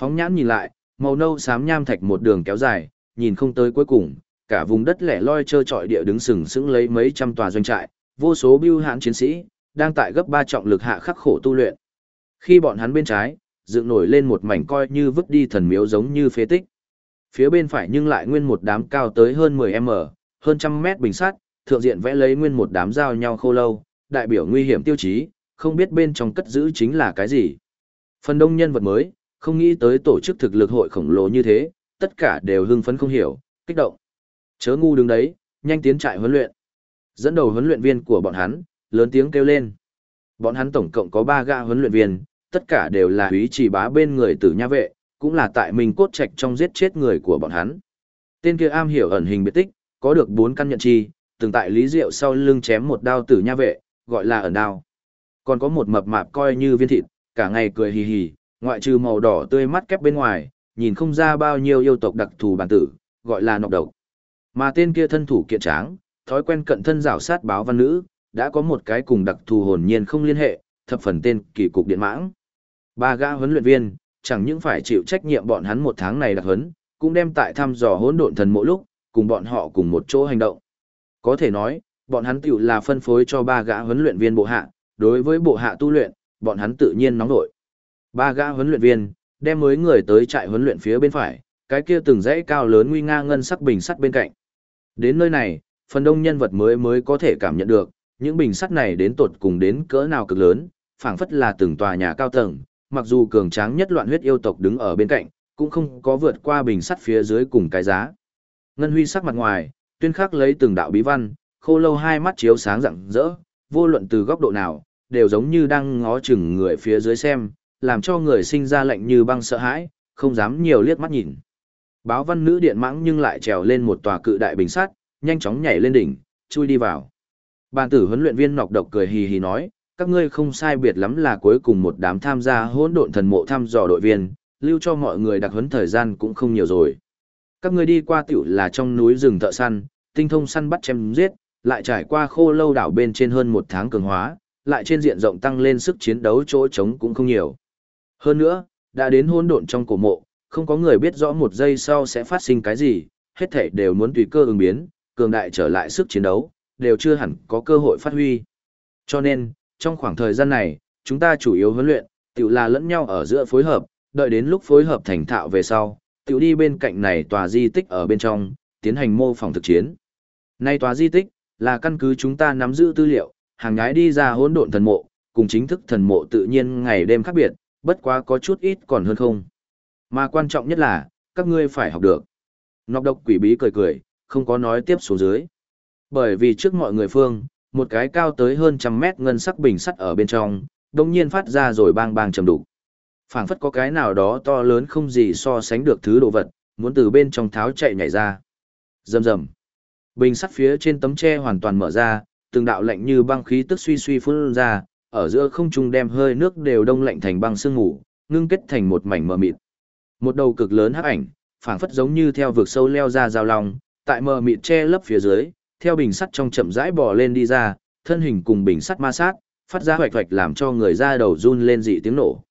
Phóng nhãn nhìn lại, màu nâu xám nham thạch một đường kéo dài, nhìn không tới cuối cùng, cả vùng đất lẻ loi trơ trọi địa đứng sừng sững lấy mấy trăm tòa doanh trại, vô số bưu hãn chiến sĩ, đang tại gấp 3 trọng lực hạ khắc khổ tu luyện. Khi bọn hắn bên trái, dựng nổi lên một mảnh coi như vứt đi thần miếu giống như phế tích. Phía bên phải nhưng lại nguyên một đám cao tới hơn 10m, hơn trăm mét bình sắt, thượng diện vẽ lấy nguyên một đám giao nhau khô lâu, đại biểu nguy hiểm tiêu chí, không biết bên trong cất giữ chính là cái gì. Phần đông nhân vật mới, không nghĩ tới tổ chức thực lực hội khổng lồ như thế, tất cả đều hưng phấn không hiểu, kích động. Chớ ngu đứng đấy, nhanh tiến trại huấn luyện. Dẫn đầu huấn luyện viên của bọn hắn, lớn tiếng kêu lên. Bọn hắn tổng cộng có 3 gã huấn luyện viên, tất cả đều là úy chỉ bá bên người Tử Nha vệ, cũng là tại Minh Cốt Trạch trong giết chết người của bọn hắn. Tên kia am hiểu ẩn hình biệt tích, có được 4 căn nhận chi, từng tại Lý Diệu sau lưng chém một đao Tử Nha vệ, gọi là ẩn đao. Còn có một mập mạp coi như viên thịt, cả ngày cười hì hì, ngoại trừ màu đỏ tươi mắt kép bên ngoài, nhìn không ra bao nhiêu yêu tộc đặc thù bản tử, gọi là nọc độc. Mà tên kia thân thủ kiện tráng, thói quen cận thân rảo sát báo văn nữ, đã có một cái cùng đặc thù hồn nhiên không liên hệ, thập phần tên kỳ cục điện mãng. 3 gã huấn luyện viên, chẳng những phải chịu trách nhiệm bọn hắn một tháng này đặc huấn, cũng đem tại thăm dò hỗn độn thần mộ lúc, cùng bọn họ cùng một chỗ hành động. Có thể nói, bọn hắn tiểu là phân phối cho 3 gã huấn luyện viên bộ hạ, đối với bộ hạ tu luyện, bọn hắn tự nhiên nóng nổi. 3 gã huấn luyện viên, đem mới người tới trại huấn luyện phía bên phải, cái kia từng dãy cao lớn nguy nga ngân sắc bình sắt bên cạnh. Đến nơi này, phần đông nhân vật mới có thể cảm nhận được, những bình sắt này đến tột cùng đến cỡ nào cực lớn, phảng phất là từng tòa nhà cao tầng, mặc dù cường tráng nhất loạn huyết yêu tộc đứng ở bên cạnh, cũng không có vượt qua bình sắt phía dưới cùng cái giá. Ngân huy sắc mặt ngoài, tuyên khắc lấy từng đạo bí văn, khô lâu hai mắt chiếu sáng rạng rỡ, vô luận từ góc độ nào, đều giống như đang ngó chừng người phía dưới xem, làm cho người sinh ra lạnh như băng sợ hãi, không dám nhiều liếc mắt nhìn. Báo văn nữ điện mãng nhưng lại trèo lên một tòa cự đại bình sắt, nhanh chóng nhảy lên đỉnh, chui đi vào. Bàn tử huấn luyện viên nọc độc cười hì hì nói, các ngươi không sai biệt lắm là cuối cùng một đám tham gia hỗn độn thần mộ thăm dò đội viên, lưu cho mọi người đặc huấn thời gian cũng không nhiều rồi. Các ngươi đi qua tiểu là trong núi rừng thợ săn, tinh thông săn bắt chém giết, lại trải qua khô lâu đảo bên trên hơn 1 tháng cường hóa, lại trên diện rộng tăng lên sức chiến đấu chỗ trống cũng không nhiều. Hơn nữa, đã đến hỗn độn trong cổ mộ, không có người biết rõ 1 giây sau sẽ phát sinh cái gì, hết thảy đều muốn tùy cơ ứng biến, cường đại trở lại sức chiến đấu, đều chưa hẳn có cơ hội phát huy. Cho nên, trong khoảng thời gian này, chúng ta chủ yếu huấn luyện, tiểu là lẫn nhau ở giữa phối hợp, đợi đến lúc phối hợp thành thạo về sau, tiểu đi bên cạnh này tòa di tích ở bên trong, tiến hành mô phỏng thực chiến. Nay tòa di tích, là căn cứ chúng ta nắm giữ tư liệu, hàng nhái đi ra hỗn độn thần mộ, cùng chính thức thần mộ tự nhiên ngày đêm khác biệt, bất quá có chút ít còn hơn không. Mà quan trọng nhất là, các ngươi phải học được. Nọc độc quỷ bí cười cười, không có nói tiếp xuống dưới. Bởi vì trước mọi người phương, một cái cao tới hơn 100 mét ngân sắc bình sắt ở bên trong, đồng nhiên phát ra rồi bang bang trầm đục. Phảng phất có cái nào đó to lớn không gì so sánh được thứ đồ vật, muốn từ bên trong tháo chạy nhảy ra. Rầm rầm. Bình sắt phía trên tấm tre hoàn toàn mở ra, từng đạo lạnh như băng khí tức suy suy phun ra, ở giữa không trung đem hơi nước đều đông lạnh thành băng sương ngủ, ngưng kết thành một mảnh mờ mịt. Một đầu cực lớn hắc ảnh, phảng phất giống như theo vực sâu leo ra giao long, tại mờ mịt che lấp phía dưới, theo bình sắt trong chậm rãi bò lên đi ra, thân hình cùng bình sắt ma sát, phát ra hoạch hoạch làm cho người da đầu run lên dị tiếng nổ.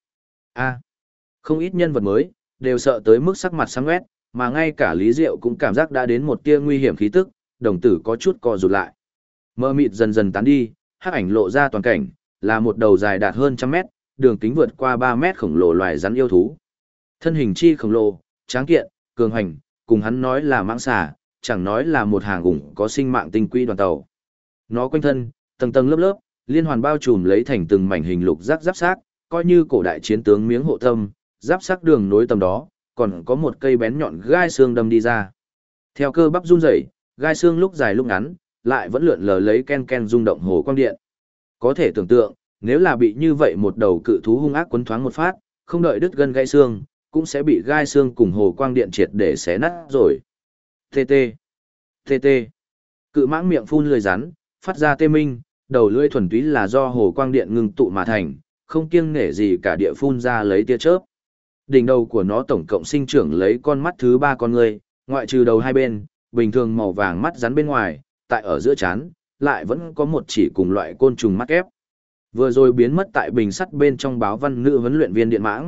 Không ít nhân vật mới, đều sợ tới mức sắc mặt sáng quét, mà ngay cả Lý Diệu cũng cảm giác đã đến một tia nguy hiểm khí tức, đồng tử có chút co rụt lại. Mờ mịt dần dần tán đi, hắc ảnh lộ ra toàn cảnh, là một đầu dài đạt hơn 100 mét, đường kính vượt qua 3 mét khổng lồ loài rắn yêu thú. Thân hình chi khổng lồ, tráng kiện, cường hành, cùng hắn nói là mãng xà, chẳng nói là một hàng ủng có sinh mạng tinh quy đoàn tàu. Nó quanh thân, tầng tầng lớp lớp, liên hoàn bao trùm lấy thành từng mảnh hình lục giác giáp xác, coi như cổ đại chiến tướng miếng hộ tâm, giáp xác đường nối tầm đó, còn có một cây bén nhọn gai xương đâm đi ra. Theo cơ bắp run rẩy, gai xương lúc dài lúc ngắn, lại vẫn lượn lờ lấy ken ken rung động hồ quang điện. Có thể tưởng tượng, nếu là bị như vậy một đầu cự thú hung ác quấn thoáng một phát, không đợi đứt gân gãy xương, cũng sẽ bị gai xương cùng hồ quang điện triệt để xé nát rồi. TT. TT. Cự mãng miệng phun lưỡi rắn, phát ra tê minh, đầu lưỡi thuần túy là do hồ quang điện ngưng tụ mà thành, không kiêng nể gì cả địa phun ra lấy tia chớp. Đỉnh đầu của nó tổng cộng sinh trưởng lấy con mắt thứ 3 con người, ngoại trừ đầu hai bên, bình thường màu vàng mắt rắn bên ngoài, tại ở giữa trán, lại vẫn có một chỉ cùng loại côn trùng mắt ép. Vừa rồi biến mất tại bình sắt bên trong báo văn nữ huấn luyện viên điện mãng,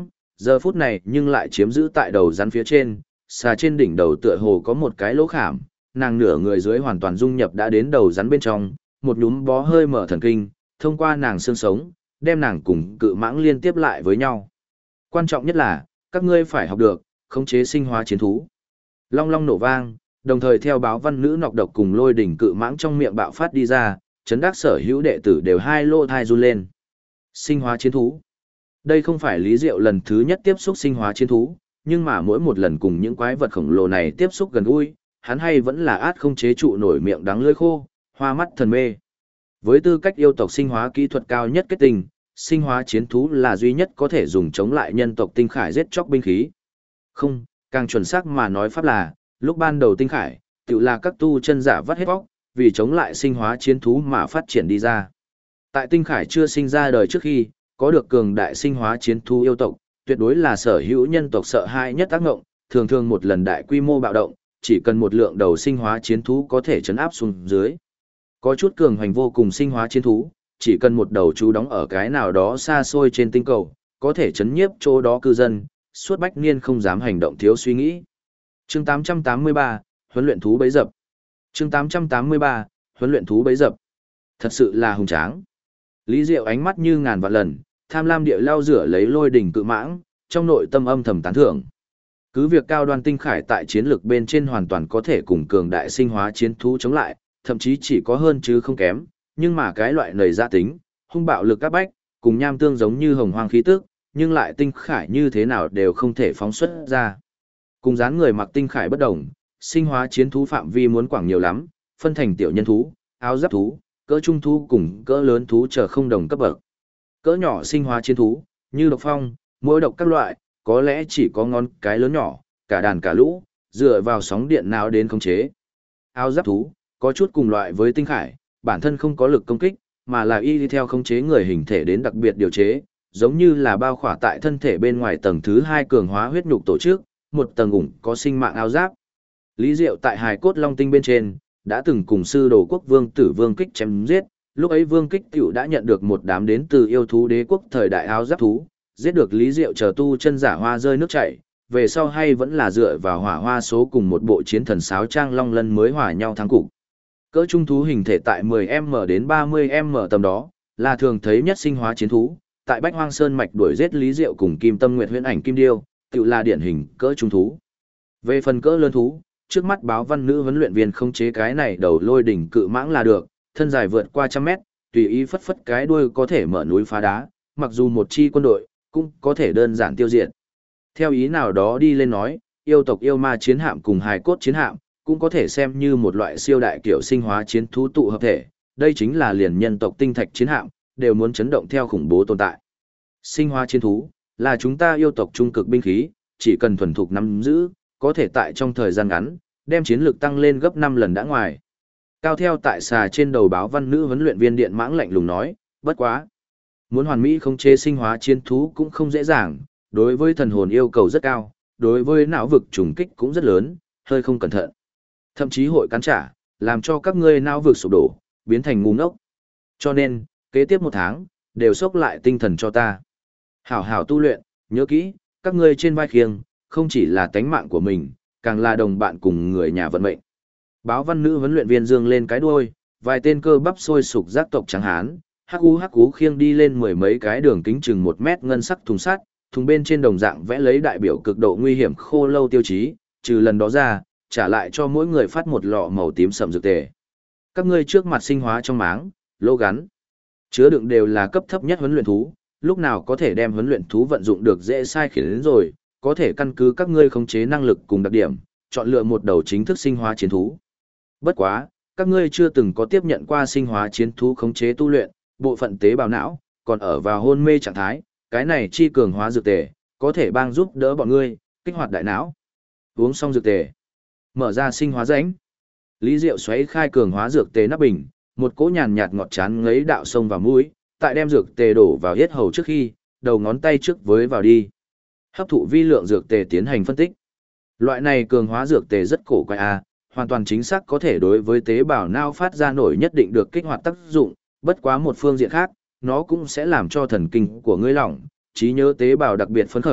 Giờ phút này nhưng lại chiếm giữ tại đầu rắn phía trên, xà trên đỉnh đầu tựa hồ có một cái lỗ khảm, nàng nửa người dưới hoàn toàn dung nhập đã đến đầu rắn bên trong, một nhúm bó hơi mở thần kinh, thông qua nàng xương sống, đem nàng cùng cự mãng liên tiếp lại với nhau. Quan trọng nhất là, các ngươi phải học được, khống chế sinh hóa chiến thú. Long long nổ vang, đồng thời theo báo văn nữ nọc độc cùng lôi đỉnh cự mãng trong miệng bạo phát đi ra, chấn đắc sở hữu đệ tử đều hai lô thai run lên. Sinh hóa chiến thú. Đây không phải Lý Diệu lần thứ nhất tiếp xúc sinh hóa chiến thú, nhưng mà mỗi một lần cùng những quái vật khổng lồ này tiếp xúc gần gũi, hắn hay vẫn là át không chế trụ nổi miệng đắng lưỡi khô, hoa mắt thần mê. Với tư cách yêu tộc sinh hóa kỹ thuật cao nhất kết tinh, sinh hóa chiến thú là duy nhất có thể dùng chống lại nhân tộc tinh khải giết chóc binh khí. Không, càng chuẩn xác mà nói pháp là, lúc ban đầu tinh khải, tự là các tu chân giả vắt hết vóc, vì chống lại sinh hóa chiến thú mà phát triển đi ra. Tại tinh khải chưa sinh ra đời trước khi, có được cường đại sinh hóa chiến thú yêu tộc, tuyệt đối là sở hữu nhân tộc sợ hãi nhất ác ngộng, thường thường một lần đại quy mô bạo động, chỉ cần một lượng đầu sinh hóa chiến thú có thể chấn áp xuống dưới. Có chút cường hành vô cùng sinh hóa chiến thú, chỉ cần một đầu chú đóng ở cái nào đó xa xôi trên tinh cầu, có thể chấn nhiếp chỗ đó cư dân, suốt bách niên không dám hành động thiếu suy nghĩ. Chương 883, huấn luyện thú bấy dập. Chương 883, huấn luyện thú bấy dập. Thật sự là hùng tráng. Lý Diệu ánh mắt như ngàn vạn lần, tham lam địa lao rửa lấy lôi đỉnh cự mãng, trong nội tâm âm thầm tán thưởng. Cứ việc cao đoan tinh khải tại chiến lược bên trên hoàn toàn có thể cùng cường đại sinh hóa chiến thú chống lại, thậm chí chỉ có hơn chứ không kém, nhưng mà cái loại nầy gia tính, hung bạo lực các bách, cùng nham tương giống như hồng hoang khí tức, nhưng lại tinh khải như thế nào đều không thể phóng xuất ra. Cùng dáng người mặc tinh khải bất đồng, sinh hóa chiến thú phạm vi muốn quảng nhiều lắm, phân thành tiểu nhân thú, áo giáp thú, cỡ trung thú cùng cỡ lớn thú chờ không đồng cấp bậc. Cỡ nhỏ sinh hóa chiến thú, như độc phong, mỗi độc các loại, có lẽ chỉ có ngón cái lớn nhỏ, cả đàn cả lũ, dựa vào sóng điện nào đến khống chế. Áo giáp thú, có chút cùng loại với tinh khải, bản thân không có lực công kích, mà là y theo khống chế người hình thể đến đặc biệt điều chế, giống như là bao khỏa tại thân thể bên ngoài tầng thứ 2 cường hóa huyết nhục tổ chức, một tầng ủng có sinh mạng áo giáp. Lý Diệu tại hài cốt long tinh bên trên, đã từng cùng sư đồ quốc vương tử Vương Kích chém giết, lúc ấy Vương Kích tiểu đã nhận được một đám đến từ yêu thú đế quốc thời đại áo giáp thú, giết được Lý Diệu chờ tu chân giả hoa rơi nước chảy, về sau hay vẫn là dựa vào hỏa hoa số cùng một bộ chiến thần sáo trang long lân mới hòa nhau thắng cục. Cỡ trung thú hình thể tại 10m đến 30m tầm đó, là thường thấy nhất sinh hóa chiến thú, tại Bách Hoang Sơn mạch đuổi giết Lý Diệu cùng Kim Tâm Nguyệt huyễn ảnh kim điêu, tự là điển hình cỡ trung thú. Về phần cỡ lớn thú, trước mắt báo văn nữ huấn luyện viên không chế cái này đầu lôi đỉnh cự mãng là được, thân dài vượt qua 100 mét, tùy ý phất phất cái đuôi có thể mở núi phá đá, mặc dù một chi quân đội, cũng có thể đơn giản tiêu diệt. Theo ý nào đó đi lên nói, yêu tộc yêu ma chiến hạm cùng hài cốt chiến hạm, cũng có thể xem như một loại siêu đại kiểu sinh hóa chiến thú tụ hợp thể, đây chính là liền nhân tộc tinh thạch chiến hạm, đều muốn chấn động theo khủng bố tồn tại. Sinh hóa chiến thú, là chúng ta yêu tộc trung cực binh khí, chỉ cần thuần thục nắm giữ, có thể tại trong thời gian ngắn, đem chiến lược tăng lên gấp 5 lần đã ngoài. Cao theo tại xà trên đầu báo văn nữ huấn luyện viên điện mãng lạnh lùng nói, bất quá. Muốn hoàn mỹ khống chế sinh hóa chiến thú cũng không dễ dàng, đối với thần hồn yêu cầu rất cao, đối với não vực trùng kích cũng rất lớn, hơi không cẩn thận. Thậm chí hội cắn trả, làm cho các ngươi não vực sụp đổ, biến thành ngu ngốc. Cho nên, kế tiếp 1 tháng, đều sốc lại tinh thần cho ta. Hảo hảo tu luyện, nhớ kỹ, các ngươi trên vai khiêng, không chỉ là tánh mạng của mình, càng là đồng bạn cùng người nhà vận mệnh. Báo văn nữ huấn luyện viên dương lên cái đuôi, vài tên cơ bắp sôi sục giác tộc trắng hán, hắc ú khiêng đi lên 10 mấy cái đường kính chừng 1 mét ngân sắc thùng sắt, thùng bên trên đồng dạng vẽ lấy đại biểu cực độ nguy hiểm khô lâu tiêu chí, trừ lần đó ra, trả lại cho mỗi người phát một lọ màu tím sậm dược tề. Các ngươi trước mặt sinh hóa trong máng, lô gắn, chứa đựng đều là cấp thấp nhất huấn luyện thú, lúc nào có thể đem huấn luyện thú vận dụng được dễ sai khiến đến rồi, có thể căn cứ các ngươi khống chế năng lực cùng đặc điểm, chọn lựa một đầu chính thức sinh hóa chiến thú. Bất quá, các ngươi chưa từng có tiếp nhận qua sinh hóa chiến thú khống chế tu luyện, bộ phận tế bào não, còn ở vào hôn mê trạng thái, cái này chi cường hóa dược tề, có thể bang giúp đỡ bọn ngươi, kích hoạt đại não. Uống xong dược tề, mở ra sinh hóa rãnh. Lý Diệu xoáy khai cường hóa dược tề nắp bình, một cỗ nhàn nhạt ngọt chán ngấy đạo sông vào mũi, tại đem dược tề đổ vào yết hầu trước khi, đầu ngón tay trước với vào đi. Hấp thụ vi lượng dược tề tiến hành phân tích. Loại này cường hóa dược tề rất cổ quái a, hoàn toàn chính xác có thể đối với tế bào não phát ra nổi nhất định được kích hoạt tác dụng, bất quá một phương diện khác, nó cũng sẽ làm cho thần kinh của ngươi lỏng, trí nhớ tế bào đặc biệt phấn khởi,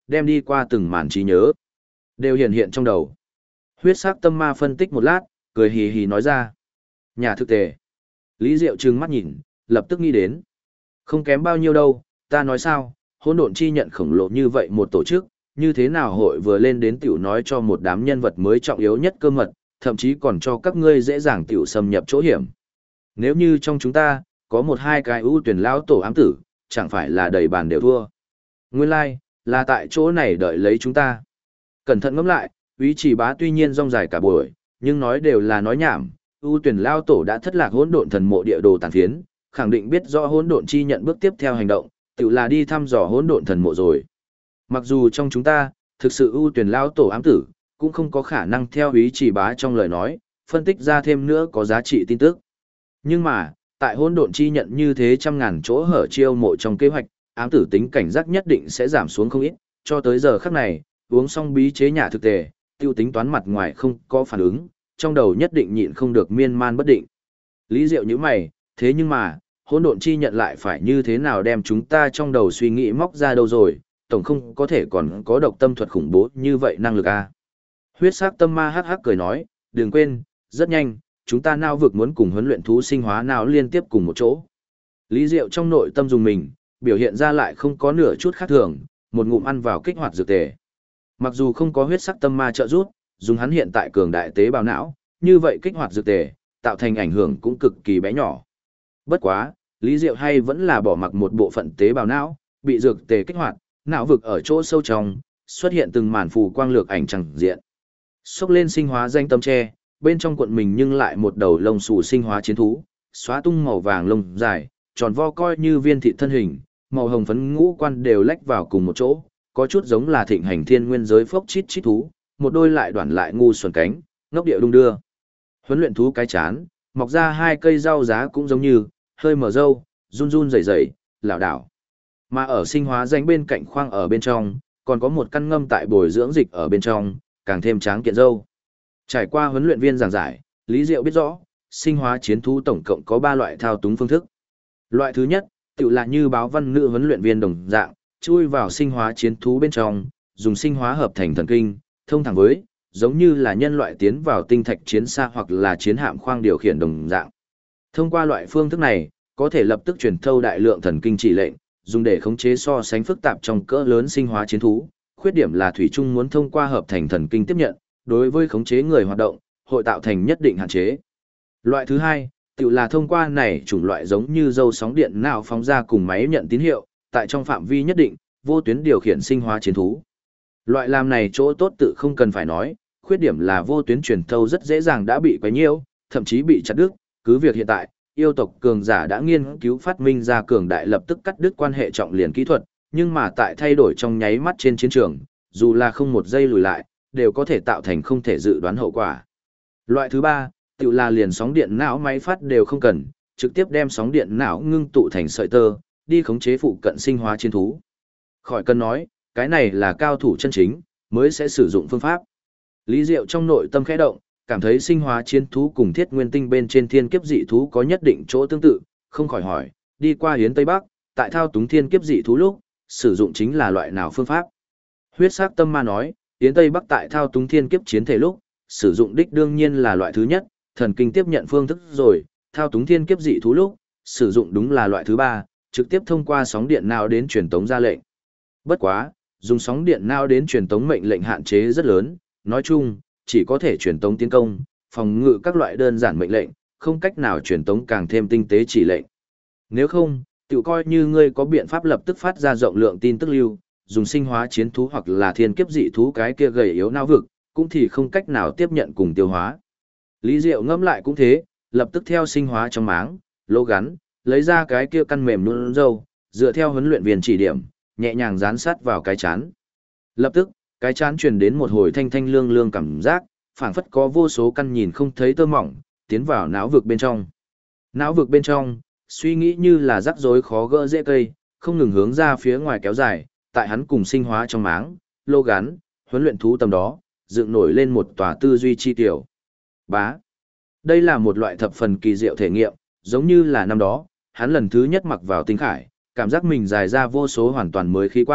đem đi qua từng màn trí nhớ đều hiện hiện trong đầu. Huyết sắc tâm ma phân tích một lát, cười hì hì nói ra. Nhà thực tề. Lý Diệu trừng mắt nhìn, lập tức nghĩ đến. Không kém bao nhiêu đâu, ta nói sao, hỗn độn chi nhận khổng lồ như vậy một tổ chức, như thế nào hội vừa lên đến tiểu nói cho một đám nhân vật mới trọng yếu nhất cơ mật, thậm chí còn cho các ngươi dễ dàng tiểu xâm nhập chỗ hiểm. Nếu như trong chúng ta, có một hai cái ưu tuyển lão tổ ám tử, chẳng phải là đầy bàn đều thua. Nguyên lai, like, là tại chỗ này đợi lấy chúng ta. Cẩn thận ngẫm lại, Úy Chỉ Bá tuy nhiên rong dài cả buổi, nhưng nói đều là nói nhảm, ưu tuyển lao tổ đã thất lạc hỗn độn thần mộ địa đồ tàn phiến, khẳng định biết rõ hỗn độn chi nhận bước tiếp theo hành động, tự là đi thăm dò hỗn độn thần mộ rồi. Mặc dù trong chúng ta, thực sự ưu tuyển lao tổ ám tử, cũng không có khả năng theo Úy Chỉ Bá trong lời nói, phân tích ra thêm nữa có giá trị tin tức. Nhưng mà, tại hỗn độn chi nhận như thế trăm ngàn chỗ hở chiêu mộ trong kế hoạch, ám tử tính cảnh giác nhất định sẽ giảm xuống không ít, cho tới giờ khắc này, uống xong bí chế nhà thực tề, tiêu tính toán mặt ngoài không có phản ứng, trong đầu nhất định nhịn không được miên man bất định. Lý Diệu như mày, thế nhưng mà, hỗn độn chi nhận lại phải như thế nào đem chúng ta trong đầu suy nghĩ móc ra đâu rồi, tổng không có thể còn có độc tâm thuật khủng bố như vậy năng lực à. Huyết sắc tâm ma hắc hắc cười nói, đừng quên, rất nhanh, chúng ta nao vực muốn cùng huấn luyện thú sinh hóa nào liên tiếp cùng một chỗ. Lý Diệu trong nội tâm dùng mình, biểu hiện ra lại không có nửa chút khác thường, một ngụm ăn vào kích hoạt dược tề. Mặc dù không có huyết sắc tâm ma trợ giúp, dùng hắn hiện tại cường đại tế bào não, như vậy kích hoạt dược tề, tạo thành ảnh hưởng cũng cực kỳ bé nhỏ. Bất quá, Lý Diệu hay vẫn là bỏ mặc một bộ phận tế bào não, bị dược tề kích hoạt, não vực ở chỗ sâu trong, xuất hiện từng màn phù quang lược ảnh chẳng diện. Xốc lên sinh hóa danh tâm tre, bên trong cuộn mình nhưng lại một đầu lông xù sinh hóa chiến thú, xóa tung màu vàng lông dài, tròn vo coi như viên thị thân hình, màu hồng phấn ngũ quan đều lách vào cùng một chỗ, có chút giống là thịnh hành thiên nguyên giới phốc chít chít thú, một đôi lại đoản lại ngu xuẩn cánh, ngốc điệu đung đưa. Huấn luyện thú cái chán, mọc ra hai cây rau giá cũng giống như, hơi mở râu, run run rẩy rẩy, lảo đảo. Mà ở sinh hóa danh bên cạnh khoang ở bên trong, còn có một căn ngâm tại bồi dưỡng dịch ở bên trong, càng thêm tráng kiện râu. Trải qua huấn luyện viên giảng giải, Lý Diệu biết rõ, sinh hóa chiến thú tổng cộng có 3 loại thao túng phương thức. Loại thứ nhất, tự là như báo văn nữ huấn luyện viên đồng dạng, chui vào sinh hóa chiến thú bên trong, dùng sinh hóa hợp thành thần kinh, thông thẳng với, giống như là nhân loại tiến vào tinh thạch chiến xa hoặc là chiến hạm khoang điều khiển đồng dạng. Thông qua loại phương thức này, có thể lập tức truyền thâu đại lượng thần kinh chỉ lệnh, dùng để khống chế so sánh phức tạp trong cỡ lớn sinh hóa chiến thú. Khuyết điểm là thủy chung muốn thông qua hợp thành thần kinh tiếp nhận, đối với khống chế người hoạt động, hội tạo thành nhất định hạn chế. Loại thứ hai, tự là thông qua này chủng loại giống như dâu sóng điện não phóng ra cùng máy nhận tín hiệu, tại trong phạm vi nhất định, vô tuyến điều khiển sinh hóa chiến thú. Loại làm này chỗ tốt tự không cần phải nói, khuyết điểm là vô tuyến truyền thâu rất dễ dàng đã bị quấy nhiễu, thậm chí bị chặt đứt, cứ việc hiện tại, yêu tộc cường giả đã nghiên cứu phát minh ra cường đại lập tức cắt đứt quan hệ trọng liền kỹ thuật, nhưng mà tại thay đổi trong nháy mắt trên chiến trường, dù là không một giây lùi lại, đều có thể tạo thành không thể dự đoán hậu quả. Loại thứ ba, tự là liền sóng điện não máy phát đều không cần, trực tiếp đem sóng điện não ngưng tụ thành sợi tơ, đi khống chế phụ cận sinh hóa chiến thú. Khỏi cần nói, cái này là cao thủ chân chính, mới sẽ sử dụng phương pháp. Lý Diệu trong nội tâm khẽ động, cảm thấy sinh hóa chiến thú cùng thiết nguyên tinh bên trên thiên kiếp dị thú có nhất định chỗ tương tự, không khỏi hỏi, đi qua Hiến Tây Bắc, tại thao túng thiên kiếp dị thú lúc, sử dụng chính là loại nào phương pháp? Huyết sắc tâm ma nói, Hiến Tây Bắc tại thao túng thiên kiếp chiến thể lúc, sử dụng đích đương nhiên là loại thứ nhất, thần kinh tiếp nhận phương thức rồi, thao túng thiên kiếp dị thú lúc, sử dụng đúng là loại thứ ba, trực tiếp thông qua sóng điện não đến truyền tống ra lệnh. Bất quá, dùng sóng điện não đến truyền tống mệnh lệnh hạn chế rất lớn, nói chung, chỉ có thể truyền tống tiến công, phòng ngự các loại đơn giản mệnh lệnh, không cách nào truyền tống càng thêm tinh tế chỉ lệnh. Nếu không, tự coi như ngươi có biện pháp lập tức phát ra rộng lượng tin tức lưu, dùng sinh hóa chiến thú hoặc là thiên kiếp dị thú cái kia gầy yếu não vực, cũng thì không cách nào tiếp nhận cùng tiêu hóa. Lý Diệu ngẫm lại cũng thế, lập tức theo sinh hóa trong máng, lỗ gắn, lấy ra cái kia căn mềm nhũn râu, dựa theo huấn luyện viên chỉ điểm, nhẹ nhàng dán sát vào cái chán. Lập tức, cái chán truyền đến một hồi thanh thanh lương lương cảm giác, phảng phất có vô số căn nhìn không thấy tơ mỏng, tiến vào não vực bên trong. Não vực bên trong, suy nghĩ như là rắc rối khó gỡ dễ cây, không ngừng hướng ra phía ngoài kéo dài, tại hắn cùng sinh hóa trong máng, lô gắn, huấn luyện thú tầm đó, dựng nổi lên một tòa tư duy chi tiểu. Bá. Đây là một loại thập phần kỳ diệu thể nghiệm, giống như là năm đó, hắn lần thứ nhất mặc vào tinh khải, cảm giác mình dài ra vô số hoàn toàn mới khí quan,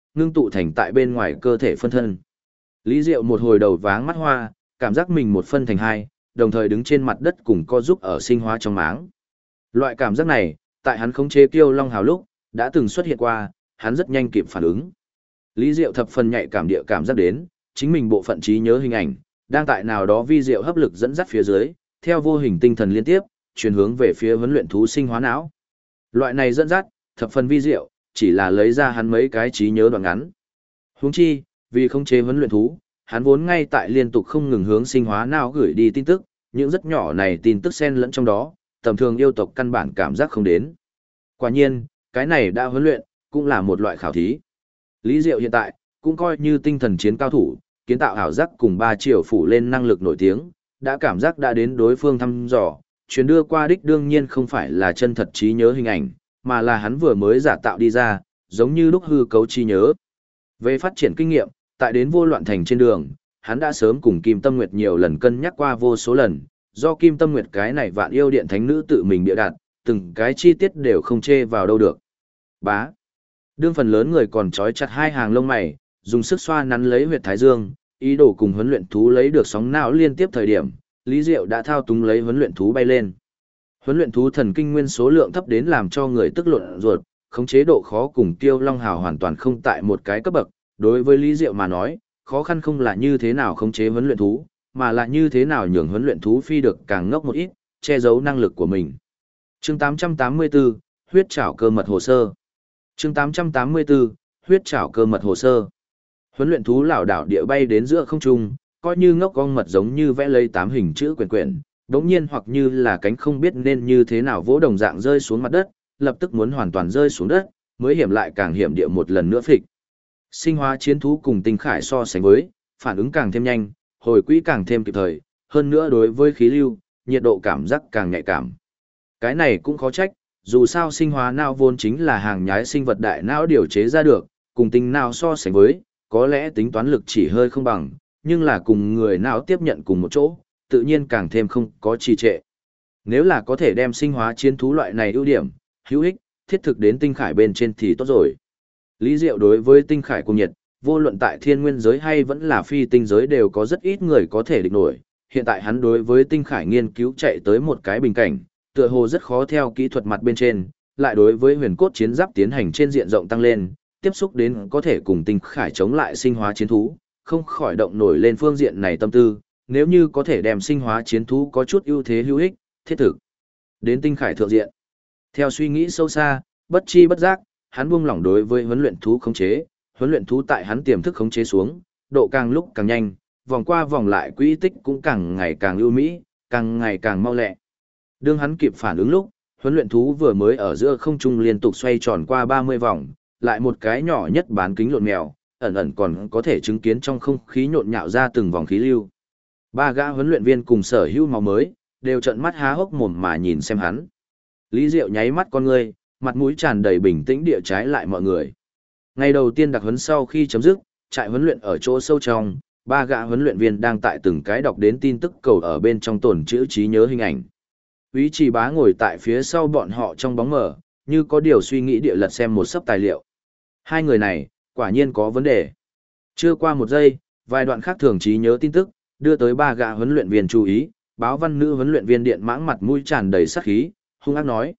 ngưng tụ thành tại bên ngoài cơ thể phân thân. Lý Diệu một hồi đầu váng mắt hoa, cảm giác mình một phân thành hai, đồng thời đứng trên mặt đất cùng co giúp ở sinh hóa trong máng. Loại cảm giác này, tại hắn khống chế Kiêu Long Hào lúc, đã từng xuất hiện qua, hắn rất nhanh kịp phản ứng. Lý Diệu thập phần nhạy cảm địa cảm giác đến, chính mình bộ phận trí nhớ hình ảnh, đang tại nào đó vi diệu hấp lực dẫn dắt phía dưới, theo vô hình tinh thần liên tiếp, chuyển hướng về phía huấn luyện thú sinh hóa não. Loại này dẫn dắt, thập phần vi diệu, chỉ là lấy ra hắn mấy cái trí nhớ đoạn ngắn. Huống chi, vì khống chế huấn luyện thú, hắn vốn ngay tại liên tục không ngừng hướng sinh hóa não gửi đi tin tức, những rất nhỏ này tin tức xen lẫn trong đó, tầm thường yêu tộc căn bản cảm giác không đến. Quả nhiên, cái này đã huấn luyện, cũng là một loại khảo thí. Lý Diệu hiện tại, cũng coi như tinh thần chiến cao thủ, kiến tạo ảo giác cùng 3 triệu phủ lên năng lực nổi tiếng, đã cảm giác đã đến đối phương thăm dò, truyền đưa qua đích đương nhiên không phải là chân thật trí nhớ hình ảnh, mà là hắn vừa mới giả tạo đi ra, giống như lúc hư cấu trí nhớ. Về phát triển kinh nghiệm, tại đến Vô Loạn Thành trên đường, hắn đã sớm cùng Kim Tâm Nguyệt nhiều lần cân nhắc qua vô số lần, do Kim Tâm Nguyệt cái này vạn yêu điện thánh nữ tự mình bịa đặt, từng cái chi tiết đều không chê vào đâu được. Bá. Đương phần lớn người còn trói chặt hai hàng lông mày, dùng sức xoa nắn lấy huyệt thái dương, ý đồ cùng huấn luyện thú lấy được sóng não liên tiếp thời điểm, Lý Diệu đã thao túng lấy huấn luyện thú bay lên. Huấn luyện thú thần kinh nguyên số lượng thấp đến làm cho người tức luận ruột, khống chế độ khó cùng Kiêu Long Hào hoàn toàn không tại một cái cấp bậc. Đối với Lý Diệu mà nói, khó khăn không là như thế nào khống chế huấn luyện thú, mà là như thế nào nhường huấn luyện thú phi được càng ngốc một ít, che giấu năng lực của mình. Chương 884, huyết trảo cơ mật hồ sơ. Chương 884, huyết trảo cơ mật hồ sơ. Huấn luyện thú lảo đảo địa bay đến giữa không trung, coi như ngốc con mật giống như vẽ lấy 8 hình chữ quyển quyển, đống nhiên hoặc như là cánh không biết nên như thế nào vỗ đồng dạng rơi xuống mặt đất, lập tức muốn hoàn toàn rơi xuống đất, mới hiểm lại càng hiểm địa một lần nữa phịch. Sinh hóa chiến thú cùng tinh khải so sánh với, phản ứng càng thêm nhanh, hồi quỹ càng thêm kịp thời, hơn nữa đối với khí lưu, nhiệt độ cảm giác càng nhạy cảm. Cái này cũng khó trách, dù sao sinh hóa não vốn chính là hàng nhái sinh vật đại não điều chế ra được, cùng tinh não so sánh với, có lẽ tính toán lực chỉ hơi không bằng, nhưng là cùng người não tiếp nhận cùng một chỗ, tự nhiên càng thêm không có trì trệ. Nếu là có thể đem sinh hóa chiến thú loại này ưu điểm, hữu ích, thiết thực đến tinh khải bên trên thì tốt rồi. Lý Diệu đối với tinh khải cùng nhiệt, vô luận tại thiên nguyên giới hay vẫn là phi tinh giới đều có rất ít người có thể địch nổi. Hiện tại hắn đối với tinh khải nghiên cứu chạy tới một cái bình cảnh, tựa hồ rất khó theo kỹ thuật mặt bên trên, lại đối với huyền cốt chiến giáp tiến hành trên diện rộng tăng lên, tiếp xúc đến có thể cùng tinh khải chống lại sinh hóa chiến thú, không khỏi động nổi lên phương diện này tâm tư, nếu như có thể đem sinh hóa chiến thú có chút ưu thế hữu ích, thiết thực đến tinh khải thượng diện. Theo suy nghĩ sâu xa, bất chi bất giác, hắn buông lỏng đối với huấn luyện thú khống chế, huấn luyện thú tại hắn tiềm thức khống chế xuống, độ càng lúc càng nhanh, vòng qua vòng lại quỹ tích cũng càng ngày càng ưu mỹ, càng ngày càng mau lẹ. Đương hắn kịp phản ứng lúc, huấn luyện thú vừa mới ở giữa không trung liên tục xoay tròn qua 30 vòng, lại một cái nhỏ nhất bán kính lộn mèo, ẩn ẩn còn có thể chứng kiến trong không khí nhộn nhạo ra từng vòng khí lưu. Ba gã huấn luyện viên cùng sở hữu máu mới, đều trợn mắt há hốc mồm mà nhìn xem hắn. Lý Diệu nháy mắt con ngươi, mặt mũi tràn đầy bình tĩnh địa trái lại mọi người. Ngày đầu tiên đặc huấn sau khi chấm dứt, trại huấn luyện ở chỗ sâu trong, ba gã huấn luyện viên đang tại từng cái đọc đến tin tức cầu ở bên trong tồn trữ trí nhớ hình ảnh. Úy Trì Bá ngồi tại phía sau bọn họ trong bóng mờ, như có điều suy nghĩ địa lật xem một sấp tài liệu. Hai người này, quả nhiên có vấn đề. Chưa qua một giây, vài đoạn khác thường trí nhớ tin tức, đưa tới ba gã huấn luyện viên chú ý, báo văn nữ huấn luyện viên điện mãng mặt mũi tràn đầy sát khí, hung ác nói.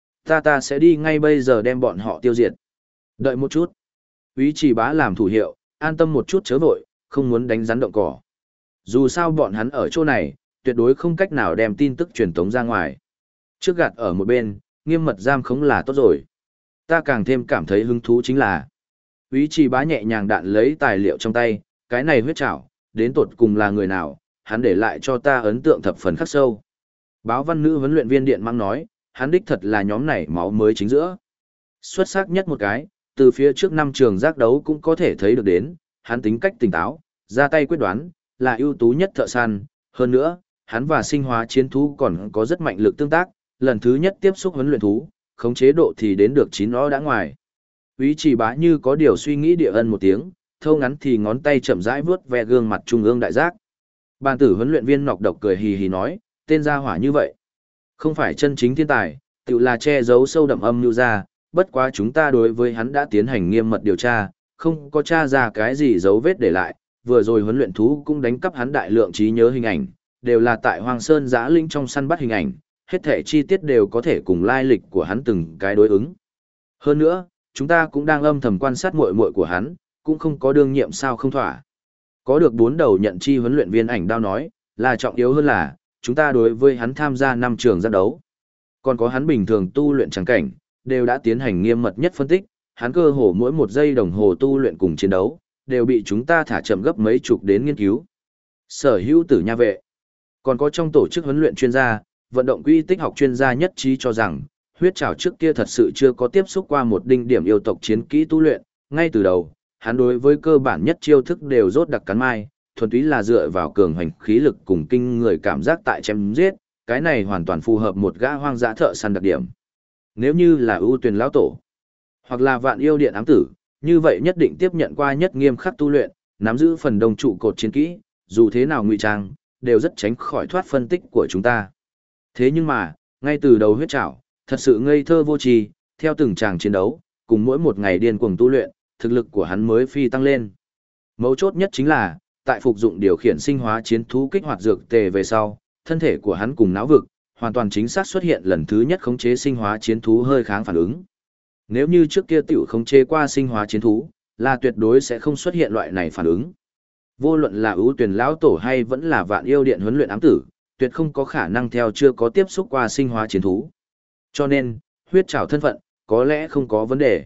Ta sẽ đi ngay bây giờ đem bọn họ tiêu diệt. Đợi một chút. Úy Trì Bá làm thủ hiệu, an tâm một chút chớ vội, không muốn đánh rắn động cỏ. Dù sao bọn hắn ở chỗ này, tuyệt đối không cách nào đem tin tức truyền tống ra ngoài. Trước gạt ở một bên, nghiêm mật giam khống là tốt rồi. Ta càng thêm cảm thấy hứng thú chính là Úy Trì Bá nhẹ nhàng đạn lấy tài liệu trong tay, cái này huyết trảo, đến tột cùng là người nào, hắn để lại cho ta ấn tượng thập phần khắc sâu. Báo văn nữ huấn luyện viên điện mang nói, hắn đích thật là nhóm này máu mới chính giữa. Xuất sắc nhất một cái, từ phía trước năm trường giác đấu cũng có thể thấy được đến, hắn tính cách tỉnh táo, ra tay quyết đoán, là ưu tú nhất thợ săn, hơn nữa, hắn và sinh hóa chiến thú còn có rất mạnh lực tương tác, lần thứ nhất tiếp xúc huấn luyện thú, khống chế độ thì đến được 9 nó đã ngoài. Úy Trì Bá như có điều suy nghĩ địa ân một tiếng, thâu ngắn thì ngón tay chậm rãi vuốt ve gương mặt trung ương đại giác. Bàn tử huấn luyện viên nọc độc cười hì hì nói, tên gia hỏa như vậy. Không phải chân chính thiên tài, tự là che giấu sâu đậm âm mưu ra, bất quá chúng ta đối với hắn đã tiến hành nghiêm mật điều tra, không có tra ra cái gì dấu vết để lại, vừa rồi huấn luyện thú cũng đánh cắp hắn đại lượng trí nhớ hình ảnh, đều là tại Hoang Sơn Giã Linh trong săn bắt hình ảnh, hết thể chi tiết đều có thể cùng lai lịch của hắn từng cái đối ứng. Hơn nữa, chúng ta cũng đang âm thầm quan sát muội muội của hắn, cũng không có đương nhiệm sao không thỏa. Có được 4 đầu nhận chi huấn luyện viên ảnh đao nói, là trọng yếu hơn là, chúng ta đối với hắn tham gia 5 trường giác đấu. Còn có hắn bình thường tu luyện trắng cảnh, đều đã tiến hành nghiêm mật nhất phân tích, hắn cơ hồ mỗi 1 giây đồng hồ tu luyện cùng chiến đấu, đều bị chúng ta thả chậm gấp mấy chục đến nghiên cứu. Sở hữu tử nha vệ. Còn có trong tổ chức huấn luyện chuyên gia, vận động quy tích học chuyên gia nhất trí cho rằng, huyết trảo trước kia thật sự chưa có tiếp xúc qua một đinh điểm yêu tộc chiến kỹ tu luyện, ngay từ đầu, hắn đối với cơ bản nhất chiêu thức đều rốt đặc cắn mai, thuần túy là dựa vào cường hành khí lực cùng kinh người cảm giác tại chém giết, cái này hoàn toàn phù hợp một gã hoang dã thợ săn đặc điểm. Nếu như là ưu tuyển lão tổ, hoặc là vạn yêu điện ám tử, như vậy nhất định tiếp nhận qua nhất nghiêm khắc tu luyện, nắm giữ phần đồng trụ cột chiến kỹ, dù thế nào ngụy trang, đều rất tránh khỏi thoát phân tích của chúng ta. Thế nhưng mà, ngay từ đầu huyết trảo, thật sự ngây thơ vô tri, theo từng tràng chiến đấu, cùng mỗi một ngày điên cuồng tu luyện, thực lực của hắn mới phi tăng lên. Mấu chốt nhất chính là, tại phục dụng điều khiển sinh hóa chiến thú kích hoạt dược tề về sau, thân thể của hắn cùng não vực, hoàn toàn chính xác xuất hiện lần thứ nhất khống chế sinh hóa chiến thú hơi kháng phản ứng. Nếu như trước kia tiểu khống chế qua sinh hóa chiến thú, là tuyệt đối sẽ không xuất hiện loại này phản ứng. Vô luận là ưu tuyển lão tổ hay vẫn là vạn yêu điện huấn luyện ám tử, tuyệt không có khả năng theo chưa có tiếp xúc qua sinh hóa chiến thú. Cho nên, huyết trảo thân phận, có lẽ không có vấn đề.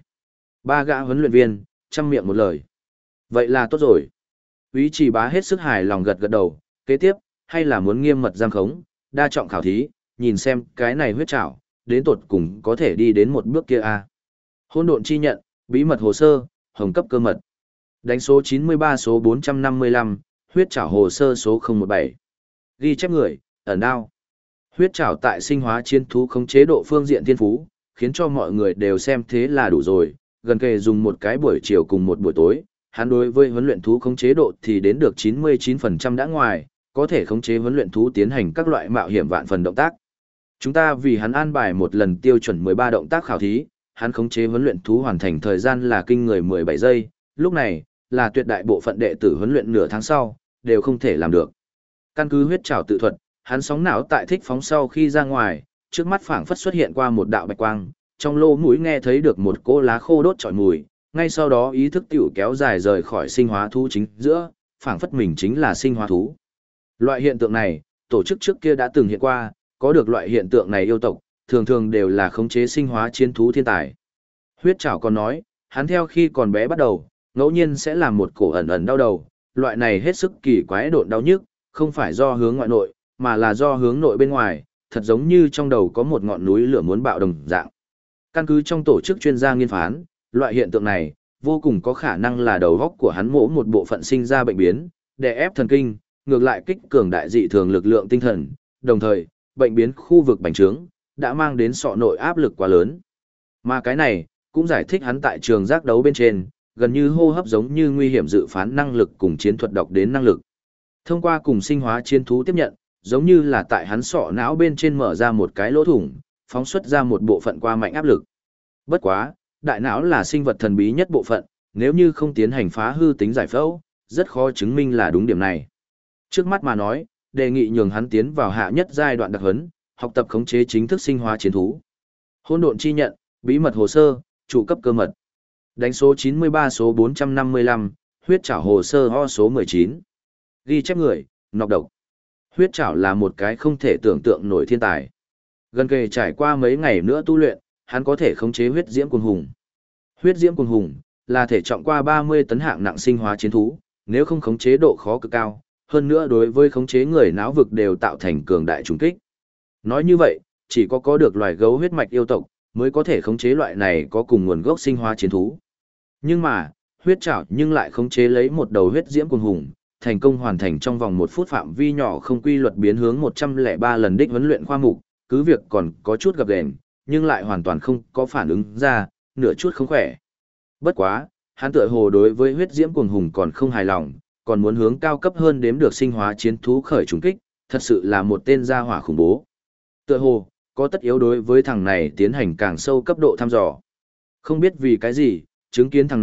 3 gã huấn luyện viên, chăm miệng một lời. Vậy là tốt rồi. Úy Chỉ Bá hết sức hài lòng gật gật đầu, kế tiếp, hay là muốn nghiêm mật giam khống, đa trọng khảo thí, nhìn xem cái này huyết trảo, đến tột cùng có thể đi đến một bước kia à. Hỗn độn chi nhận, bí mật hồ sơ, hồng cấp cơ mật. Đánh số 93 số 455, huyết trảo hồ sơ số 017. Ghi chép người, ẩn đao. Huyết trảo tại sinh hóa chiến thú khống chế độ phương diện thiên phú, khiến cho mọi người đều xem thế là đủ rồi, gần kề dùng một cái buổi chiều cùng một buổi tối, hắn đối với huấn luyện thú khống chế độ thì đến được 99% đã ngoài, có thể khống chế huấn luyện thú tiến hành các loại mạo hiểm vạn phần động tác. Chúng ta vì hắn an bài một lần tiêu chuẩn 13 động tác khảo thí, hắn khống chế huấn luyện thú hoàn thành thời gian là kinh người 17 giây, lúc này, là tuyệt đại bộ phận đệ tử huấn luyện nửa tháng sau, đều không thể làm được. Căn cứ huyết trảo tự thuật, hắn sóng não tại thích phóng sau khi ra ngoài, trước mắt phảng phất xuất hiện qua một đạo bạch quang, trong lỗ mũi nghe thấy được một cỗ lá khô đốt trọi mùi, ngay sau đó ý thức tiểu kéo dài rời khỏi sinh hóa thú chính giữa, phảng phất mình chính là sinh hóa thú. Loại hiện tượng này, tổ chức trước kia đã từng hiện qua, có được loại hiện tượng này yêu tộc, thường thường đều là khống chế sinh hóa chiến thú thiên tài. Huyết trảo còn nói, hắn theo khi còn bé bắt đầu, ngẫu nhiên sẽ làm một cổ ẩn ẩn đau đầu, loại này hết sức kỳ quái độn đau nhức, không phải do hướng ngoại nội, mà là do hướng nội bên ngoài, thật giống như trong đầu có một ngọn núi lửa muốn bạo đồng dạng. Căn cứ trong tổ chức chuyên gia nghiên phán, loại hiện tượng này, vô cùng có khả năng là đầu óc của hắn mỗ một bộ phận sinh ra bệnh biến, đè ép thần kinh, ngược lại kích cường đại dị thường lực lượng tinh thần, đồng thời, bệnh biến khu vực bành trướng, đã mang đến sọ nội áp lực quá lớn. Mà cái này, cũng giải thích hắn tại trường giác đấu bên trên, gần như hô hấp giống như nguy hiểm dự phán năng lực cùng chiến thuật đọc đến năng lực. Thông qua cùng sinh hóa chiến thú tiếp nhận, giống như là tại hắn sọ não bên trên mở ra một cái lỗ thủng, phóng xuất ra một bộ phận qua mạnh áp lực. Bất quá, đại não là sinh vật thần bí nhất bộ phận, nếu như không tiến hành phá hư tính giải phẫu, rất khó chứng minh là đúng điểm này. Trước mắt mà nói, đề nghị nhường hắn tiến vào hạ nhất giai đoạn đặc huấn, học tập khống chế chính thức sinh hóa chiến thú. Hỗn độn chi nhận, bí mật hồ sơ, trụ cấp cơ mật. Đánh số 93 số 455, huyết trảo hồ sơ ho số 19. Ghi chép người, nọc độc. Huyết trảo là một cái không thể tưởng tượng nổi thiên tài. Gần kề trải qua mấy ngày nữa tu luyện, hắn có thể khống chế huyết diễm cuồng hùng. Huyết diễm cuồng hùng là thể trọng qua 30 tấn hạng nặng sinh hóa chiến thú, nếu không khống chế độ khó cực cao, hơn nữa đối với khống chế người não vực đều tạo thành cường đại trùng kích. Nói như vậy, chỉ có được loài gấu huyết mạch yêu tộc mới có thể khống chế loại này có cùng nguồn gốc sinh hóa chiến thú. Nhưng mà, huyết trảo nhưng lại khống chế lấy một đầu huyết diễm cuồng hùng, thành công hoàn thành trong vòng 1 phút phạm vi nhỏ không quy luật biến hướng 103 lần đích huấn luyện khoa mục, cứ việc còn có chút gập ghềnh, nhưng lại hoàn toàn không có phản ứng ra, nửa chút không khỏe. Bất quá, hắn tựa hồ đối với huyết diễm cuồng hùng còn không hài lòng, còn muốn hướng cao cấp hơn đếm được sinh hóa chiến thú khởi trùng kích, thật sự là một tên gia hỏa khủng bố. Tựa hồ, có tất yếu đối với thằng này tiến hành càng sâu cấp độ thăm dò. Không biết vì cái gì, chứng kiến thằng này,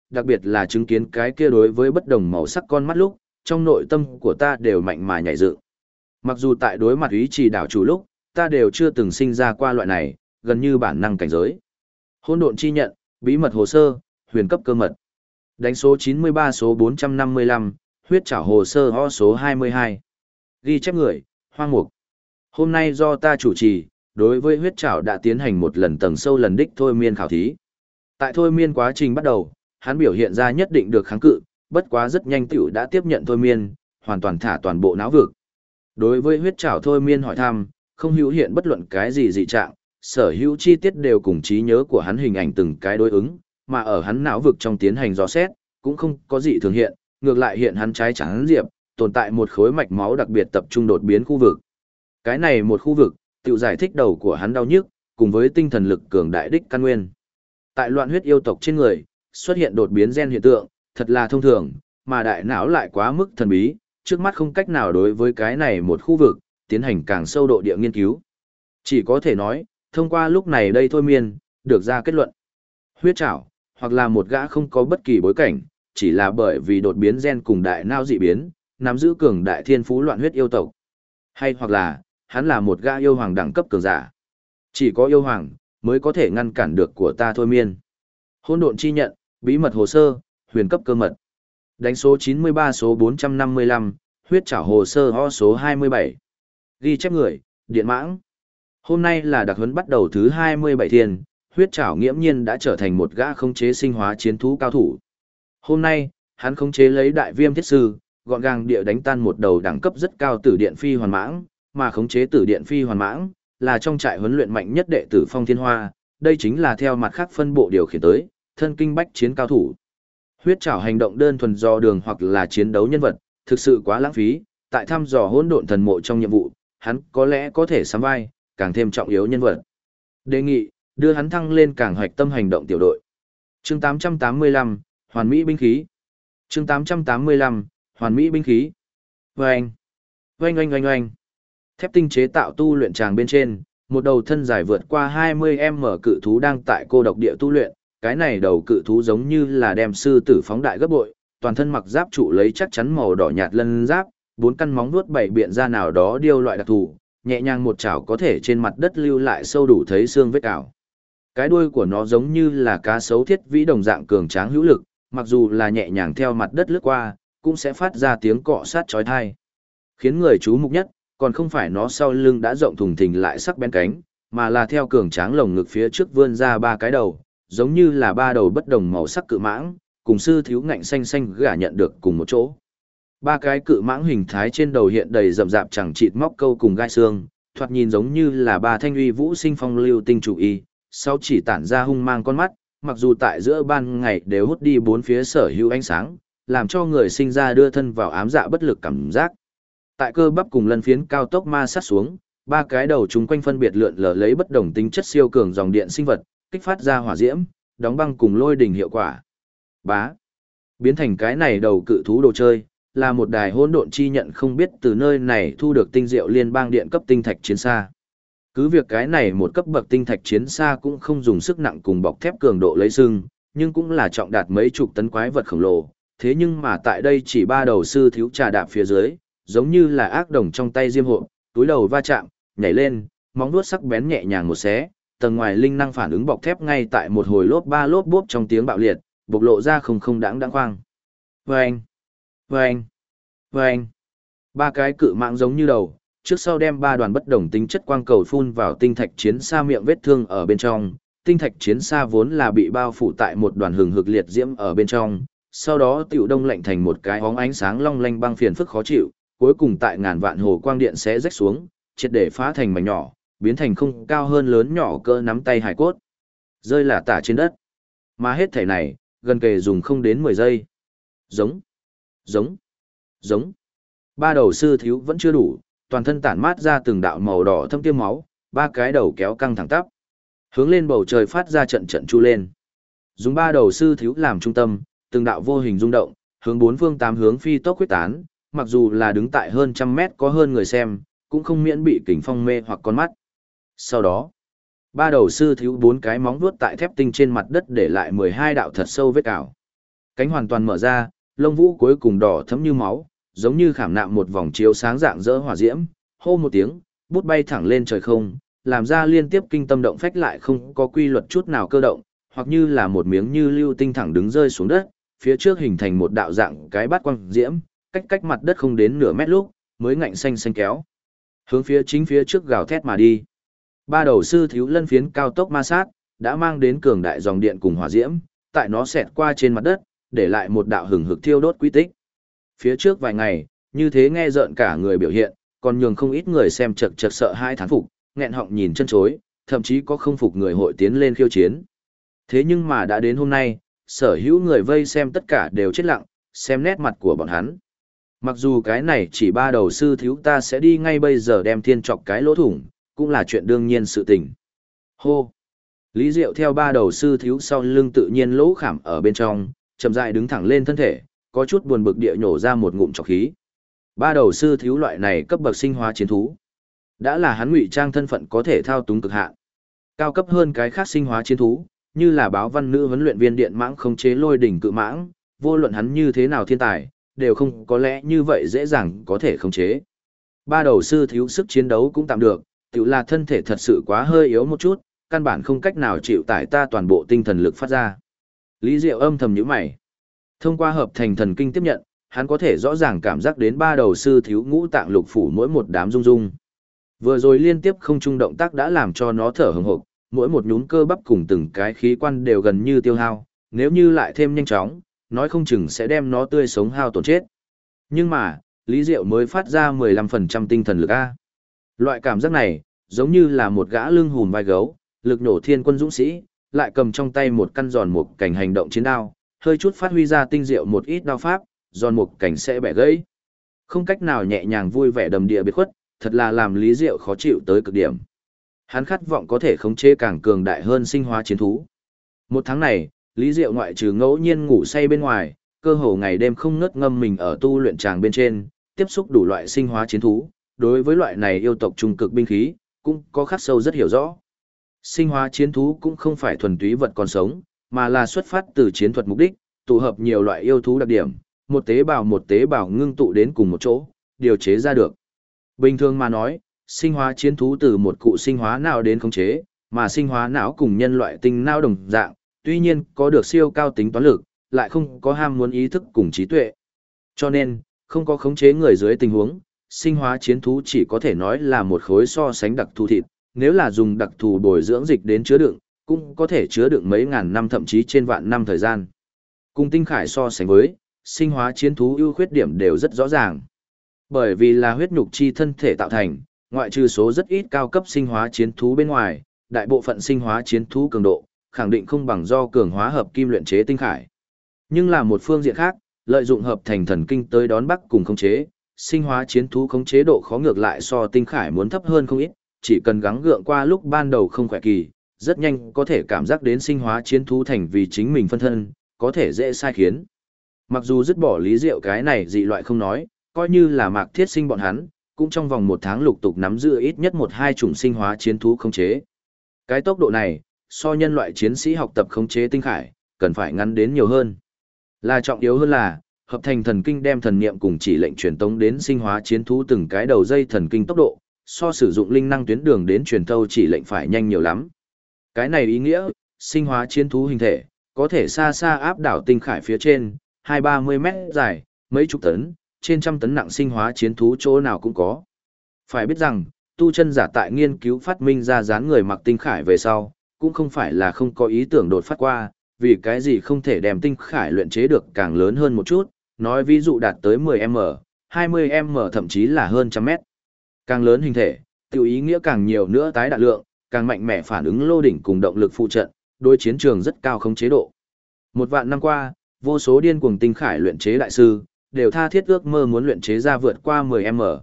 đặc biệt là chứng kiến cái kia đối với bất đồng màu sắc con mắt lúc, trong nội tâm của ta đều mạnh mà nhảy dựng. Mặc dù tại đối mặt ý chỉ đảo chủ lúc, ta đều chưa từng sinh ra qua loại này, gần như bản năng cảnh giới. Hỗn độn chi nhận, bí mật hồ sơ, huyền cấp cơ mật. Đánh số 93 số 455, huyết trảo hồ sơ ho số 22. Ghi chép người, Hoang Mục. Hôm nay do ta chủ trì, đối với huyết trảo đã tiến hành một lần tầng sâu lần đích thôi miên khảo thí. Tại thôi miên quá trình bắt đầu, hắn biểu hiện ra nhất định được kháng cự, bất quá rất nhanh tiểu đã tiếp nhận thôi miên, hoàn toàn thả toàn bộ não vực. Đối với huyết trảo thôi miên hỏi thăm, không hữu hiện bất luận cái gì dị trạng, sở hữu chi tiết đều cùng trí nhớ của hắn hình ảnh từng cái đối ứng, mà ở hắn não vực trong tiến hành dò xét, cũng không có gì thường hiện, ngược lại hiện hắn trái trắng diệp, tồn tại một khối mạch máu đặc biệt tập trung đột biến khu vực. Cái này một khu vực, tự giải thích đầu của hắn đau nhức, cùng với tinh thần lực cường đại đích căn nguyên. Tại loạn huyết yêu tộc trên người, xuất hiện đột biến gen hiện tượng, thật là thông thường, mà đại não lại quá mức thần bí, trước mắt không cách nào đối với cái này một khu vực, tiến hành càng sâu độ địa nghiên cứu. Chỉ có thể nói, thông qua lúc này đây thôi miên, được ra kết luận. Huyết trảo, hoặc là một gã không có bất kỳ bối cảnh, chỉ là bởi vì đột biến gen cùng đại não dị biến, nắm giữ cường đại thiên phú loạn huyết yêu tộc. Hay hoặc là, hắn là một gã yêu hoàng đẳng cấp cường giả. Chỉ có yêu hoàng, mới có thể ngăn cản được của ta thôi miên. Hỗn độn chi nhận, bí mật hồ sơ, huyền cấp cơ mật. Đánh số 93 số 455, huyết trảo hồ sơ ho số 27. Ghi chép người, điện mãng. Hôm nay là đặc huấn bắt đầu thứ 27 thiên, huyết trảo nghiễm nhiên đã trở thành một gã khống chế sinh hóa chiến thú cao thủ. Hôm nay, hắn khống chế lấy đại viêm thiết sư, gọn gàng địa đánh tan một đầu đẳng cấp rất cao tử điện phi hoàn mãng, mà khống chế tử điện phi hoàn mãng là trong trại huấn luyện mạnh nhất đệ tử Phong Thiên Hoa, đây chính là theo mặt khác phân bộ điều khiển tới, thân kinh bách chiến cao thủ. Huyết trảo hành động đơn thuần do đường hoặc là chiến đấu nhân vật, thực sự quá lãng phí, tại thăm dò hỗn độn thần mộ trong nhiệm vụ, hắn có lẽ có thể sắm vai, càng thêm trọng yếu nhân vật. Đề nghị, đưa hắn thăng lên càng hoạch tâm hành động tiểu đội. Chương 885, Hoàn Mỹ binh khí. Chương 885, Hoàn Mỹ binh khí. Oanh, oanh oanh oanh oanh. Thép tinh chế tạo tu luyện tràng bên trên, một đầu thân dài vượt qua 20m cự thú đang tại cô độc địa tu luyện, cái này đầu cự thú giống như là đem sư tử phóng đại gấp bội, toàn thân mặc giáp trụ lấy chắc chắn màu đỏ nhạt lân giáp, bốn căn móng vuốt bảy biện ra nào đó điêu loại đặc thù, nhẹ nhàng một chảo có thể trên mặt đất lưu lại sâu đủ thấy xương vết cào. Cái đuôi của nó giống như là cá sấu thiết vĩ đồng dạng cường tráng hữu lực, mặc dù là nhẹ nhàng theo mặt đất lướt qua, cũng sẽ phát ra tiếng cọ sát chói tai. Khiến người chú mục nhất, còn không phải nó sau lưng đã rộng thùng thình lại sắc bén cánh, mà là theo cường tráng lồng ngực phía trước vươn ra ba cái đầu, giống như là ba đầu bất đồng màu sắc cự mãng, cùng sư thiếu ngạnh xanh xanh gả nhận được cùng một chỗ. Ba cái cự mãng hình thái trên đầu hiện đầy rậm rạp chẳng chịt móc câu cùng gai xương, thoạt nhìn giống như là ba thanh uy vũ sinh phong lưu tinh chủ y, sau chỉ tản ra hung mang con mắt, mặc dù tại giữa ban ngày đều hút đi bốn phía sở hữu ánh sáng, làm cho người sinh ra đưa thân vào ám dạ bất lực cảm giác. Tại cơ bắp cùng lân phiến cao tốc ma sát xuống, ba cái đầu chúng quanh phân biệt lượn lờ lấy bất đồng tính chất siêu cường dòng điện sinh vật, kích phát ra hỏa diễm, đóng băng cùng lôi đỉnh hiệu quả. Bá. Biến thành cái này đầu cự thú đồ chơi, là một đài hỗn độn chi nhận không biết từ nơi này thu được tinh diệu liên bang điện cấp tinh thạch chiến xa. Cứ việc cái này một cấp bậc tinh thạch chiến xa cũng không dùng sức nặng cùng bọc thép cường độ lấy sưng, nhưng cũng là trọng đạt mấy chục tấn quái vật khổng lồ. Thế nhưng mà tại đây chỉ ba đầu sư thiếu trà đạp phía dưới, giống như là ác đồng trong tay diêm hộ, túi đầu va chạm, nhảy lên, móng vuốt sắc bén nhẹ nhàng một xé, tầng ngoài linh năng phản ứng bọc thép ngay tại một hồi lốp ba lốp bốp trong tiếng bạo liệt, bộc lộ ra không đáng khoang. Vâng! Vâng! Vâng! Ba cái cự mạng giống như đầu, trước sau đem ba đoàn bất đồng tính chất quang cầu phun vào tinh thạch chiến xa miệng vết thương ở bên trong. Tinh thạch chiến xa vốn là bị bao phủ tại một đoàn hừng hực liệt diễm ở bên trong, sau đó tiểu đông lạnh thành một cái hóng ánh sáng long lanh băng phiền phức khó chịu, cuối cùng tại ngàn vạn hồ quang điện sẽ rách xuống, triệt để phá thành mảnh nhỏ, biến thành không cao hơn lớn nhỏ cỡ nắm tay hải cốt, rơi lả tả trên đất. Mà hết thể này, gần kề dùng không đến 10 giây. Giống, giống, giống. Ba đầu sư thiếu vẫn chưa đủ, toàn thân tản mát ra từng đạo màu đỏ thâm tiêm máu, ba cái đầu kéo căng thẳng tắp, hướng lên bầu trời phát ra trận trận chu lên. Dùng ba đầu sư thiếu làm trung tâm, từng đạo vô hình rung động, hướng bốn phương tám hướng phi tốc quyết tán, mặc dù là đứng tại hơn trăm mét có hơn người xem, cũng không miễn bị kình phong mê hoặc con mắt. Sau đó, ba đầu sư thiếu bốn cái móng vuốt tại thép tinh trên mặt đất để lại 12 đạo thật sâu vết cào. Cánh hoàn toàn mở ra, lông vũ cuối cùng đỏ thẫm như máu, giống như khảm nạm một vòng chiếu sáng dạng dỡ hỏa diễm, hô một tiếng, bút bay thẳng lên trời không, làm ra liên tiếp kinh tâm động phách lại không có quy luật chút nào cơ động, hoặc như là một miếng như lưu tinh thẳng đứng rơi xuống đất, phía trước hình thành một đạo dạng cái bát quang diễm, cách mặt đất không đến nửa mét lúc, mới ngạnh xanh xanh kéo. Hướng phía chính phía trước gào thét mà đi. Ba đầu sư thiếu lân phiến cao tốc ma sát, đã mang đến cường đại dòng điện cùng hỏa diễm, tại nó xẹt qua trên mặt đất, để lại một đạo hừng hực thiêu đốt quy tích. Phía trước vài ngày, như thế nghe rợn cả người biểu hiện, còn nhường không ít người xem chật chật sợ hai thán phục, nghẹn họng nhìn chân chối, thậm chí có không phục người hội tiến lên khiêu chiến. Thế nhưng mà đã đến hôm nay, sở hữu người vây xem tất cả đều chết lặng, xem nét mặt của bọn hắn. Mặc dù cái này chỉ ba đầu sư thiếu ta sẽ đi ngay bây giờ đem thiên chọc cái lỗ thủng, cũng là chuyện đương nhiên sự tình. Hô! Lý Diệu theo ba đầu sư thiếu sau lưng tự nhiên lỗ khảm ở bên trong, chậm rãi đứng thẳng lên thân thể, có chút buồn bực địa nhổ ra một ngụm trọc khí. Ba đầu sư thiếu loại này cấp bậc sinh hóa chiến thú, đã là hắn ngụy trang thân phận có thể thao túng cực hạn. Cao cấp hơn cái khác sinh hóa chiến thú, như là báo văn nữ huấn luyện viên điện mãng khống chế lôi đỉnh cự mãng, vô luận hắn như thế nào thiên tài, đều không có lẽ như vậy dễ dàng có thể khống chế. Ba đầu sư thiếu sức chiến đấu cũng tạm được, tự là thân thể thật sự quá hơi yếu một chút, căn bản không cách nào chịu tải ta toàn bộ tinh thần lực phát ra. Lý Diệu âm thầm nhíu mày. Thông qua hợp thành thần kinh tiếp nhận, hắn có thể rõ ràng cảm giác đến ba đầu sư thiếu ngũ tạng lục phủ mỗi một đám rung rung. Vừa rồi liên tiếp không trung động tác đã làm cho nó thở hừng hực, mỗi một nhún cơ bắp cùng từng cái khí quan đều gần như tiêu hao, nếu như lại thêm nhanh chóng, nói không chừng sẽ đem nó tươi sống hao tổn chết. Nhưng mà, Lý Diệu mới phát ra 15% tinh thần lực A. Loại cảm giác này, giống như là một gã lưng hùm vai gấu, lực nổ thiên quân dũng sĩ, lại cầm trong tay một căn giòn mục cảnh hành động chiến đao, hơi chút phát huy ra tinh diệu một ít đao pháp, giòn mục cảnh sẽ bẻ gãy. Không cách nào nhẹ nhàng vui vẻ đầm địa biệt khuất, thật là làm Lý Diệu khó chịu tới cực điểm. Hắn khát vọng có thể khống chế càng cường đại hơn sinh hóa chiến thú. Một tháng này, Lý Diệu ngoại trừ ngẫu nhiên ngủ say bên ngoài, cơ hồ ngày đêm không ngớt ngâm mình ở tu luyện tràng bên trên, tiếp xúc đủ loại sinh hóa chiến thú, đối với loại này yêu tộc trung cực binh khí, cũng có khắc sâu rất hiểu rõ. Sinh hóa chiến thú cũng không phải thuần túy vật còn sống, mà là xuất phát từ chiến thuật mục đích, tụ hợp nhiều loại yêu thú đặc điểm, một tế bào ngưng tụ đến cùng một chỗ, điều chế ra được. Bình thường mà nói, sinh hóa chiến thú từ một cụ sinh hóa não đến khống chế, mà sinh hóa não cùng nhân loại tinh não đồng dạng, tuy nhiên có được siêu cao tính toán lực, lại không có ham muốn ý thức cùng trí tuệ. Cho nên, không có khống chế người dưới tình huống, sinh hóa chiến thú chỉ có thể nói là một khối so sánh đặc thù thịt, nếu là dùng đặc thù bồi dưỡng dịch đến chứa đựng, cũng có thể chứa đựng mấy ngàn năm thậm chí trên vạn năm thời gian. Cùng tinh khải so sánh với, sinh hóa chiến thú ưu khuyết điểm đều rất rõ ràng. Bởi vì là huyết nhục chi thân thể tạo thành, ngoại trừ số rất ít cao cấp sinh hóa chiến thú bên ngoài, đại bộ phận sinh hóa chiến thú cường độ, khẳng định không bằng do cường hóa hợp kim luyện chế tinh khải. Nhưng là một phương diện khác, lợi dụng hợp thành thần kinh tới đón bắt cùng khống chế, sinh hóa chiến thú khống chế độ khó ngược lại so tinh khải muốn thấp hơn không ít, chỉ cần gắng gượng qua lúc ban đầu không khỏe kỳ, rất nhanh có thể cảm giác đến sinh hóa chiến thú thành vì chính mình phân thân, có thể dễ sai khiến. Mặc dù dứt bỏ Lý Diệu cái này dị loại không nói, coi như là Mạc Thiết Sinh bọn hắn, cũng trong vòng một tháng lục tục nắm giữ ít nhất một hai chủng sinh hóa chiến thú khống chế. Cái tốc độ này, so nhân loại chiến sĩ học tập khống chế tinh khải, cần phải ngắn đến nhiều hơn. Là trọng yếu hơn là, hợp thành thần kinh đem thần niệm cùng chỉ lệnh truyền tống đến sinh hóa chiến thú từng cái đầu dây thần kinh tốc độ, so sử dụng linh năng tuyến đường đến truyền thâu chỉ lệnh phải nhanh nhiều lắm. Cái này ý nghĩa, sinh hóa chiến thú hình thể, có thể xa xa áp đảo tinh khải phía trên, 20-30 mét dài, mấy chục tấn, trên trăm tấn nặng sinh hóa chiến thú chỗ nào cũng có. Phải biết rằng, tu chân giả tại nghiên cứu phát minh ra dáng người mặc tinh khải về sau, cũng không phải là không có ý tưởng đột phát qua, vì cái gì không thể đem tinh khải luyện chế được càng lớn hơn một chút, nói ví dụ đạt tới 10m, 20m thậm chí là hơn trăm mét. Càng lớn hình thể, tiêu ý nghĩa càng nhiều nữa tái đạn lượng, càng mạnh mẽ phản ứng lô đỉnh cùng động lực phụ trận, đối chiến trường rất cao không chế độ. Một vạn năm qua, vô số điên cuồng tinh khải luyện chế đại sư, đều tha thiết ước mơ muốn luyện chế ra vượt qua 10m,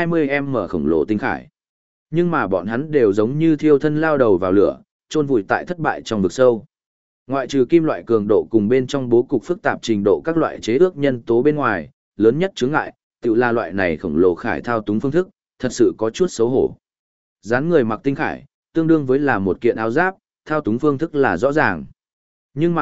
20m khổng lồ tinh khải. Nhưng mà bọn hắn đều giống như thiêu thân lao đầu vào lửa, chôn vùi tại thất bại trong vực sâu. Ngoại trừ kim loại cường độ cùng bên trong bố cục phức tạp trình độ các loại chế ước nhân tố bên ngoài, lớn nhất chướng ngại, tự là loại này khổng lồ khải thao túng phương thức, thật sự có chút xấu hổ. Dán người mặc tinh khải, tương đương với là một kiện áo giáp, thao túng phương thức là rõ ràng. Nhưng mà,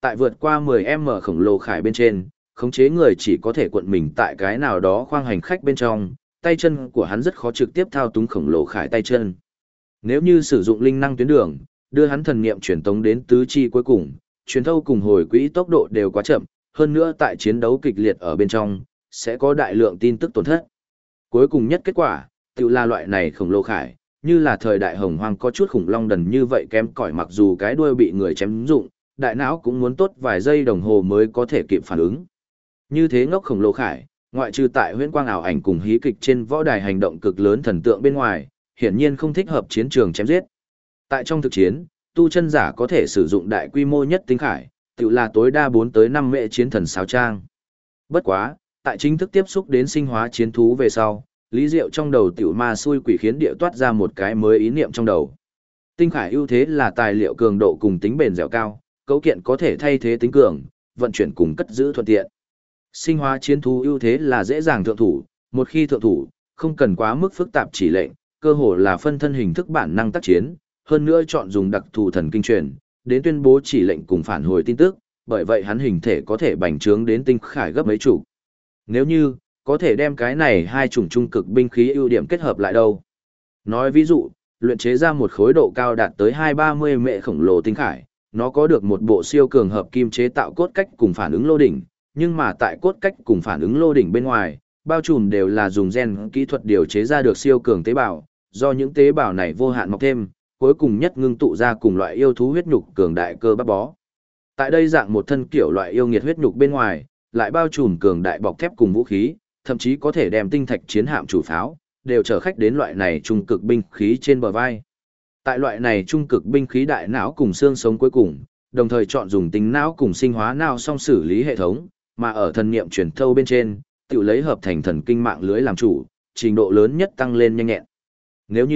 Tại vượt qua 10m khổng lồ khải bên trên, khống chế người chỉ có thể cuộn mình tại cái nào đó khoang hành khách bên trong, tay chân của hắn rất khó trực tiếp thao túng khổng lồ khải tay chân. Nếu như sử dụng linh năng tuyến đường, đưa hắn thần niệm truyền tống đến tứ chi cuối cùng, truyền thâu cùng hồi quỹ tốc độ đều quá chậm, hơn nữa tại chiến đấu kịch liệt ở bên trong, sẽ có đại lượng tin tức tổn thất. Cuối cùng nhất kết quả, tự là loại này khổng lồ khải, như là thời đại hồng hoang có chút khủng long đần như vậy kém cỏi, mặc dù cái đuôi bị người chém dụng, đại não cũng muốn tốt vài giây đồng hồ mới có thể kịp phản ứng. Như thế ngốc khổng lồ khải, ngoại trừ tại huyễn quang ảo ảnh cùng hí kịch trên võ đài hành động cực lớn thần tượng bên ngoài, hiển nhiên không thích hợp chiến trường chém giết. Tại trong thực chiến, tu chân giả có thể sử dụng đại quy mô nhất tinh khải, tự là tối đa 4 tới 5 mệ chiến thần sáo trang. Bất quá, tại chính thức tiếp xúc đến sinh hóa chiến thú về sau, Lý Diệu trong đầu tiểu ma xui quỷ khiến địa toát ra một cái mới ý niệm trong đầu. Tinh khải ưu thế là tài liệu cường độ cùng tính bền dẻo cao, cấu kiện có thể thay thế tính cường, vận chuyển cùng cất giữ thuận tiện. Sinh hóa chiến thú ưu thế là dễ dàng thượng thủ, một khi thượng thủ, không cần quá mức phức tạp chỉ lệnh, cơ hồ là phân thân hình thức bản năng tác chiến, hơn nữa chọn dùng đặc thù thần kinh truyền, đến tuyên bố chỉ lệnh cùng phản hồi tin tức, bởi vậy hắn hình thể có thể bành trướng đến tinh khải gấp mấy chục. Nếu như có thể đem cái này hai chủng trung cực binh khí ưu điểm kết hợp lại đâu. Nói ví dụ, luyện chế ra một khối độ cao đạt tới 230 mệ khổng lồ tinh khải, nó có được một bộ siêu cường hợp kim chế tạo cốt cách cùng phản ứng lô đỉnh, nhưng mà tại cốt cách cùng phản ứng lô đỉnh bên ngoài, bao trùm đều là dùng gen kỹ thuật điều chế ra được siêu cường tế bào, do những tế bào này vô hạn mọc thêm, cuối cùng nhất ngưng tụ ra cùng loại yêu thú huyết nhục cường đại cơ bắp bó. Tại đây dạng một thân kiểu loại yêu nghiệt huyết nhục bên ngoài, lại bao trùm cường đại bọc thép cùng vũ khí, thậm chí có thể đem tinh thạch chiến hạm chủ pháo, đều chở khách đến loại này trung cực binh khí trên bờ vai. Tại loại này trung cực binh khí đại não cùng xương sống cuối cùng, đồng thời chọn dùng tính não cùng sinh hóa não song xử lý hệ thống, mà ở thần niệm truyền thâu bên trên, tự lấy hợp thành thần kinh mạng lưới làm chủ, trình độ lớn nhất tăng lên nhanh nhẹn. Nếu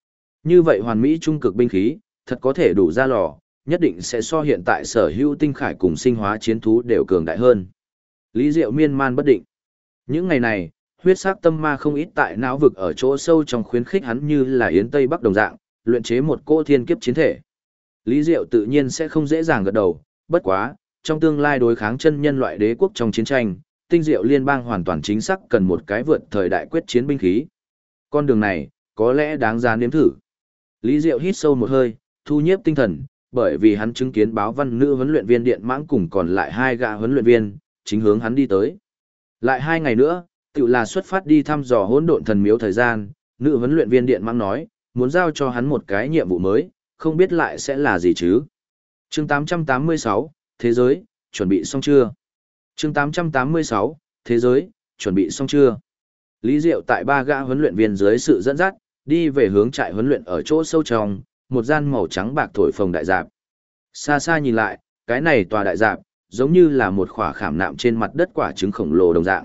như vậy hoàn mỹ trung cực binh khí, thật có thể đủ ra lò, nhất định sẽ so hiện tại sở hữu tinh khải cùng sinh hóa chiến thú đều cường đại hơn. Lý Diệu miên man bất định. Những ngày này, huyết sắc tâm ma không ít tại não vực ở chỗ sâu trong khuyến khích hắn như là yến tây bắc đồng dạng, luyện chế một cỗ thiên kiếp chiến thể. Lý Diệu tự nhiên sẽ không dễ dàng gật đầu, bất quá, trong tương lai đối kháng chân nhân loại đế quốc trong chiến tranh, tinh diệu liên bang hoàn toàn chính xác cần một cái vượt thời đại quyết chiến binh khí. Con đường này, có lẽ đáng giá nếm thử. Lý Diệu hít sâu một hơi, thu nhiếp tinh thần, bởi vì hắn chứng kiến báo văn nữ huấn luyện viên Điện Mãng cùng còn lại hai gã huấn luyện viên, chính hướng hắn đi tới. Lại 2 ngày nữa, tự là xuất phát đi thăm dò hỗn độn thần miếu thời gian, nữ huấn luyện viên Điện Mãng nói, muốn giao cho hắn một cái nhiệm vụ mới, không biết lại sẽ là gì chứ. Chương 886, Thế giới, chuẩn bị xong chưa? Chương 886, Thế giới, chuẩn bị xong chưa? Lý Diệu tại 3 gã huấn luyện viên dưới sự dẫn dắt, đi về hướng trại huấn luyện ở chỗ sâu trong, một gian màu trắng bạc thổi phồng đại dạp. Xa xa nhìn lại, cái này tòa đại dạp, giống như là một khỏa khảm nạm trên mặt đất quả trứng khổng lồ đồng dạng.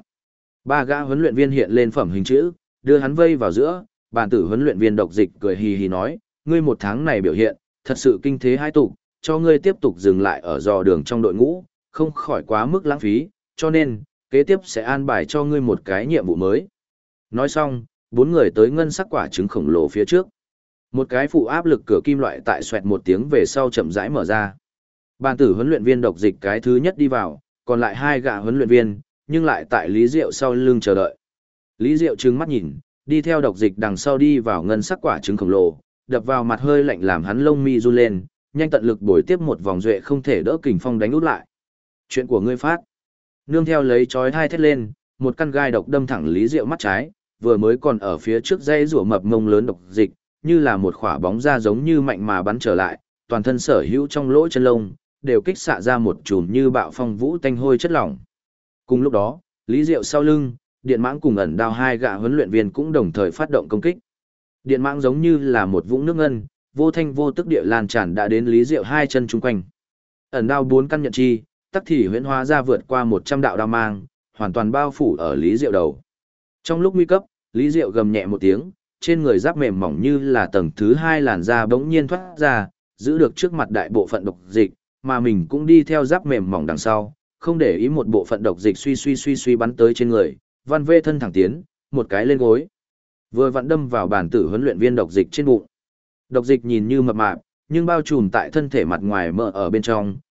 3 gã huấn luyện viên hiện lên phẩm hình chữ, đưa hắn vây vào giữa, bàn tử huấn luyện viên độc dịch cười hì hì nói, ngươi một tháng này biểu hiện, thật sự kinh thế hai tục, cho ngươi tiếp tục dừng lại ở dò đường trong đội ngũ, không khỏi quá mức lãng phí, cho nên, kế tiếp sẽ an bài cho ngươi một cái nhiệm vụ mới. Nói xong, 4 người tới ngân sắc quả trứng khổng lồ phía trước. Một cái phụ áp lực cửa kim loại tại xoẹt một tiếng về sau chậm rãi mở ra. Bàn tử huấn luyện viên độc dịch cái thứ nhất đi vào, còn lại 2 gã huấn luyện viên, nhưng lại tại Lý Diệu sau lưng chờ đợi. Lý Diệu trừng mắt nhìn, đi theo độc dịch đằng sau đi vào ngân sắc quả trứng khổng lồ, đập vào mặt hơi lạnh làm hắn lông mi run lên, nhanh tận lực bồi tiếp một vòng duệ không thể đỡ kình phong đánh út lại. Chuyện của ngươi phát. Nương theo lấy chói tai thét lên, một căn gai độc đâm thẳng Lý Diệu mắt trái, vừa mới còn ở phía trước dây rủa mập mông lớn độc dịch, như là một quả bóng ra giống như mạnh mà bắn trở lại, toàn thân sở hữu trong lỗ chân lông, đều kích xạ ra một chùm như bạo phong vũ tanh hôi chất lỏng. Cùng lúc đó, Lý Diệu sau lưng, Điện Mãng cùng ẩn đao 2 gã huấn luyện viên cũng đồng thời phát động công kích. Điện Mãng giống như là một vũng nước ngân, vô thanh vô tức địa lan tràn đã đến Lý Diệu 2 chân chung quanh. Ẩn đao 4 căn nhận chi, tắc thì huyễn hóa ra vượt qua 100 đạo đao mang, hoàn toàn bao phủ ở Lý Diệu đầu. Trong lúc nguy cấp, Lý Diệu gầm nhẹ một tiếng, trên người giáp mềm mỏng như là tầng thứ 2 làn da bỗng nhiên thoát ra, giữ được trước mặt đại bộ phận độc dịch, mà mình cũng đi theo giáp mềm mỏng đằng sau, không để ý một bộ phận độc dịch suy bắn tới trên người, văn vê thân thẳng tiến, một cái lên gối. Vừa vặn đâm vào bản tử huấn luyện viên độc dịch trên bụng. Độc dịch nhìn như mập mạp, nhưng bao trùm tại thân thể mặt ngoài mỡ ở bên trong,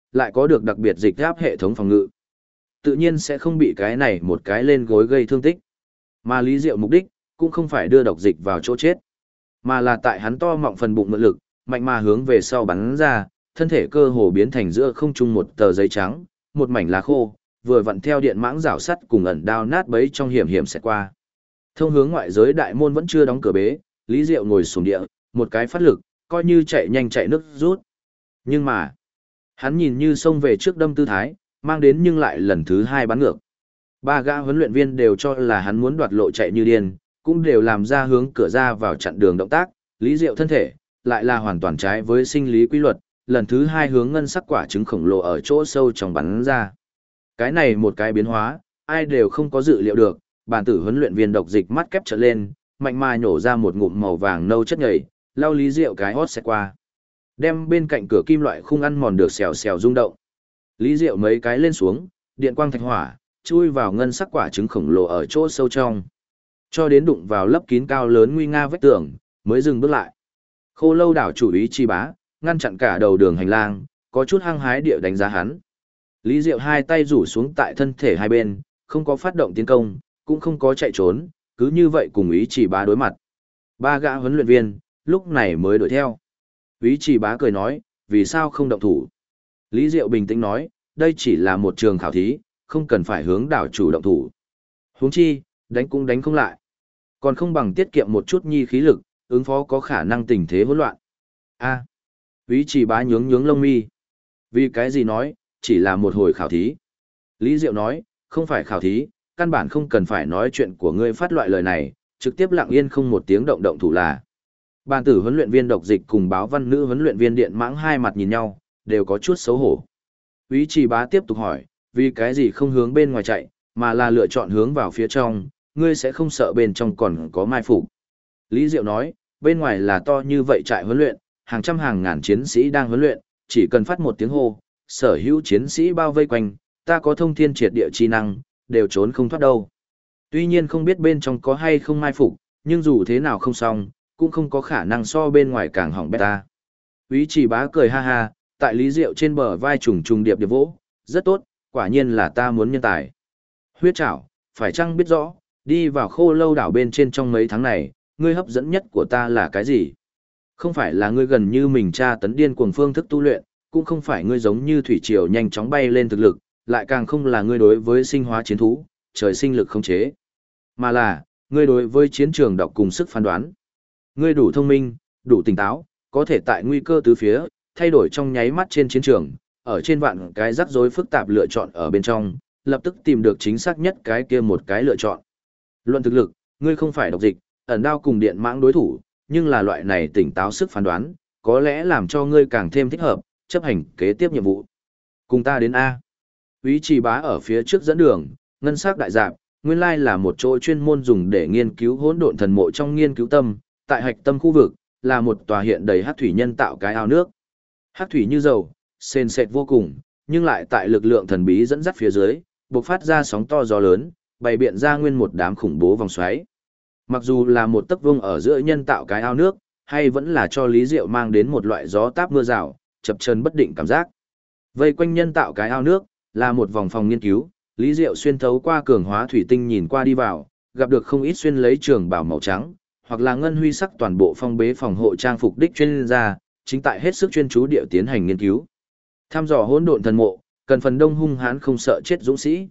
lại có được đặc biệt dịch áp hệ thống phòng ngự. Tự nhiên sẽ không bị cái này một cái lên gối gây thương tích. Mà Lý Diệu mục đích, cũng không phải đưa độc dịch vào chỗ chết, mà là tại hắn to mọng phần bụng mượn lực, mạnh mà hướng về sau bắn ra, thân thể cơ hồ biến thành giữa không trung một tờ giấy trắng, một mảnh lá khô, vừa vặn theo điện mãng rảo sắt cùng ẩn đao nát bấy trong hiểm hiểm sẽ qua. Thông hướng ngoại giới đại môn vẫn chưa đóng cửa bế, Lý Diệu ngồi xuống địa, một cái phát lực, coi như chạy nhanh chạy nước rút. Nhưng mà, hắn nhìn như xông về trước đâm tư thái, mang đến nhưng lại lần thứ hai bắn ngược. Ba gã huấn luyện viên đều cho là hắn muốn đoạt lộ chạy như điên, cũng đều làm ra hướng cửa ra vào chặn đường động tác, Lý Diệu thân thể, lại là hoàn toàn trái với sinh lý quy luật, lần thứ hai hướng ngân sắc quả trứng khổng lồ ở chỗ sâu trong bắn ra. Cái này một cái biến hóa, ai đều không có dự liệu được, bản tử huấn luyện viên độc dịch mắt kép trở lên, mạnh mà nhổ ra một ngụm màu vàng nâu chất nhầy, lao Lý Diệu cái hót sẽ qua. Đem bên cạnh cửa kim loại khung ăn mòn được xèo xèo rung động. Lý Diệu mấy cái lên xuống, điện quang thạch hỏa, chui vào ngân sắc quả trứng khổng lồ ở chỗ sâu trong. Cho đến đụng vào lấp kín cao lớn nguy nga vách tường, mới dừng bước lại. Khô Lâu đảo chủ ý Chi Bá, ngăn chặn cả đầu đường hành lang, có chút hăng hái địa đánh giá hắn. Lý Diệu hai tay rủ xuống tại thân thể hai bên, không có phát động tiến công, cũng không có chạy trốn, cứ như vậy cùng Ý Chỉ Bá đối mặt. Ba gã huấn luyện viên, lúc này mới đuổi theo. Ý Chỉ Bá cười nói, vì sao không động thủ? Lý Diệu bình tĩnh nói, đây chỉ là một trường khảo thí, không cần phải hướng đảo chủ động thủ. Huống chi, đánh cũng đánh không lại. Còn không bằng tiết kiệm một chút nhi khí lực, ứng phó có khả năng tình thế hỗn loạn. A. Ý Chỉ Bá nhướng nhướng lông mi. Vì cái gì nói, chỉ là một hồi khảo thí. Lý Diệu nói, không phải khảo thí, căn bản không cần phải nói chuyện của ngươi phát loại lời này, trực tiếp lặng yên không một tiếng động thủ là. Bàn tử huấn luyện viên độc dịch cùng báo văn nữ huấn luyện viên điện mãng hai mặt nhìn nhau, đều có chút xấu hổ. Ý Chỉ Bá tiếp tục hỏi, vì cái gì không hướng bên ngoài chạy, mà là lựa chọn hướng vào phía trong, ngươi sẽ không sợ bên trong còn có mai phục. Lý Diệu nói, bên ngoài là to như vậy trại huấn luyện, hàng trăm hàng ngàn chiến sĩ đang huấn luyện, chỉ cần phát một tiếng hô, sở hữu chiến sĩ bao vây quanh, ta có thông thiên triệt địa chi năng, đều trốn không thoát đâu. Tuy nhiên không biết bên trong có hay không mai phục, nhưng dù thế nào không xong, cũng không có khả năng so bên ngoài càng hỏng bét ta. Ý Chỉ Bá cười ha ha, tại Lý Diệu trên bờ vai trùng trùng điệp điệp vỗ, rất tốt, quả nhiên là ta muốn nhân tài. Huyết Trảo, phải chăng biết rõ, đi vào Khô Lâu đảo bên trên trong mấy tháng này, ngươi hấp dẫn nhất của ta là cái gì? Không phải là ngươi gần như mình tra tấn điên cuồng phương thức tu luyện, cũng không phải ngươi giống như thủy triều nhanh chóng bay lên thực lực, lại càng không là ngươi đối với sinh hóa chiến thú, trời sinh lực không chế, mà là ngươi đối với chiến trường đọc cùng sức phán đoán. Ngươi đủ thông minh, đủ tỉnh táo, có thể tại nguy cơ tứ phía, thay đổi trong nháy mắt trên chiến trường, ở trên vạn cái rắc rối phức tạp lựa chọn ở bên trong, lập tức tìm được chính xác nhất cái kia một cái lựa chọn. Luận thực lực, ngươi không phải độc dịch, ẩn đao cùng điện mãng đối thủ, nhưng là loại này tỉnh táo sức phán đoán, có lẽ làm cho ngươi càng thêm thích hợp, chấp hành kế tiếp nhiệm vụ. Cùng ta đến A. Ý Chỉ Bá ở phía trước dẫn đường, ngân sắc đại dạp, nguyên lai là một chỗ chuyên môn dùng để nghiên cứu hỗn độn thần mộ trong nghiên cứu tâm, tại hạch tâm khu vực, là một tòa hiện đầy hắc thủy nhân tạo cái ao nước. Hắc thủy như dầu, sền sệt vô cùng, nhưng lại tại lực lượng thần bí dẫn dắt phía dưới, bộc phát ra sóng to gió lớn, bày biện ra nguyên một đám khủng bố vòng xoáy. Mặc dù là một tấc vuông ở giữa nhân tạo cái ao nước, hay vẫn là cho Lý Diệu mang đến một loại gió táp mưa rào, chập chờn bất định cảm giác. Vây quanh nhân tạo cái ao nước, là một vòng phòng nghiên cứu, Lý Diệu xuyên thấu qua cường hóa thủy tinh nhìn qua đi vào, gặp được không ít xuyên lấy trường bào màu trắng, hoặc là ngân huy sắc toàn bộ phong bế phòng hộ trang phục đích chuyên gia, chính tại hết sức chuyên chú địa tiến hành nghiên cứu. Tham dò hỗn độn thần mộ, cần phần đông hung hãn không sợ chết dũng sĩ.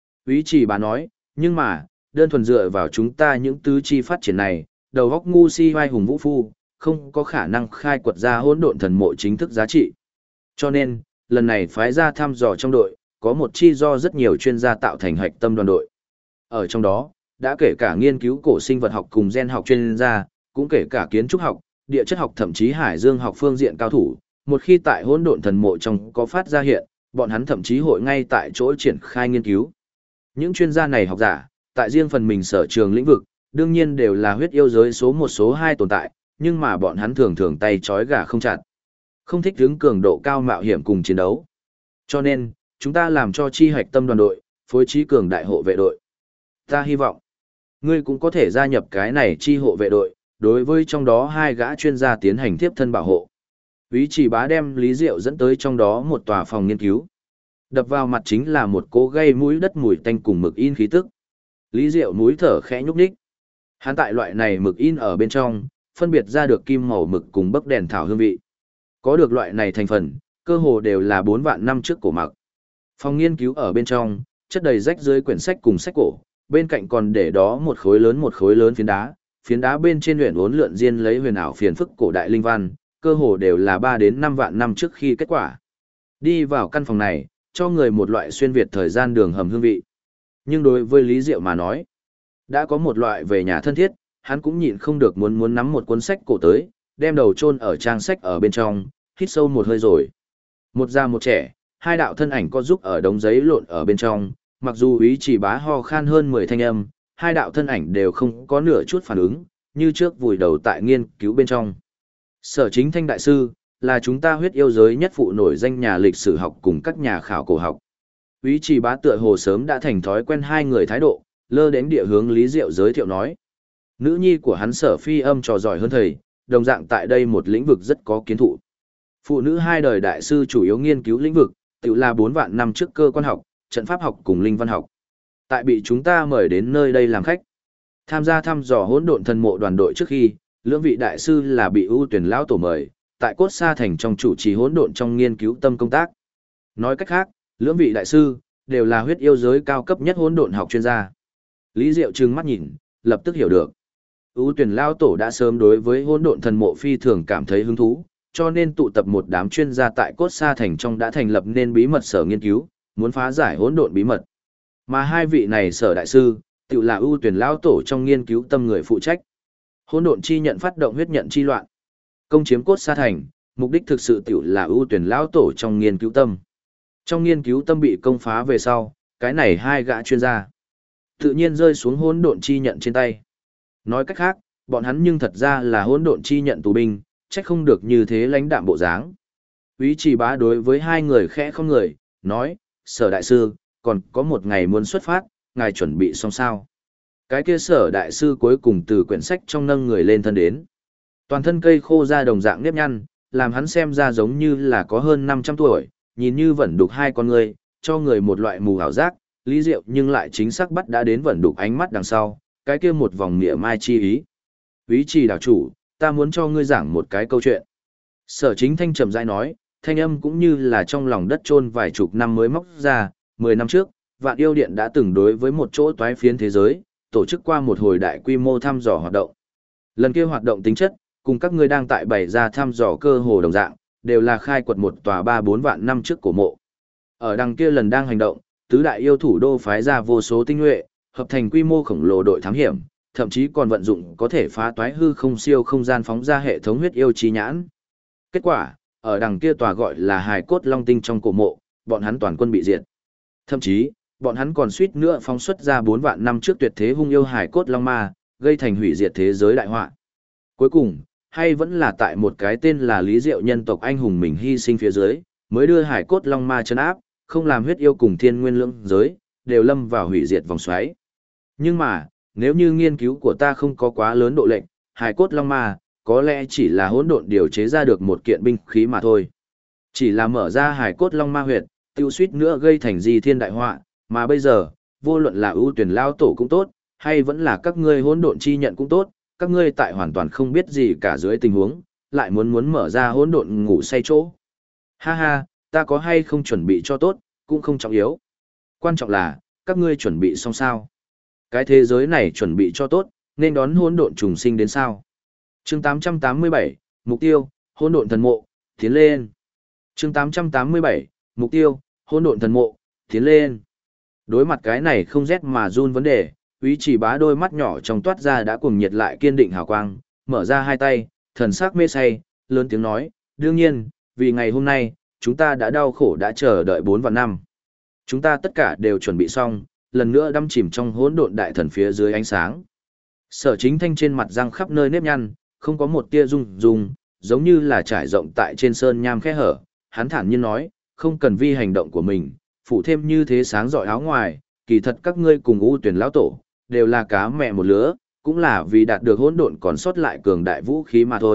Ý Chỉ Bá nói, nhưng mà, đơn thuần dựa vào chúng ta những tứ chi phát triển này, đầu óc ngu si vai hùng vũ phu, không có khả năng khai quật ra hỗn độn thần mộ chính thức giá trị. Cho nên, lần này phái ra thăm dò trong đội, có một chi do rất nhiều chuyên gia tạo thành hạch tâm đoàn đội. Ở trong đó, đã kể cả nghiên cứu cổ sinh vật học cùng gen học chuyên gia, cũng kể cả kiến trúc học, địa chất học thậm chí hải dương học phương diện cao thủ. Một khi tại hỗn độn thần mộ trong có phát ra hiện, bọn hắn thậm chí hội ngay tại chỗ triển khai nghiên cứu. Những chuyên gia này học giả, tại riêng phần mình sở trường lĩnh vực, đương nhiên đều là huyết yêu giới số một số hai tồn tại, nhưng mà bọn hắn thường thường tay trói gà không chặt. Không thích hứng cường độ cao mạo hiểm cùng chiến đấu. Cho nên, chúng ta làm cho chi hạch tâm đoàn đội, phối trí cường đại hộ vệ đội. Ta hy vọng, ngươi cũng có thể gia nhập cái này chi hộ vệ đội, đối với trong đó hai gã chuyên gia tiến hành tiếp thân bảo hộ. Úy Chỉ Bá đem Lý Diệu dẫn tới trong đó một tòa phòng nghiên cứu. Đập vào mặt chính là một cỗ gây mũi đất mùi tanh cùng mực in khí tức. Lý Diệu mũi thở khẽ nhúc nhích. Hắn tại loại này mực in ở bên trong, phân biệt ra được kim màu mực cùng bấc đèn thảo hương vị. Có được loại này thành phần, cơ hồ đều là 4 vạn năm trước cổ mặc. Phòng nghiên cứu ở bên trong, chất đầy rách dưới quyển sách cùng sách cổ, bên cạnh còn để đó một khối lớn phiến đá bên trên luyện uốn lượn diên lấy huyền ảo phiền phức cổ đại linh văn, cơ hồ đều là 3 đến 5 vạn năm trước khi kết quả. Đi vào căn phòng này, cho người một loại xuyên việt thời gian đường hầm hương vị. Nhưng đối với Lý Diệu mà nói, đã có một loại về nhà thân thiết, hắn cũng nhịn không được muốn nắm một cuốn sách cổ tới, đem đầu chôn ở trang sách ở bên trong, hít sâu một hơi rồi. Một già một trẻ, hai đạo thân ảnh có giúp ở đống giấy lộn ở bên trong, mặc dù Úy Chỉ Bá ho khan hơn 10 thanh âm, hai đạo thân ảnh đều không có nửa chút phản ứng, như trước vùi đầu tại nghiên cứu bên trong. Sở Chính Thanh đại sư, là chúng ta huyết yêu giới nhất phụ nổi danh nhà lịch sử học cùng các nhà khảo cổ học. Úy Chỉ Bá tựa hồ sớm đã thành thói quen hai người thái độ, lơ đến địa hướng Lý Diệu giới thiệu nói. Nữ nhi của hắn Sở Phi Âm trò giỏi hơn thầy, đồng dạng tại đây một lĩnh vực rất có kiến thụ. Phụ nữ hai đời đại sư chủ yếu nghiên cứu lĩnh vực, tự là 4 vạn năm trước cơ quan học, trận pháp học cùng linh văn học. Tại bị chúng ta mời đến nơi đây làm khách. Tham gia thăm dò hỗn độn thần mộ đoàn đội trước khi, lưỡng vị đại sư là bị ưu tuyển lão tổ mời, tại Cốt Sa Thành trong chủ trì hỗn độn trong nghiên cứu tâm công tác. Nói cách khác, lưỡng vị đại sư đều là huyết yêu giới cao cấp nhất hỗn độn học chuyên gia. Lý Diệu trừng mắt nhìn, lập tức hiểu được. Ưu tuyển lão tổ đã sớm đối với hỗn độn thần mộ phi thường cảm thấy hứng thú, cho nên tụ tập một đám chuyên gia tại Cốt Sa Thành trong đã thành lập nên bí mật sở nghiên cứu, muốn phá giải hỗn độn bí mật. Mà hai vị này sở đại sư, tự là ưu tuyển lão tổ trong nghiên cứu tâm người phụ trách. Hỗn độn chi nhận phát động huyết nhận chi loạn, công chiếm Cốt Sa Thành, mục đích thực sự tự là ưu tuyển lão tổ trong nghiên cứu tâm. Trong nghiên cứu tâm bị công phá về sau, cái này hai gã chuyên gia tự nhiên rơi xuống hỗn độn chi nhận trên tay. Nói cách khác, bọn hắn nhưng thật ra là hỗn độn chi nhận tù binh, trách không được như thế lãnh đạm bộ dáng. Úy Chỉ Bá đối với hai người khẽ không người, nói, Sở đại sư, còn có một ngày muốn xuất phát, ngài chuẩn bị xong sao? Cái kia Sở đại sư cuối cùng từ quyển sách trong nâng người lên thân đến. Toàn thân cây khô ra đồng dạng nếp nhăn, làm hắn xem ra giống như là có hơn 500 tuổi, nhìn như vẫn đục hai con người, cho người một loại mù ảo giác, Lý Diệu nhưng lại chính xác bắt đã đến vẫn đục ánh mắt đằng sau, cái kia một vòng mỉa mai chi ý. Úy Chỉ đảo chủ, ta muốn cho ngươi giảng một cái câu chuyện. Sở Chính Thanh trầm rãi nói, thanh âm cũng như là trong lòng đất chôn vài chục năm mới móc ra, 10 năm trước, Vạn Yêu Điện đã từng đối với một chỗ toái phiến thế giới, tổ chức qua một hồi đại quy mô thăm dò hoạt động. Lần kia hoạt động tính chất, cùng các ngươi đang tại bày ra thăm dò cơ hồ đồng dạng, đều là khai quật một tòa 3-4 vạn năm trước cổ mộ. Ở đằng kia lần đang hành động, tứ đại yêu thủ đô phái ra vô số tinh nhuệ, hợp thành quy mô khổng lồ đội thám hiểm, thậm chí còn vận dụng có thể phá toái hư không siêu không gian phóng ra hệ thống huyết yêu chi nhãn. Kết quả, ở đằng kia tòa gọi là hài cốt long tinh trong cổ mộ, bọn hắn toàn quân bị diệt. Thậm chí, bọn hắn còn suýt nữa phóng xuất ra 4 vạn năm trước tuyệt thế hung yêu hài cốt long ma, gây thành hủy diệt thế giới đại họa. Cuối cùng, hay vẫn là tại một cái tên là Lý Diệu nhân tộc anh hùng mình hy sinh phía dưới, mới đưa hài cốt long ma trấn áp, không làm huyết yêu cùng thiên nguyên lưỡng giới, đều lâm vào hủy diệt vòng xoáy. Nhưng mà, nếu như nghiên cứu của ta không có quá lớn độ lệnh, hài cốt long ma, có lẽ chỉ là hỗn độn điều chế ra được một kiện binh khí mà thôi. Chỉ là mở ra hài cốt long ma huyệt, tiêu suýt nữa gây thành di thiên đại họa, mà bây giờ, vô luận là ưu tuyển lao tổ cũng tốt, hay vẫn là các ngươi hỗn độn chi nhận cũng tốt, các ngươi tại hoàn toàn không biết gì cả dưới tình huống, lại muốn mở ra hỗn độn ngủ say chỗ. Ha ha, ta có hay không chuẩn bị cho tốt, cũng không trọng yếu. Quan trọng là, các ngươi chuẩn bị xong sao? Cái thế giới này chuẩn bị cho tốt, nên đón hỗn độn trùng sinh đến sao? Chương 887, mục tiêu, hỗn độn thần mộ, tiến lên. Chương 887, mục tiêu, hỗn độn thần mộ, tiến lên. Đối mặt cái này không rét mà run vấn đề, Úy Chỉ Bá đôi mắt nhỏ trong toát ra đã cuồng nhiệt lại kiên định hào quang, mở ra hai tay, thần sắc mê say, lớn tiếng nói, đương nhiên, vì ngày hôm nay, chúng ta đã đau khổ đã chờ đợi 4 vạn năm. Chúng ta tất cả đều chuẩn bị xong, lần nữa đâm chìm trong hỗn độn đại thần phía dưới ánh sáng. Sở Chính Thanh trên mặt răng khắp nơi nếp nhăn, không có một tia rung rung, giống như là trải rộng tại trên sơn nham khe hở, hắn thản nhiên nói, không cần vì hành động của mình, phụ thêm như thế sáng rọi áo ngoài, kỳ thật các ngươi cùng U Tuyển lão tổ, đều là cá mẹ một lứa, cũng là vì đạt được hỗn độn còn sót lại cường đại vũ khí mà thôi,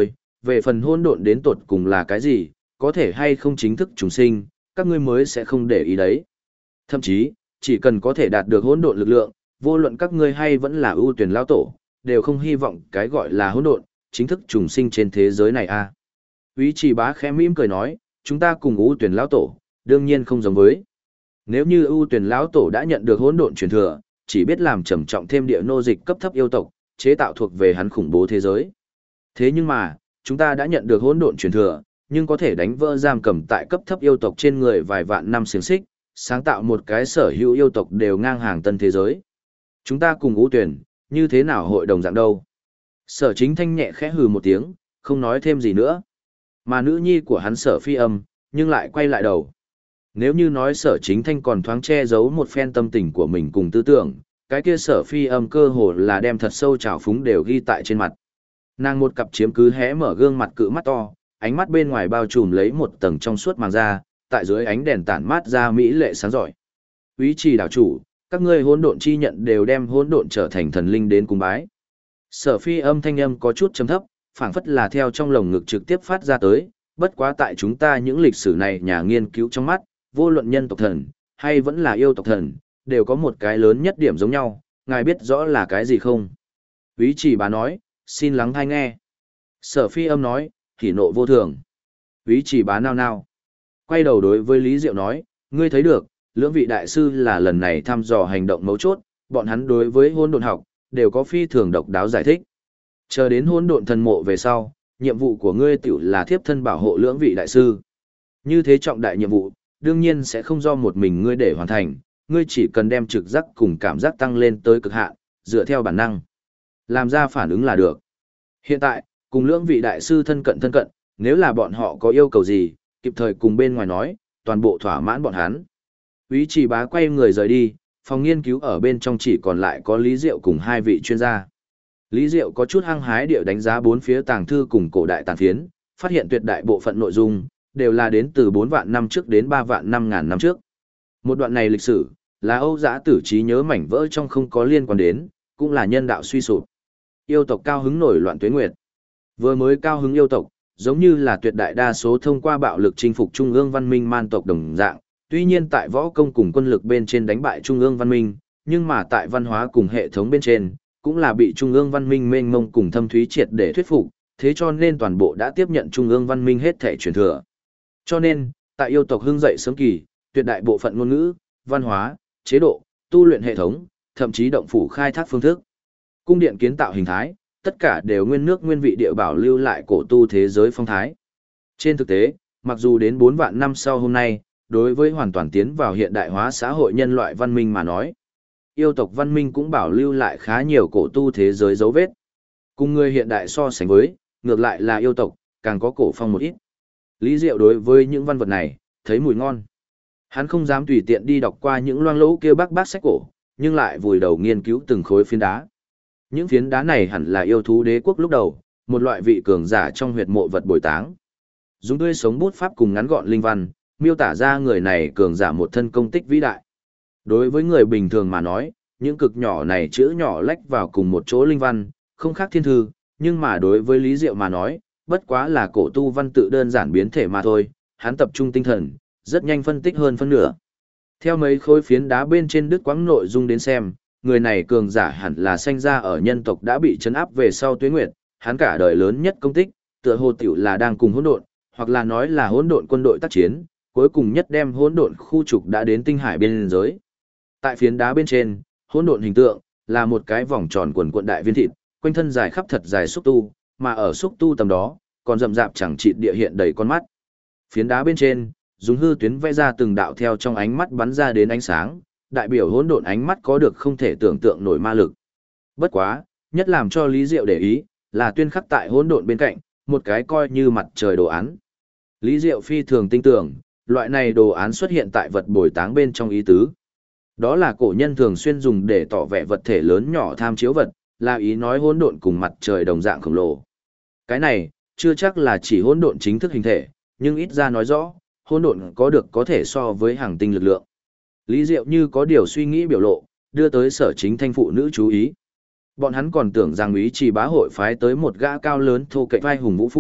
về phần hỗn độn đến tột cùng là cái gì, có thể hay không chính thức trùng sinh, các ngươi mới sẽ không để ý đấy. Thậm chí, chỉ cần có thể đạt được hỗn độn lực lượng, vô luận các ngươi hay vẫn là ưu tuyển lão tổ, đều không hy vọng cái gọi là hỗn độn chính thức trùng sinh trên thế giới này a. Úy Trì Bá khẽ mỉm cười nói, chúng ta cùng ưu tuyển lão tổ, đương nhiên không giống với. Nếu như ưu tuyển lão tổ đã nhận được hỗn độn truyền thừa, chỉ biết làm trầm trọng thêm địa nô dịch cấp thấp yêu tộc, chế tạo thuộc về hắn khủng bố thế giới. Thế nhưng mà, chúng ta đã nhận được hỗn độn truyền thừa, nhưng có thể đánh vỡ giam cầm tại cấp thấp yêu tộc trên người vài vạn năm xiềng xích, sáng tạo một cái sở hữu yêu tộc đều ngang hàng tân thế giới. Chúng ta cùng ưu tuyển, như thế nào hội đồng dạng đâu? Sở Chính Thanh nhẹ khẽ hừ một tiếng, không nói thêm gì nữa. Mà nữ nhi của hắn Sở Phi Âm, nhưng lại quay lại đầu. Nếu như nói Sở Chính Thanh còn thoáng che giấu một phen tâm tình của mình cùng tư tưởng, cái kia Sở Phi Âm cơ hồ là đem thật sâu trào phúng đều ghi tại trên mặt. Nàng một cặp chiếm cứ hé mở gương mặt cự mắt to, ánh mắt bên ngoài bao trùm lấy một tầng trong suốt màng da, tại dưới ánh đèn tản mát ra mỹ lệ sáng giỏi. Úy Trì đảo chủ, các ngươi hỗn độn chi nhận đều đem hỗn độn trở thành thần linh đến cung bái. Sở Phi Âm thanh âm có chút trầm thấp, phảng phất là theo trong lồng ngực trực tiếp phát ra tới, bất quá tại chúng ta những lịch sử này nhà nghiên cứu trong mắt, vô luận nhân tộc thần, hay vẫn là yêu tộc thần, đều có một cái lớn nhất điểm giống nhau, ngài biết rõ là cái gì không? Úy Trì Bá nói, xin lắng tai nghe. Sở Phi Âm nói, hỉ nộ vô thường. Úy Trì Bá nao nao. Quay đầu đối với Lý Diệu nói, ngươi thấy được, lưỡng vị đại sư là lần này thăm dò hành động mấu chốt, bọn hắn đối với hỗn độn học, đều có phi thường độc đáo giải thích. Chờ đến hỗn độn thần mộ về sau, nhiệm vụ của ngươi tiểu là thiếp thân bảo hộ lưỡng vị đại sư. Như thế trọng đại nhiệm vụ, đương nhiên sẽ không do một mình ngươi để hoàn thành, ngươi chỉ cần đem trực giác cùng cảm giác tăng lên tới cực hạn, dựa theo bản năng. Làm ra phản ứng là được. Hiện tại, cùng lưỡng vị đại sư thân cận, nếu là bọn họ có yêu cầu gì, kịp thời cùng bên ngoài nói, toàn bộ thỏa mãn bọn hắn. Úy Trì Bá quay người rời đi, phòng nghiên cứu ở bên trong chỉ còn lại có Lý Diệu cùng hai vị chuyên gia. Lý Diệu có chút hăng hái địa đánh giá bốn phía tàng thư cùng cổ đại tàn phiến, phát hiện tuyệt đại bộ phận nội dung, đều là đến từ 4 vạn năm trước đến 3 vạn 5.000 năm trước. Một đoạn này lịch sử, là Âu Dã Tử trí nhớ mảnh vỡ trong không có liên quan đến, cũng là nhân đạo suy sụp. Yêu tộc cao hứng nổi loạn tuế nguyệt. Vừa mới cao hứng yêu tộc, giống như là tuyệt đại đa số thông qua bạo lực chinh phục trung ương văn minh man tộc đồng dạng, tuy nhiên tại võ công cùng quân lực bên trên đánh bại trung ương văn minh, nhưng mà tại văn hóa cùng hệ thống bên trên, cũng là bị trung ương văn minh mênh mông cùng thâm thúy triệt để thuyết phục, thế cho nên toàn bộ đã tiếp nhận trung ương văn minh hết thể truyền thừa. Cho nên, tại yêu tộc hưng dậy sớm kỳ, tuyệt đại bộ phận ngôn ngữ, văn hóa, chế độ, tu luyện hệ thống, thậm chí động phủ khai thác phương thức, cung điện kiến tạo hình thái, tất cả đều nguyên nước nguyên vị địa bảo lưu lại cổ tu thế giới phong thái. Trên thực tế, mặc dù đến 4 vạn năm sau hôm nay, đối với hoàn toàn tiến vào hiện đại hóa xã hội nhân loại văn minh mà nói, yêu tộc văn minh cũng bảo lưu lại khá nhiều cổ tu thế giới dấu vết. Cùng người hiện đại so sánh với, ngược lại là yêu tộc, càng có cổ phong một ít. Lý Diệu đối với những văn vật này, thấy mùi ngon. Hắn không dám tùy tiện đi đọc qua những loang lỗ kia bác sách cổ, nhưng lại vùi đầu nghiên cứu từng khối phiến đá. Những phiến đá này hẳn là yêu thú đế quốc lúc đầu, một loại vị cường giả trong huyệt mộ vật bồi táng. Dùng tươi sống bút pháp cùng ngắn gọn linh văn, miêu tả ra người này cường giả một thân công tích vĩ đại. Đối với người bình thường mà nói, những cực nhỏ này chữ nhỏ lách vào cùng một chỗ linh văn, không khác thiên thư, nhưng mà đối với Lý Diệu mà nói, bất quá là cổ tu văn tự đơn giản biến thể mà thôi, hắn tập trung tinh thần, rất nhanh phân tích hơn phân nửa. Theo mấy khối phiến đá bên trên đứt quãng nội dung đến xem, người này cường giả hẳn là sinh ra ở nhân tộc đã bị trấn áp về sau tuế nguyệt, hắn cả đời lớn nhất công tích, tựa hồ tiểu là đang cùng hỗn độn, hoặc là nói là hỗn độn quân đội tác chiến, cuối cùng nhất đem hỗn độn khu trục đã đến tinh hải biên giới. Tại phiến đá bên trên, hỗn độn hình tượng là một cái vòng tròn quần cuộn đại viên thịt, quanh thân dài khắp thật dài xúc tu, mà ở xúc tu tầm đó, còn rậm rạp chẳng chịt địa hiện đầy con mắt. Phiến đá bên trên, dùng hư tuyến vẽ ra từng đạo theo trong ánh mắt bắn ra đến ánh sáng, đại biểu hỗn độn ánh mắt có được không thể tưởng tượng nổi ma lực. Bất quá, nhất làm cho Lý Diệu để ý, là tuyên khắc tại hỗn độn bên cạnh, một cái coi như mặt trời đồ án. Lý Diệu phi thường tin tưởng, loại này đồ án xuất hiện tại vật bồi táng bên trong ý tứ. Đó là cổ nhân thường xuyên dùng để tỏ vẻ vật thể lớn nhỏ tham chiếu vật, là ý nói hỗn độn cùng mặt trời đồng dạng khổng lồ. Cái này, chưa chắc là chỉ hỗn độn chính thức hình thể, nhưng ít ra nói rõ, hỗn độn có được có thể so với hàng tinh lực lượng. Lý Diệu như có điều suy nghĩ biểu lộ, đưa tới Sở Chính Thanh phụ nữ chú ý. Bọn hắn còn tưởng rằng Úy Trì Bá hội phái tới một gã cao lớn thô kệch vai hùng vũ phu,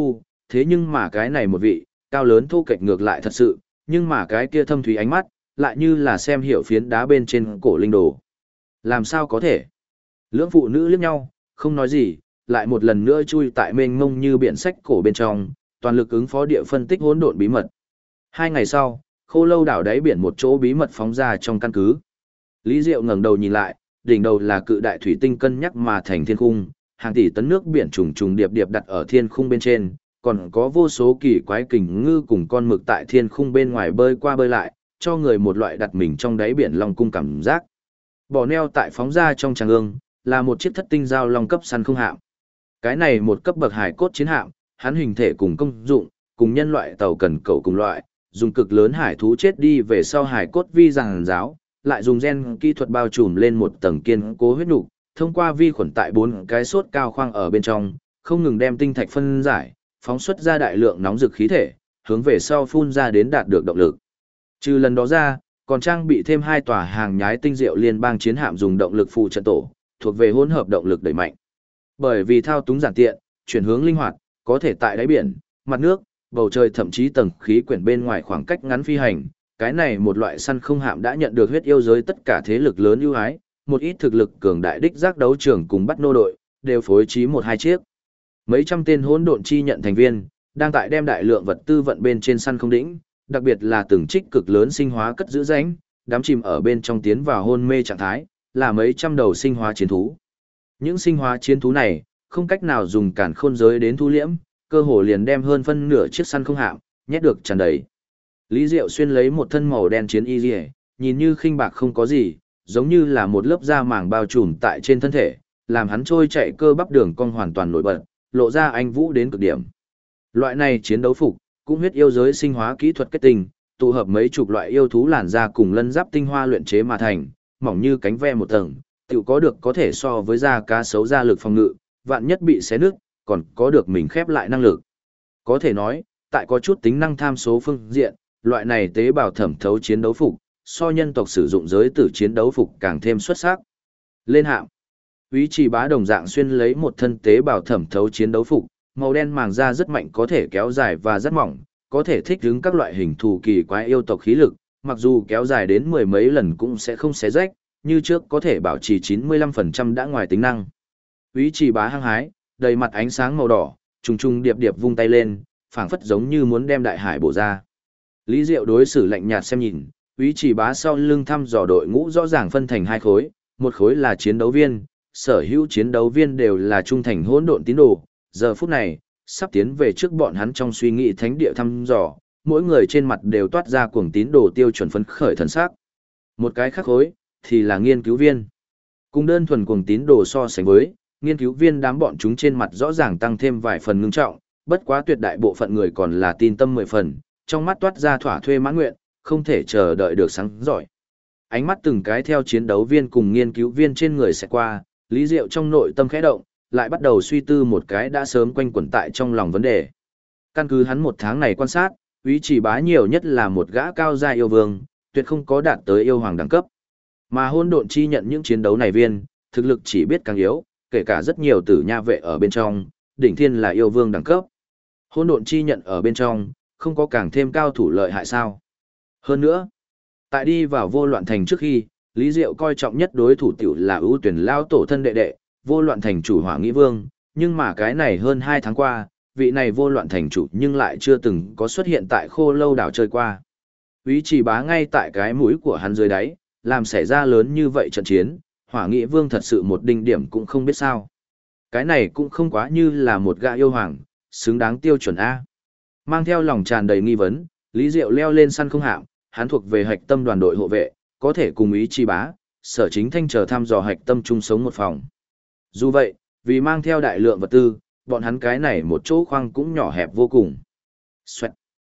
thế nhưng mà cái này một vị, cao lớn thô kệch ngược lại thật sự, nhưng mà cái kia thâm thúy ánh mắt, lại như là xem hiểu phiến đá bên trên cổ linh đồ. Làm sao có thể? Lưỡng phụ nữ liếc nhau, không nói gì, lại một lần nữa chui tại mênh mông như biển sách cổ bên trong, toàn lực ứng phó địa phân tích hỗn độn bí mật. 2 ngày sau, Khô Lâu đảo đáy biển một chỗ bí mật phóng ra trong căn cứ. Lý Diệu ngẩng đầu nhìn lại, đỉnh đầu là cự đại thủy tinh cân nhắc mà thành thiên khung, hàng tỷ tấn nước biển trùng trùng điệp điệp đặt ở thiên khung bên trên, còn có vô số kỳ quái kình ngư cùng con mực tại thiên khung bên ngoài bơi qua bơi lại, cho người một loại đặt mình trong đáy biển long cung cảm giác. Bò neo tại phóng ra trong tràng ương, là một chiếc thất tinh giao long cấp săn không hạm. Cái này một cấp bậc hải cốt chiến hạm, hắn hình thể cùng công dụng, cùng nhân loại tàu cần cẩu cùng loại, dùng cực lớn hải thú chết đi về sau hải cốt vi giàn giáo, lại dùng gen kỹ thuật bao trùm lên một tầng kiên cố huyết nục, thông qua vi khuẩn tại 4 cái sốt cao khoang ở bên trong, không ngừng đem tinh thạch phân giải, phóng xuất ra đại lượng nóng rực khí thể, hướng về sau phun ra đến đạt được động lực. Trừ lần đó ra, còn trang bị thêm 2 tòa hàng nhái tinh diệu liên bang chiến hạm dùng động lực phụ trận tổ, thuộc về hỗn hợp động lực đẩy mạnh. Bởi vì thao túng giản tiện, chuyển hướng linh hoạt, có thể tại đáy biển, mặt nước, bầu trời thậm chí tầng khí quyển bên ngoài khoảng cách ngắn phi hành, cái này một loại săn không hạm đã nhận được huyết yêu giới tất cả thế lực lớn ưu ái, một ít thực lực cường đại đích giác đấu trường cùng bắt nô đội, đều phối trí 1-2 chiếc. Mấy trăm tên hỗn độn chi nhận thành viên, đang tại đem đại lượng vật tư vận bên trên săn không đỉnh, đặc biệt là từng trích cực lớn sinh hóa cất giữ rãnh, đám chìm ở bên trong tiến vào hôn mê trạng thái, là mấy trăm đầu sinh hóa chiến thú. Những sinh hóa chiến thú này, không cách nào dùng cản khôn giới đến thu liễm, cơ hồ liền đem hơn phân nửa chiếc săn không hạm, nhét được tràn đầy. Lý Diệu Xuyên lấy một thân màu đen chiến y liễu, nhìn như khinh bạc không có gì, giống như là một lớp da màng bao trùm tại trên thân thể, làm hắn trôi chạy cơ bắp đường cong hoàn toàn nổi bật, lộ ra anh vũ đến cực điểm. Loại này chiến đấu phục, cũng huyết yêu giới sinh hóa kỹ thuật kết tinh, tụ hợp mấy chục loại yêu thú làn da cùng lân giáp tinh hoa luyện chế mà thành, mỏng như cánh ve một tầng, tự có được có thể so với da cá sấu da lực phòng ngự, vạn nhất bị xé nước, còn có được mình khép lại năng lực. Có thể nói, tại có chút tính năng tham số phương diện, loại này tế bào thẩm thấu chiến đấu phục, so nhân tộc sử dụng giới tử chiến đấu phục càng thêm xuất sắc. Lên hạm, Úy Trì Bá đồng dạng xuyên lấy một thân tế bào thẩm thấu chiến đấu phục, màu đen màng da rất mạnh, có thể kéo dài và rất mỏng, có thể thích ứng các loại hình thù kỳ quái yêu tộc khí lực, mặc dù kéo dài đến 10 mấy lần cũng sẽ không xé rách, như trước có thể bảo trì 95% đã ngoài tính năng. Úy Trì Bá hăng hái, đầy mặt ánh sáng màu đỏ, trùng trùng điệp điệp vung tay lên, phảng phất giống như muốn đem đại hải bổ ra. Lý Diệu đối xử lạnh nhạt xem nhìn, Úy Trì Bá sau lưng thăm dò đội ngũ rõ ràng phân thành 2 khối, một khối là chiến đấu viên, sở hữu chiến đấu viên đều là trung thành hỗn độn tín đồ, giờ phút này, sắp tiến về trước bọn hắn trong suy nghĩ thánh địa thăm dò, mỗi người trên mặt đều toát ra cuồng tín đồ tiêu chuẩn phấn khởi thần sắc. Một cái khác khối, thì là nghiên cứu viên. Cùng đơn thuần cuồng tín đồ so sánh với, nghiên cứu viên đám bọn chúng trên mặt rõ ràng tăng thêm vài phần ngưng trọng, bất quá tuyệt đại bộ phận người còn là tin tâm 10 phần, trong mắt toát ra thỏa thuê mãn nguyện, không thể chờ đợi được sáng giỏi. Ánh mắt từng cái theo chiến đấu viên cùng nghiên cứu viên trên người sẽ qua, Lý Diệu trong nội tâm khẽ động, lại bắt đầu suy tư một cái đã sớm quanh quẩn tại trong lòng vấn đề. Căn cứ hắn 1 tháng này quan sát, Úy Trì Bá nhiều nhất là một gã cao gia yêu vương, tuyệt không có đạt tới yêu hoàng đẳng cấp. Mà hôn độn chi nhận những chiến đấu này viên, thực lực chỉ biết càng yếu, kể cả rất nhiều tử nha vệ ở bên trong, đỉnh thiên là yêu vương đẳng cấp. Hôn độn chi nhận ở bên trong, không có càng thêm cao thủ lợi hại sao. Hơn nữa, tại đi vào vô loạn thành trước khi, Lý Diệu coi trọng nhất đối thủ tiểu là ưu tuyển lao tổ thân đệ đệ, vô loạn thành chủ Hỏa Nghĩ Vương, nhưng mà cái này hơn 2 tháng qua, vị này vô loạn thành chủ nhưng lại chưa từng có xuất hiện tại Khô Lâu đảo chơi qua. Úy Trì Bá ngay tại cái mũi của hắn dưới đáy, làm xảy ra lớn như vậy trận chiến, Hỏa Nghĩ Vương thật sự một đinh điểm cũng không biết sao. Cái này cũng không quá như là một gã yêu hoàng, xứng đáng tiêu chuẩn A. Mang theo lòng tràn đầy nghi vấn, Lý Diệu leo lên săn không hạm, hắn thuộc về hạch tâm đoàn đội hộ vệ, có thể cùng Úy Trì Bá, Sở Chính Thanh chờ thăm dò hạch tâm chung sống một phòng. Dù vậy, vì mang theo đại lượng vật tư, bọn hắn cái này một chỗ khoang cũng nhỏ hẹp vô cùng. Xoẹt.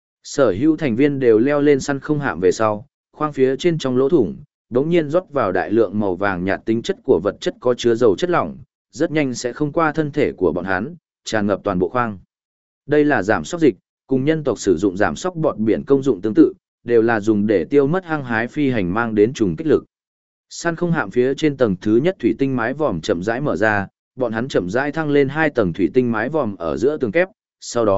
Sở hữu thành viên đều leo lên săn không hạm về sau, khoang phía trên trong lỗ thủng, đống nhiên rót vào đại lượng màu vàng nhạt tính chất của vật chất có chứa dầu chất lỏng, rất nhanh sẽ không qua thân thể của bọn hắn, tràn ngập toàn bộ khoang. Đây là giảm sóc dịch, cùng nhân tộc sử dụng giảm sóc bọt biển công dụng tương tự, đều là dùng để tiêu mất hăng hái phi hành mang đến trùng kích lực. Săn không hạm phía trên tầng thứ nhất thủy tinh mái vòm chậm rãi mở ra, bọn hắn chậm rãi thăng lên 2 tầng thủy tinh mái vòm ở giữa tường kép, sau đó,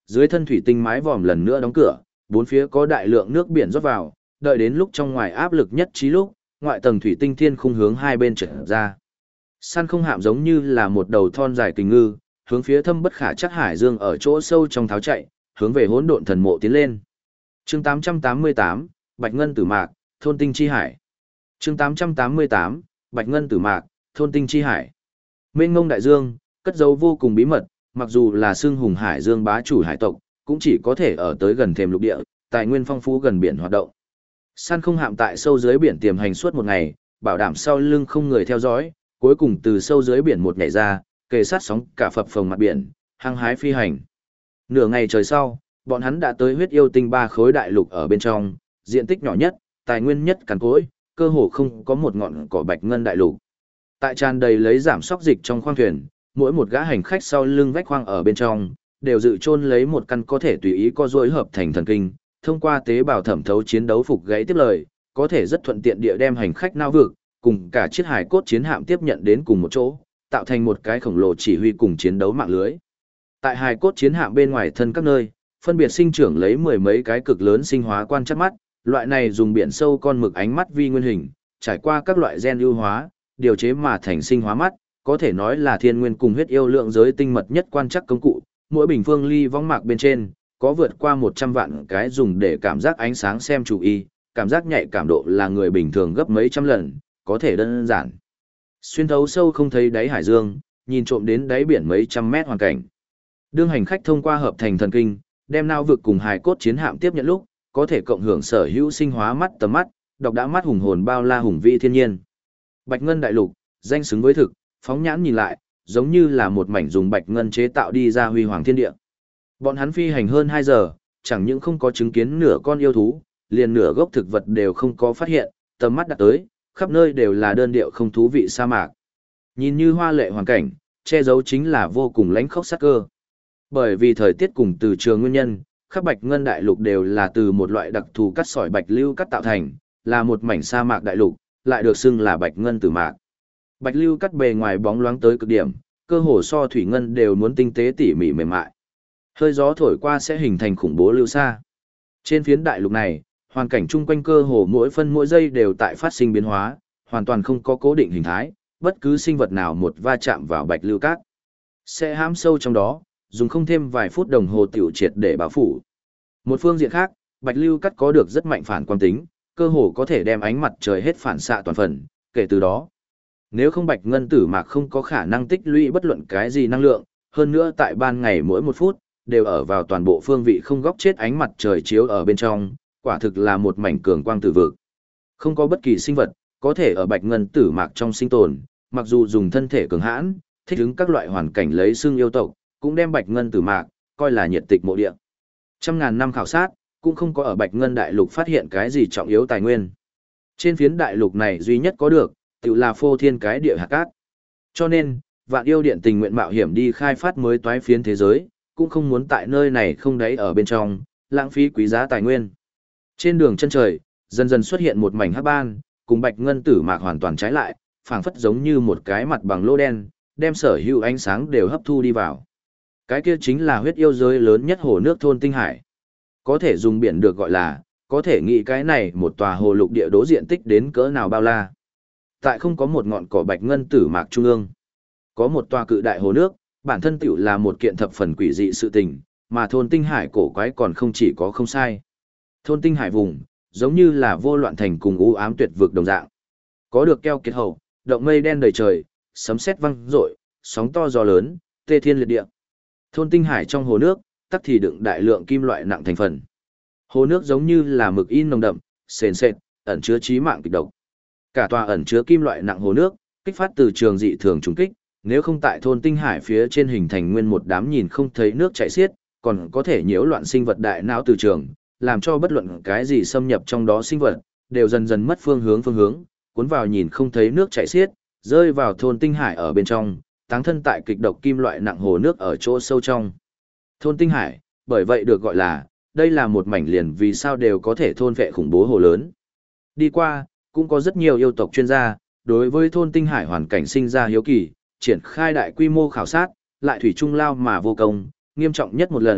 dưới thân thủy tinh mái vòm lần nữa đóng cửa, bốn phía có đại lượng nước biển rót vào, đợi đến lúc trong ngoài áp lực nhất trí lúc, ngoại tầng thủy tinh thiên khung hướng hai bên trở ra. Săn không hạm giống như là một đầu thon dài kình ngư, hướng phía thâm bất khả chắc hải dương ở chỗ sâu trong tháo chạy, hướng về hỗn độn thần mộ tiến lên. Chương 888, Bạch Ngân Tử Mạc, thôn tinh chi hải. Chương 888, Bạch Ngân Tử Mạc, thôn tinh chi hải. Mênh ngông đại dương, cất giấu vô cùng bí mật, mặc dù là xương hùng hải dương bá chủ hải tộc, cũng chỉ có thể ở tới gần thềm lục địa, tài nguyên phong phú gần biển hoạt động. Săn không hạm tại sâu dưới biển tiềm hành suốt một ngày, bảo đảm sau lưng không người theo dõi, cuối cùng từ sâu dưới biển một nhảy ra, kề sát sóng cả phập phồng mặt biển, hăng hái phi hành. Nửa ngày trời sau, bọn hắn đã tới huyết yêu tinh ba khối đại lục ở bên trong, diện tích nhỏ nhất, tài nguyên nhất cằn cỗi, cơ hồ không có một ngọn cỏ bạch ngân đại lục. Tại tràn đầy lấy giảm sóc dịch trong khoang thuyền, mỗi một gã hành khách sau lưng vách khoang ở bên trong, đều dự chôn lấy một căn có thể tùy ý co duỗi hợp thành thần kinh, thông qua tế bào thẩm thấu chiến đấu phục gãy tiếp lời, có thể rất thuận tiện địa đem hành khách nao vực, cùng cả chiếc hải cốt chiến hạm tiếp nhận đến cùng một chỗ, tạo thành một cái khổng lồ chỉ huy cùng chiến đấu mạng lưới. Tại hải cốt chiến hạm bên ngoài thân các nơi, phân biệt sinh trưởng lấy mười mấy cái cực lớn sinh hóa quan chắc mắt, loại này dùng biển sâu con mực ánh mắt vi nguyên hình, trải qua các loại gen ưu hóa, điều chế mà thành sinh hóa mắt, có thể nói là thiên nguyên cùng huyết yêu lượng giới tinh mật nhất quan chắc công cụ, mỗi bình phương ly võng mạc bên trên, có vượt qua 100 vạn cái dùng để cảm giác ánh sáng xem chủ y, cảm giác nhạy cảm độ là người bình thường gấp mấy trăm lần, có thể đơn giản. Xuyên thấu sâu không thấy đáy hải dương, nhìn trộm đến đáy biển mấy trăm mét hoàn cảnh. Đương hành khách thông qua hợp thành thần kinh, đem nao vực cùng hài cốt chiến hạm tiếp nhận lúc, có thể cộng hưởng sở hữu sinh hóa mắt tầm mắt, độc đã mắt hùng hồn bao la hùng vĩ thiên nhiên. Bạch ngân đại lục, danh xứng với thực, phóng nhãn nhìn lại, giống như là một mảnh dùng bạch ngân chế tạo đi ra huy hoàng thiên địa. Bọn hắn phi hành hơn 2 giờ, chẳng những không có chứng kiến nửa con yêu thú, liền nửa gốc thực vật đều không có phát hiện, tầm mắt đặt tới, khắp nơi đều là đơn điệu không thú vị sa mạc. Nhìn như hoa lệ hoàn cảnh, che giấu chính là vô cùng lãnh khốc sát cơ. Bởi vì thời tiết cùng từ trường nguyên nhân, khắp bạch ngân đại lục đều là từ một loại đặc thù cắt sỏi bạch lưu cắt tạo thành, là một mảnh sa mạc đại lục, lại được xưng là bạch ngân tử mạc. Bạch lưu cắt bề ngoài bóng loáng tới cực điểm, cơ hồ so thủy ngân đều muốn tinh tế tỉ mỉ mềm mại. Hơi gió thổi qua sẽ hình thành khủng bố lưu sa. Trên phiến đại lục này, hoàn cảnh chung quanh cơ hồ mỗi phân mỗi giây đều tại phát sinh biến hóa, hoàn toàn không có cố định hình thái, bất cứ sinh vật nào một va chạm vào bạch lưu cát sẽ hãm sâu trong đó, dùng không thêm vài phút đồng hồ tiểu triệt để bao phủ. Một phương diện khác, bạch lưu cát có được rất mạnh phản quang tính, cơ hồ có thể đem ánh mặt trời hết phản xạ toàn phần, kể từ đó, nếu không bạch ngân tử mạc không có khả năng tích lũy bất luận cái gì năng lượng, hơn nữa tại ban ngày mỗi 1 phút, đều ở vào toàn bộ phương vị không góc chết ánh mặt trời chiếu ở bên trong, quả thực là một mảnh cường quang tử vực. Không có bất kỳ sinh vật, có thể ở bạch ngân tử mạc trong sinh tồn, mặc dù dùng thân thể cường hãn, thích ứng các loại hoàn cảnh lấy xương yêu tộc, cũng đem bạch ngân tử mạc, coi là nhiệt tịch mộ địa. Trăm ngàn năm khảo sát, cũng không có ở bạch ngân đại lục phát hiện cái gì trọng yếu tài nguyên. Trên phiến đại lục này duy nhất có được, tự là phô thiên cái địa hạt cát. Cho nên, Vạn Yêu Điện tình nguyện mạo hiểm đi khai phát mới toái phiến thế giới, cũng không muốn tại nơi này không đáy ở bên trong, lãng phí quý giá tài nguyên. Trên đường chân trời, dần dần xuất hiện một mảnh hắc ban, cùng bạch ngân tử mạc hoàn toàn trái lại, phảng phất giống như một cái mặt bằng lô đen, đem sở hữu ánh sáng đều hấp thu đi vào. Cái kia chính là huyết yêu giới lớn nhất hồ nước thôn tinh hải. Có thể dùng biển được gọi là, có thể nghĩ cái này một tòa hồ lục địa đố diện tích đến cỡ nào bao la. Tại không có một ngọn cỏ bạch ngân tử mạc trung ương, có một tòa cự đại hồ nước, bản thân tiểu là một kiện thập phần quỷ dị sự tình, mà thôn tinh hải cổ quái còn không chỉ có không sai. Thôn tinh hải vùng, giống như là vô loạn thành cùng u ám tuyệt vực đồng dạng. Có được keo kiệt hậu, động mây đen đầy trời, sấm sét vang rội, sóng to gió lớn, tê thiên liệt địa. Thôn tinh hải trong hồ nước, tắc thì đựng đại lượng kim loại nặng thành phần. Hồ nước giống như là mực in nồng đậm, sền sệt, ẩn chứa chí mạng kịch độc. Cả tòa ẩn chứa kim loại nặng hồ nước, kích phát từ trường dị thường trùng kích, nếu không tại thôn tinh hải phía trên hình thành nguyên một đám nhìn không thấy nước chảy xiết, còn có thể nhiễu loạn sinh vật đại não từ trường, làm cho bất luận cái gì xâm nhập trong đó sinh vật, đều dần dần mất phương hướng, cuốn vào nhìn không thấy nước chảy xiết, rơi vào thôn tinh hải ở bên trong, táng thân tại kịch độc kim loại nặng hồ nước ở chỗ sâu trong. Thôn tinh hải, bởi vậy được gọi là, đây là một mảnh liền vì sao đều có thể thôn vệ khủng bố hồ lớn. Đi qua, cũng có rất nhiều yêu tộc chuyên gia, đối với thôn tinh hải hoàn cảnh sinh ra hiếu kỳ, triển khai đại quy mô khảo sát, lại thủy trung lao mà vô công, nghiêm trọng nhất một lần,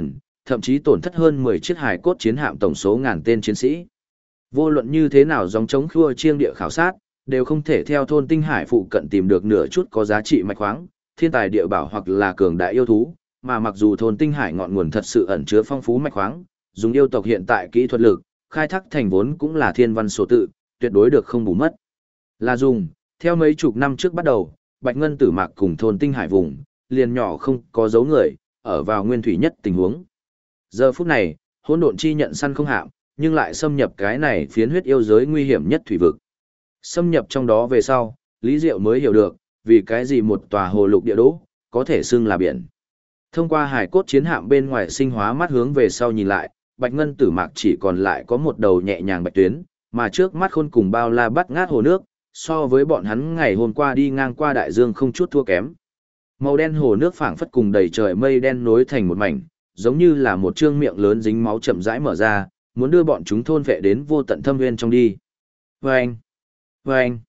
thậm chí tổn thất hơn 10 chiếc hải cốt chiến hạm tổng số ngàn tên chiến sĩ. Vô luận như thế nào dòng chống khua chiêng địa khảo sát, đều không thể theo thôn tinh hải phụ cận tìm được nửa chút có giá trị mạch khoáng, thiên tài địa bảo hoặc là cường đại yêu thú, mà mặc dù thôn tinh hải ngọn nguồn thật sự ẩn chứa phong phú mạch khoáng, dùng yêu tộc hiện tại kỹ thuật lực, khai thác thành vốn cũng là thiên văn số tự, tuyệt đối được không bù mất. Là dùng, theo mấy chục năm trước bắt đầu, Bạch Ngân Tử Mạc cùng thôn tinh hải vùng, liền nhỏ không có dấu người, ở vào nguyên thủy nhất tình huống. Giờ phút này, hỗn độn chi nhận săn không hạm, nhưng lại xâm nhập cái này phiến huyết yêu giới nguy hiểm nhất thủy vực. Xâm nhập trong đó về sau, Lý Diệu mới hiểu được, vì cái gì một tòa hồ lục địa đỗ, có thể xưng là biển. Thông qua hải cốt chiến hạm bên ngoài sinh hóa mắt hướng về sau nhìn lại, Bạch Ngân Tử Mạc chỉ còn lại có một đầu nhẹ nhàng bạch tuyến, mà trước mắt khôn cùng bao la bắt ngát hồ nước, so với bọn hắn ngày hôm qua đi ngang qua đại dương không chút thua kém. Màu đen hồ nước phảng phất cùng đầy trời mây đen nối thành một mảnh, giống như là một trương miệng lớn dính máu chậm rãi mở ra, muốn đưa bọn chúng thôn vệ đến vô tận thâm nguyên trong đi. Vâng! Vâng!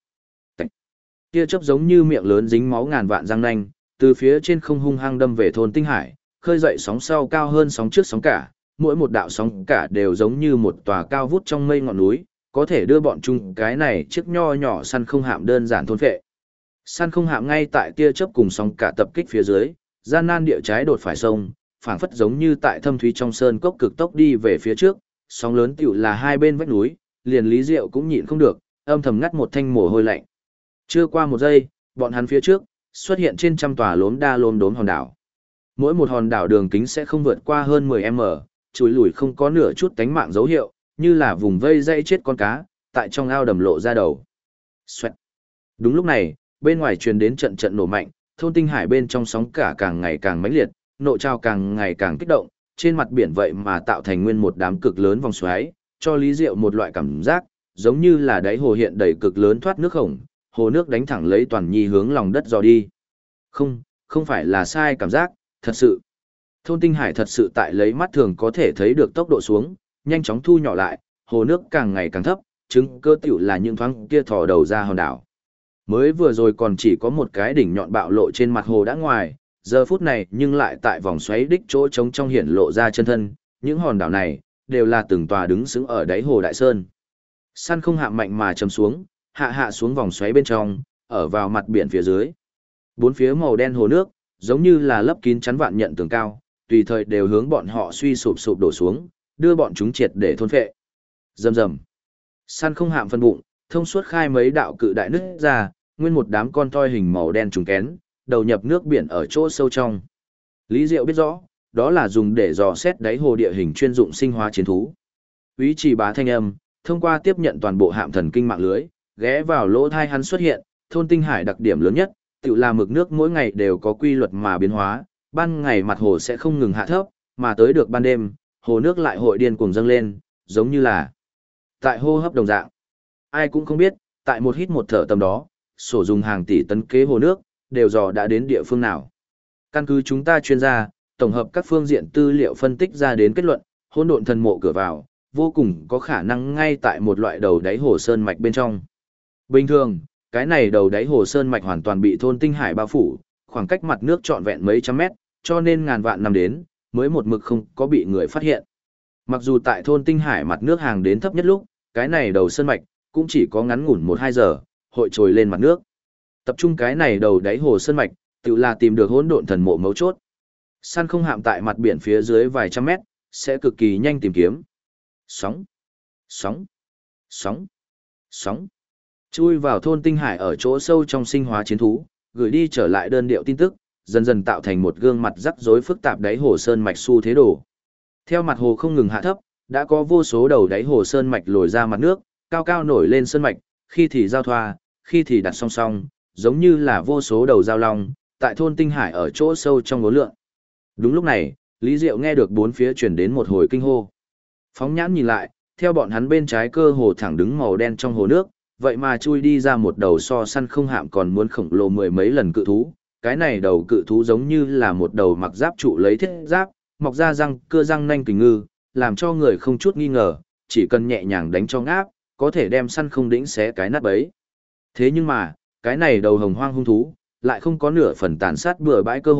Tia chớp giống như miệng lớn dính máu ngàn vạn răng nanh, từ phía trên không hung hăng đâm về thôn tinh hải, khơi dậy sóng sau cao hơn sóng trước sóng cả, mỗi một đạo sóng cả đều giống như một tòa cao vút trong mây ngọn núi, có thể đưa bọn chúng cái này chiếc nho nhỏ săn không hạm đơn giản thôn phệ. Săn không hạm ngay tại tia chớp cùng sóng cả tập kích phía dưới, gian nan địa trái đột phải sông, phảng phất giống như tại thâm thúy trong sơn cốc cực tốc đi về phía trước, sóng lớn tựu là hai bên vách núi, liền Lý Diệu cũng nhịn không được, âm thầm ngắt một thanh mồ hôi lạnh. Chưa qua một giây, bọn hắn phía trước xuất hiện trên trăm tòa lốm đa lốm đốm hòn đảo. Mỗi một hòn đảo đường kính sẽ không vượt qua hơn 10m, chùi lùi không có nửa chút tánh mạng dấu hiệu, như là vùng vây dây chết con cá, tại trong ao đầm lộ ra đầu. Xoẹt. Đúng lúc này, bên ngoài truyền đến trận trận nổ mạnh, thôn tinh hải bên trong sóng cả càng ngày càng mãnh liệt, nộ trào càng ngày càng kích động, trên mặt biển vậy mà tạo thành nguyên một đám cực lớn vòng xoáy, cho Lý Diệu một loại cảm giác, giống như là đáy hồ hiện đầy cực lớn thoát nước khổng, hồ nước đánh thẳng lấy toàn nhi hướng lòng đất dò đi. Không phải là sai cảm giác, thật sự. Thôn tinh hải thật sự tại lấy mắt thường có thể thấy được tốc độ xuống, nhanh chóng thu nhỏ lại, hồ nước càng ngày càng thấp, chứng cơ tiểu là những thoáng kia thò đầu ra hòn đảo. Mới vừa rồi còn chỉ có một cái đỉnh nhọn bạo lộ trên mặt hồ đã ngoài, giờ phút này nhưng lại tại vòng xoáy đích chỗ trống trong hiển lộ ra chân thân, những hòn đảo này đều là từng tòa đứng sững ở đáy hồ đại sơn. Săn không hạ mạnh mà chầm xuống, hạ xuống vòng xoáy bên trong, ở vào mặt biển phía dưới. Bốn phía màu đen hồ nước, giống như là lấp kín chắn vạn nhận tường cao, tùy thời đều hướng bọn họ suy sụp sụp đổ xuống, đưa bọn chúng triệt để thôn phệ. Rầm rầm. Săn không hạm phân bụng, thông suốt khai mấy đạo cự đại nứt ra, nguyên một đám con toi hình màu đen trùng kén, đầu nhập nước biển ở chỗ sâu trong. Lý Diệu biết rõ, đó là dùng để dò xét đáy hồ địa hình chuyên dụng sinh hóa chiến thú. Úy Trì Bá thanh âm, thông qua tiếp nhận toàn bộ hạm thần kinh mạng lưới, ghé vào lỗ thai hắn xuất hiện, thôn tinh hải đặc điểm lớn nhất, tự là mực nước mỗi ngày đều có quy luật mà biến hóa, ban ngày mặt hồ sẽ không ngừng hạ thấp, mà tới được ban đêm, hồ nước lại hội điên cuồng dâng lên, giống như là tại hô hấp đồng dạng. Ai cũng không biết, tại một hít một thở tầm đó, sổ dùng hàng tỷ tấn kế hồ nước, đều dò đã đến địa phương nào. Căn cứ chúng ta chuyên gia, tổng hợp các phương diện tư liệu phân tích ra đến kết luận, hỗn độn thần mộ cửa vào, vô cùng có khả năng ngay tại một loại đầu đáy hồ sơn mạch bên trong. Bình thường, cái này đầu đáy hồ sơn mạch hoàn toàn bị thôn tinh hải bao phủ, khoảng cách mặt nước trọn vẹn mấy trăm mét, cho nên ngàn vạn năm đến, mới một mực không có bị người phát hiện. Mặc dù tại thôn tinh hải mặt nước hàng đến thấp nhất lúc, cái này đầu sơn mạch, cũng chỉ có ngắn ngủn 1-2 giờ, hội trồi lên mặt nước. Tập trung cái này đầu đáy hồ sơn mạch, tự là tìm được hỗn độn thần mộ mấu chốt. Săn không hạm tại mặt biển phía dưới vài trăm mét, sẽ cực kỳ nhanh tìm kiếm. Sóng, sóng, sóng, sóng. Chui vào thôn tinh hải ở chỗ sâu trong sinh hóa chiến thú, gửi đi trở lại đơn điệu tin tức, dần dần tạo thành một gương mặt rắc rối phức tạp đáy hồ sơn mạch xu thế đồ. Theo mặt hồ không ngừng hạ thấp, đã có vô số đầu đáy hồ sơn mạch lồi ra mặt nước, cao cao nổi lên sơn mạch, khi thì giao thoa, khi thì đặt song song, giống như là vô số đầu giao long, tại thôn tinh hải ở chỗ sâu trong ngố lượng. Đúng lúc này, Lý Diệu nghe được bốn phía chuyển đến một hồi kinh hô. Phóng nhãn nhìn lại, theo bọn hắn bên trái cơ hồ thẳng đứng màu đen trong hồ nước, vậy mà chui đi ra một đầu so săn không hạm còn muốn khổng lồ mười mấy lần cự thú. Cái này đầu cự thú giống như là một đầu mặc giáp trụ lấy thiết giáp, mọc ra răng, cưa răng nanh kình ngư, làm cho người không chút nghi ngờ, chỉ cần nhẹ nhàng đánh cho ngáp, có thể đem săn không đĩnh xé cái nát bấy. Thế nhưng mà, cái này đầu hồng hoang hung thú, lại không có nửa phần tàn sát bừa bãi cơ hội,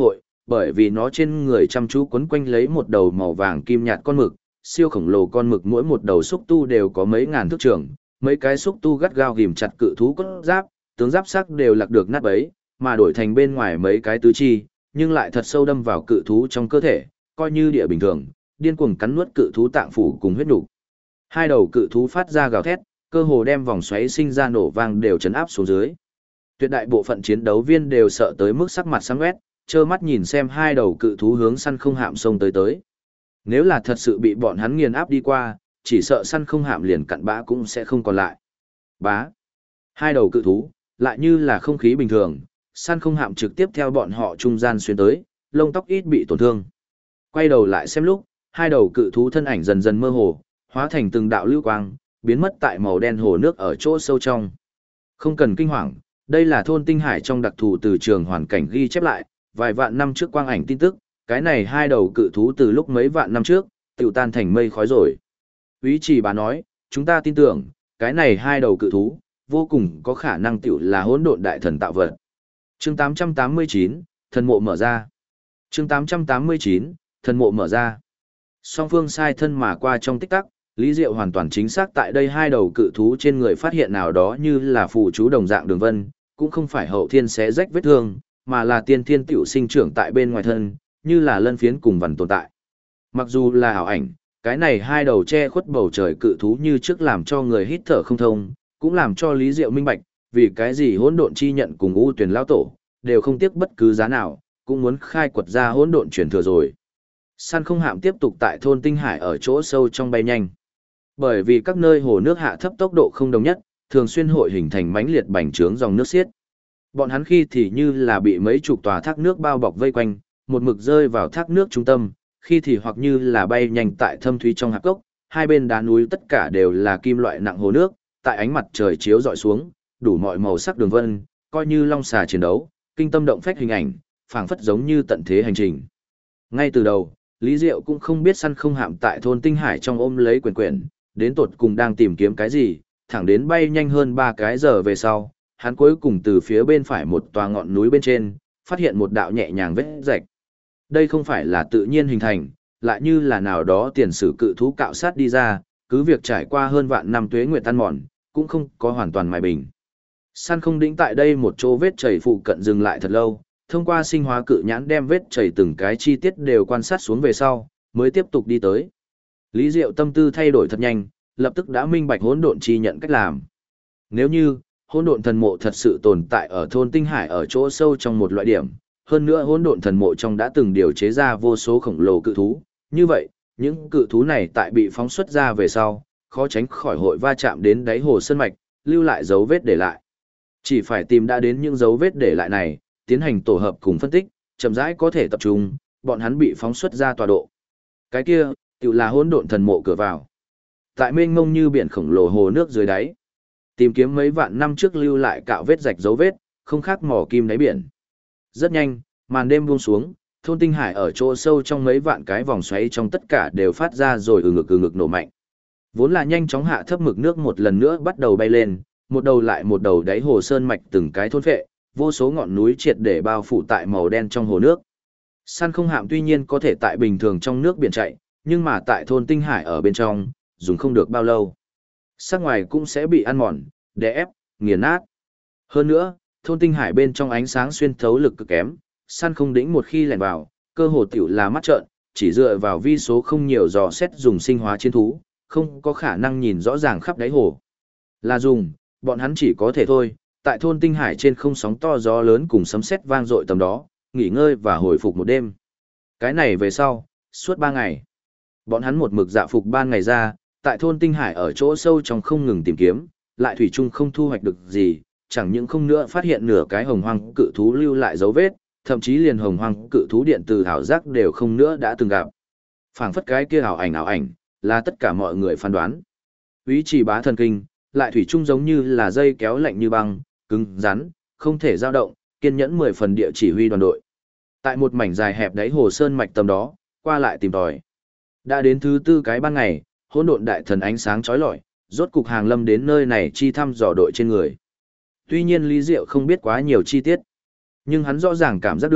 bởi vì nó trên người chăm chú quấn quanh lấy một đầu màu vàng kim nhạt con mực, siêu khổng lồ con mực mỗi một đầu xúc tu đều có mấy ngàn thước trường, mấy cái xúc tu gắt gao ghìm chặt cự thú cốt giáp, tướng giáp sắc đều lạc được nát bấy, mà đổi thành bên ngoài mấy cái tứ chi, nhưng lại thật sâu đâm vào cự thú trong cơ thể, coi như địa bình thường, điên cuồng cắn nuốt cự thú tạng phủ cùng huyết nục. Hai đầu cự thú phát ra gào thét, cơ hồ đem vòng xoáy sinh ra nổ vang đều chấn áp xuống dưới. Tuyệt đại bộ phận chiến đấu viên đều sợ tới mức sắc mặt sáng quét, trơ mắt nhìn xem hai đầu cự thú hướng săn không hạm sông tới. Nếu là thật sự bị bọn hắn nghiền áp đi qua, chỉ sợ săn không hạm liền cặn bã cũng sẽ không còn lại. Bá. Hai đầu cự thú, lại như là không khí bình thường, săn không hạm trực tiếp theo bọn họ trung gian xuyên tới, lông tóc ít bị tổn thương. Quay đầu lại xem lúc, hai đầu cự thú thân ảnh dần dần mơ hồ, hóa thành từng đạo lưu quang, biến mất tại màu đen hồ nước ở chỗ sâu trong. Không cần kinh hoàng, đây là thôn Tinh Hải trong đặc thù từ trường hoàn cảnh ghi chép lại, vài vạn năm trước quang ảnh tin tức, cái này hai đầu cự thú từ lúc mấy vạn năm trước, tiểu tan thành mây khói rồi. Úy Trì Bá nói, chúng ta tin tưởng, cái này hai đầu cự thú, vô cùng có khả năng tiểu là hỗn độn đại thần tạo vật. Chương 889, thần mộ mở ra. Chương 889, thần mộ mở ra. Song phương sai thân mà qua trong tích tắc, Lý Diệu hoàn toàn chính xác tại đây hai đầu cự thú trên người phát hiện nào đó như là phù chú đồng dạng đường vân, cũng không phải hậu thiên xé rách vết thương, mà là tiên thiên tiểu sinh trưởng tại bên ngoài thân, như là lân phiến cùng vằn tồn tại. Mặc dù là ảo ảnh, cái này hai đầu che khuất bầu trời cự thú như trước làm cho người hít thở không thông, cũng làm cho Lý Diệu minh bạch, vì cái gì hỗn độn chi nhận cùng U Tuyền lão tổ, đều không tiếc bất cứ giá nào, cũng muốn khai quật ra hỗn độn truyền thừa rồi. Săn không hạm tiếp tục tại thôn Tinh Hải ở chỗ sâu trong bay nhanh. Bởi vì các nơi hồ nước hạ thấp tốc độ không đồng nhất, thường xuyên hội hình thành mãnh liệt bành trướng dòng nước xiết. Bọn hắn khi thì như là bị mấy chục tòa thác nước bao bọc vây quanh, một mực rơi vào thác nước trung tâm, khi thì hoặc như là bay nhanh tại thâm thúy trong hạp cốc, hai bên đá núi tất cả đều là kim loại nặng hồ nước, tại ánh mặt trời chiếu rọi xuống, đủ mọi màu sắc đường vân, coi như long xà chiến đấu, kinh tâm động phách hình ảnh, phảng phất giống như tận thế hành trình. Ngay từ đầu, Lý Diệu cũng không biết săn không hạm tại thôn Tinh Hải trong ôm lấy quyển, đến tột cùng đang tìm kiếm cái gì, thẳng đến bay nhanh hơn 3 cái giờ về sau, hắn cuối cùng từ phía bên phải một tòa ngọn núi bên trên, phát hiện một đạo nhẹ nhàng vết rạch. Đây không phải là tự nhiên hình thành, lại như là nào đó tiền sử cự thú cạo sát đi ra, cứ việc trải qua hơn vạn năm tuế nguyệt tan mòn, cũng không có hoàn toàn mài bình. Săn không đĩnh tại đây một chỗ vết chảy phụ cận dừng lại thật lâu, thông qua sinh hóa cự nhãn đem vết chảy từng cái chi tiết đều quan sát xuống về sau, mới tiếp tục đi tới. Lý Diệu tâm tư thay đổi thật nhanh, lập tức đã minh bạch hỗn độn chi nhận cách làm. Nếu như hỗn độn thần mộ thật sự tồn tại ở thôn Tinh Hải ở chỗ sâu trong một loại điểm, hơn nữa hỗn độn thần mộ trong đã từng điều chế ra vô số khổng lồ cự thú, như vậy, những cự thú này tại bị phóng xuất ra về sau, khó tránh khỏi hội va chạm đến đáy hồ sơn mạch, lưu lại dấu vết để lại. Chỉ phải tìm đã đến những dấu vết để lại này, tiến hành tổ hợp cùng phân tích, chậm rãi có thể tập trung, bọn hắn bị phóng xuất ra tọa độ. Cái kia, tự là hỗn độn thần mộ cửa vào. Tại mênh mông như biển khổng lồ hồ nước dưới đáy, tìm kiếm mấy vạn năm trước lưu lại cạo vết rạch dấu vết, không khác mỏ kim đáy biển. Rất nhanh, màn đêm buông xuống, thôn Tinh Hải ở chỗ sâu trong mấy vạn cái vòng xoáy trong tất cả đều phát ra rồi ừ ngực nổ mạnh. Vốn là nhanh chóng hạ thấp mực nước một lần nữa bắt đầu bay lên, một đầu lại một đầu đáy hồ sơn mạch từng cái thôn phệ, vô số ngọn núi triệt để bao phủ tại màu đen trong hồ nước. Săn không hạm tuy nhiên có thể tại bình thường trong nước biển chạy, nhưng mà tại thôn Tinh Hải ở bên trong, dùng không được bao lâu. Sắc ngoài cũng sẽ bị ăn mòn, đè ép, nghiền nát. Hơn nữa, thôn Tinh Hải bên trong ánh sáng xuyên thấu lực cực kém, săn không đĩnh một khi lẻn vào, cơ hồ tiểu là mắt trợn, chỉ dựa vào vi số không nhiều dò xét dùng sinh hóa chiến thú, không có khả năng nhìn rõ ràng khắp đáy hồ. Là dùng, bọn hắn chỉ có thể thôi, tại thôn Tinh Hải trên không sóng to gió lớn cùng sấm sét vang dội tầm đó, nghỉ ngơi và hồi phục một đêm. Cái này về sau, suốt 3 ngày. Bọn hắn một mực dạ phục ban ngày ra, tại thôn Tinh Hải ở chỗ sâu trong không ngừng tìm kiếm, lại thủy chung không thu hoạch được gì, chẳng những không nữa phát hiện nửa cái hồng hoang cự thú lưu lại dấu vết, thậm chí liền hồng hoang cự thú điện từ ảo giác đều không nữa đã từng gặp. Phảng phất cái kia ảo ảnh, là tất cả mọi người phán đoán. Úy Trì Bá thần kinh, lại thủy chung giống như là dây kéo lạnh như băng, cứng rắn, không thể dao động, kiên nhẫn 10 phần địa chỉ huy đoàn đội. Tại một mảnh dài hẹp đáy hồ sơn mạch tầm đó, qua lại tìm tòi. Đã đến thứ 4 cái ban ngày, hỗn độn đại thần ánh sáng chói lọi, rốt cục hàng lâm đến nơi này chi thăm dò đội trên người. Tuy nhiên Lý Diệu không biết quá nhiều chi tiết, nhưng hắn rõ ràng cảm giác được,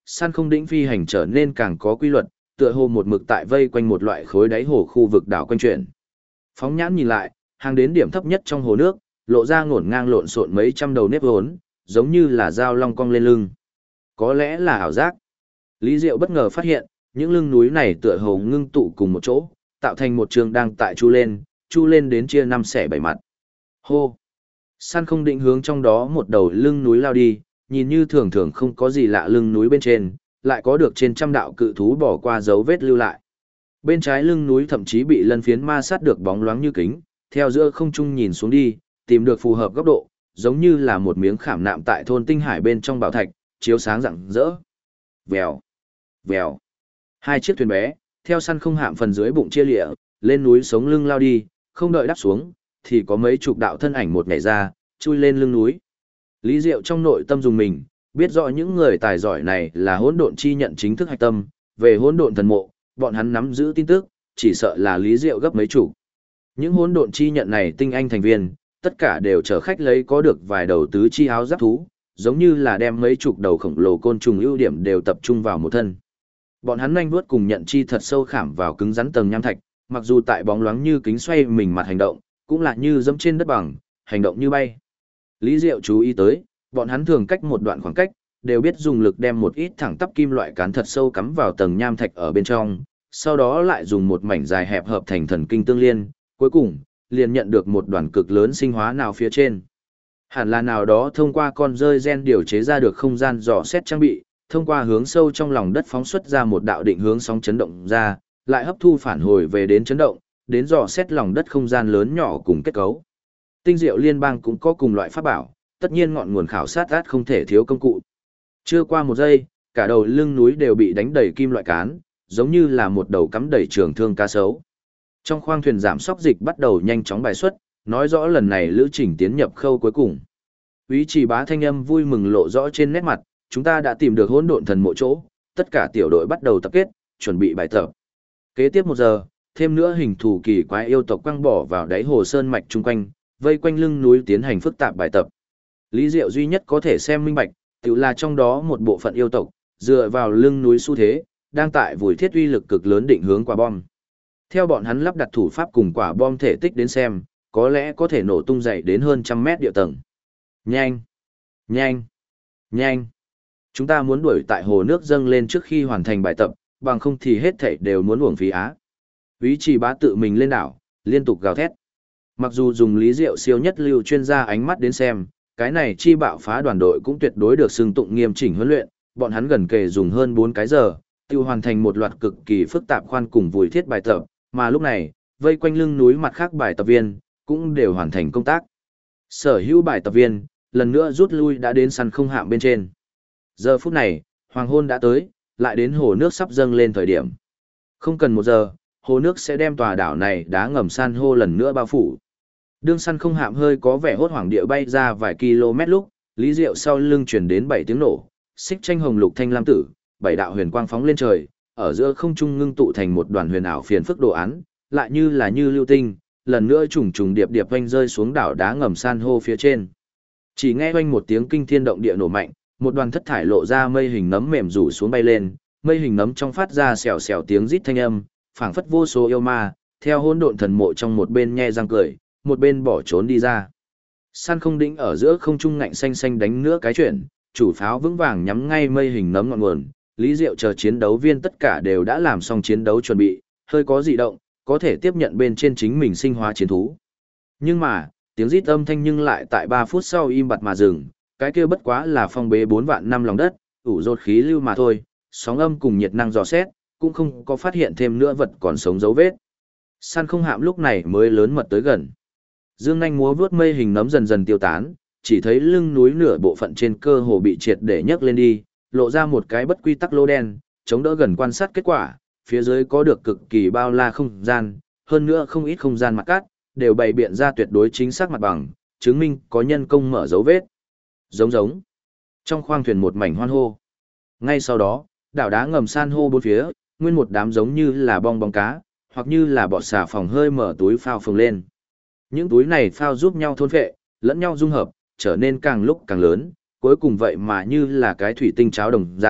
San không đĩnh phi hành trở nên càng có quy luật, tựa hồ một mực tại vây quanh một loại khối đáy hồ khu vực đảo quanh chuyển. Phóng nhãn nhìn lại, hàng đến điểm thấp nhất trong hồ nước, lộ ra ngổn ngang lộn xộn mấy trăm đầu nếp vốn, giống như là dao long cong lên lưng. Có lẽ là ảo giác. Lý Diệu bất ngờ phát hiện, những lưng núi này tựa hồ ngưng tụ cùng một chỗ, tạo thành một trường đang tại chu lên đến chia năm xẻ bảy mặt. Hô! San không định hướng trong đó một đầu lưng núi lao đi, nhìn như thường thường không có gì lạ lưng núi bên trên, lại có được trên trăm đạo cự thú bỏ qua dấu vết lưu lại. Bên trái lưng núi thậm chí bị lân phiến ma sát được bóng loáng như kính, theo giữa không trung nhìn xuống đi, tìm được phù hợp góc độ, giống như là một miếng khảm nạm tại thôn tinh hải bên trong bảo thạch, chiếu sáng rạng rỡ. Vèo, vèo. Hai chiếc thuyền bé, theo săn không hạm phần dưới bụng chia lịa, lên núi sống lưng lao đi, không đợi đáp xuống, thì có mấy chục đạo thân ảnh một nhảy ra, chui lên lưng núi. Lý Diệu trong nội tâm dùng mình, biết rõ những người tài giỏi này là hỗn độn chi nhận chính thức hạch tâm, về hỗn độn thần mộ, bọn hắn nắm giữ tin tức, chỉ sợ là Lý Diệu gấp mấy chục. Những hỗn độn chi nhận này tinh anh thành viên, tất cả đều chở khách lấy có được vài đầu tứ chi áo giáp thú, giống như là đem mấy chục đầu khổng lồ côn trùng ưu điểm đều tập trung vào một thân. Bọn hắn nhanh vuốt cùng nhận chi thật sâu khảm vào cứng rắn tầng nham thạch, mặc dù tại bóng loáng như kính xoay mình mặt hành động, cũng là như dẫm trên đất bằng, hành động như bay. Lý Diệu chú ý tới, bọn hắn thường cách một đoạn khoảng cách, đều biết dùng lực đem một ít thẳng tắp kim loại cán thật sâu cắm vào tầng nham thạch ở bên trong, sau đó lại dùng một mảnh dài hẹp hợp thành thần kinh tương liên, cuối cùng liền nhận được một đoàn cực lớn sinh hóa nào phía trên. Hẳn là nào đó thông qua con rơi gen điều chế ra được không gian dò xét trang bị, thông qua hướng sâu trong lòng đất phóng xuất ra một đạo định hướng sóng chấn động ra, lại hấp thu phản hồi về đến chấn động, đến dò xét lòng đất không gian lớn nhỏ cùng kết cấu. Tinh Diệu Liên bang cũng có cùng loại pháp bảo, tất nhiên ngọn nguồn khảo sát át không thể thiếu công cụ. Chưa qua một giây, cả đầu lưng núi đều bị đánh đầy kim loại cán, giống như là một đầu cắm đầy trường thương cá sấu. Trong khoang thuyền giảm sóc dịch bắt đầu nhanh chóng bài xuất, nói rõ lần này lữ trình tiến nhập khâu cuối cùng. Úy Trì Bá thanh âm vui mừng lộ rõ trên nét mặt, chúng ta đã tìm được hỗn độn thần mộ chỗ, tất cả tiểu đội bắt đầu tập kết, chuẩn bị bài tập. Kế tiếp 1 giờ, thêm nữa hình thù kỳ quái yêu tộc quăng bỏ vào đáy hồ sơn mạch chung quanh, vây quanh lưng núi tiến hành phức tạp bài tập. Lý Diệu duy nhất có thể xem minh bạch, tự là trong đó một bộ phận yêu tộc, dựa vào lưng núi xu thế, đang tại vùi thiết uy lực cực lớn định hướng quả bom. Theo bọn hắn lắp đặt thủ pháp cùng quả bom thể tích đến xem, có lẽ có thể nổ tung dày đến hơn 100 mét địa tầng. Nhanh! Nhanh! Nhanh! Chúng ta muốn đuổi tại hồ nước dâng lên trước khi hoàn thành bài tập, bằng không thì hết thảy đều muốn uổng phí á. Úy Trì Bá tự mình lên đảo, liên tục gào thét. Mặc dù dùng Lý Diệu siêu nhất lưu chuyên gia ánh mắt đến xem, cái này chi bạo phá đoàn đội cũng tuyệt đối được xưng tụng nghiêm chỉnh huấn luyện, bọn hắn gần kề dùng hơn 4 cái giờ, tiêu hoàn thành một loạt cực kỳ phức tạp khoan cùng vùi thiết bài tập, mà lúc này, vây quanh lưng núi mặt khác bài tập viên, cũng đều hoàn thành công tác. Sở hữu bài tập viên, lần nữa rút lui đã đến săn không hạm bên trên. Giờ phút này, hoàng hôn đã tới, lại đến hồ nước sắp dâng lên thời điểm. Không cần 1 giờ, hồ nước sẽ đem tòa đảo này đá ngầm san hô lần nữa bao phủ. Đương săn không hạm hơi có vẻ hốt hoảng địa bay ra vài km lúc, Lý Diệu sau lưng chuyển đến 7 tiếng nổ, xích tranh hồng lục thanh lam tử, 7 đạo huyền quang phóng lên trời, ở giữa không trung ngưng tụ thành một đoàn huyền ảo phiền phức đồ án, lại như là như lưu tinh, lần nữa trùng trùng điệp điệp vanh rơi xuống đảo đá ngầm san hô phía trên. Chỉ nghe oanh một tiếng kinh thiên động địa nổ mạnh, một đoàn thất thải lộ ra mây hình nấm mềm rủ xuống bay lên, mây hình nấm trong phát ra xèo xèo tiếng rít thanh âm, phảng phất vô số yêu ma, theo hỗn độn thần mộ trong một bên nhe răng cười, một bên bỏ trốn đi ra. San không đĩnh ở giữa không trung ngạnh xanh xanh đánh nữa cái chuyển, chủ pháo vững vàng nhắm ngay mây hình nấm ngọn nguồn, Lý Diệu chờ chiến đấu viên tất cả đều đã làm xong chiến đấu chuẩn bị, hơi có dị động, có thể tiếp nhận bên trên chính mình sinh hóa chiến thú. Nhưng mà, tiếng rít âm thanh nhưng lại tại 3 phút sau im bặt mà dừng, cái kia bất quá là phong bế 4 vạn năm lòng đất, ủ rột khí lưu mà thôi, sóng âm cùng nhiệt năng dò xét, cũng không có phát hiện thêm nữa vật còn sống dấu vết. San không hạm lúc này mới lớn mật tới gần. Dương nhanh múa vuốt mây hình nấm dần dần tiêu tán, chỉ thấy lưng núi nửa bộ phận trên cơ hồ bị triệt để nhấc lên đi, lộ ra một cái bất quy tắc lỗ đen, chống đỡ gần quan sát kết quả, phía dưới có được cực kỳ bao la không gian, hơn nữa không ít không gian mặt cát, đều bày biện ra tuyệt đối chính xác mặt bằng, chứng minh có nhân công mở dấu vết. Giống giống. Trong khoang thuyền một mảnh hoan hô. Ngay sau đó, đảo đá ngầm san hô bốn phía, nguyên một đám giống như là bong bóng cá, hoặc như là bọt xà phòng hơi mở túi phao phồng lên. Những túi này phao giúp nhau thôn phệ, lẫn nhau dung hợp, trở nên càng lúc càng lớn, cuối cùng vậy mà như là cái thủy tinh cháo đồng dạng,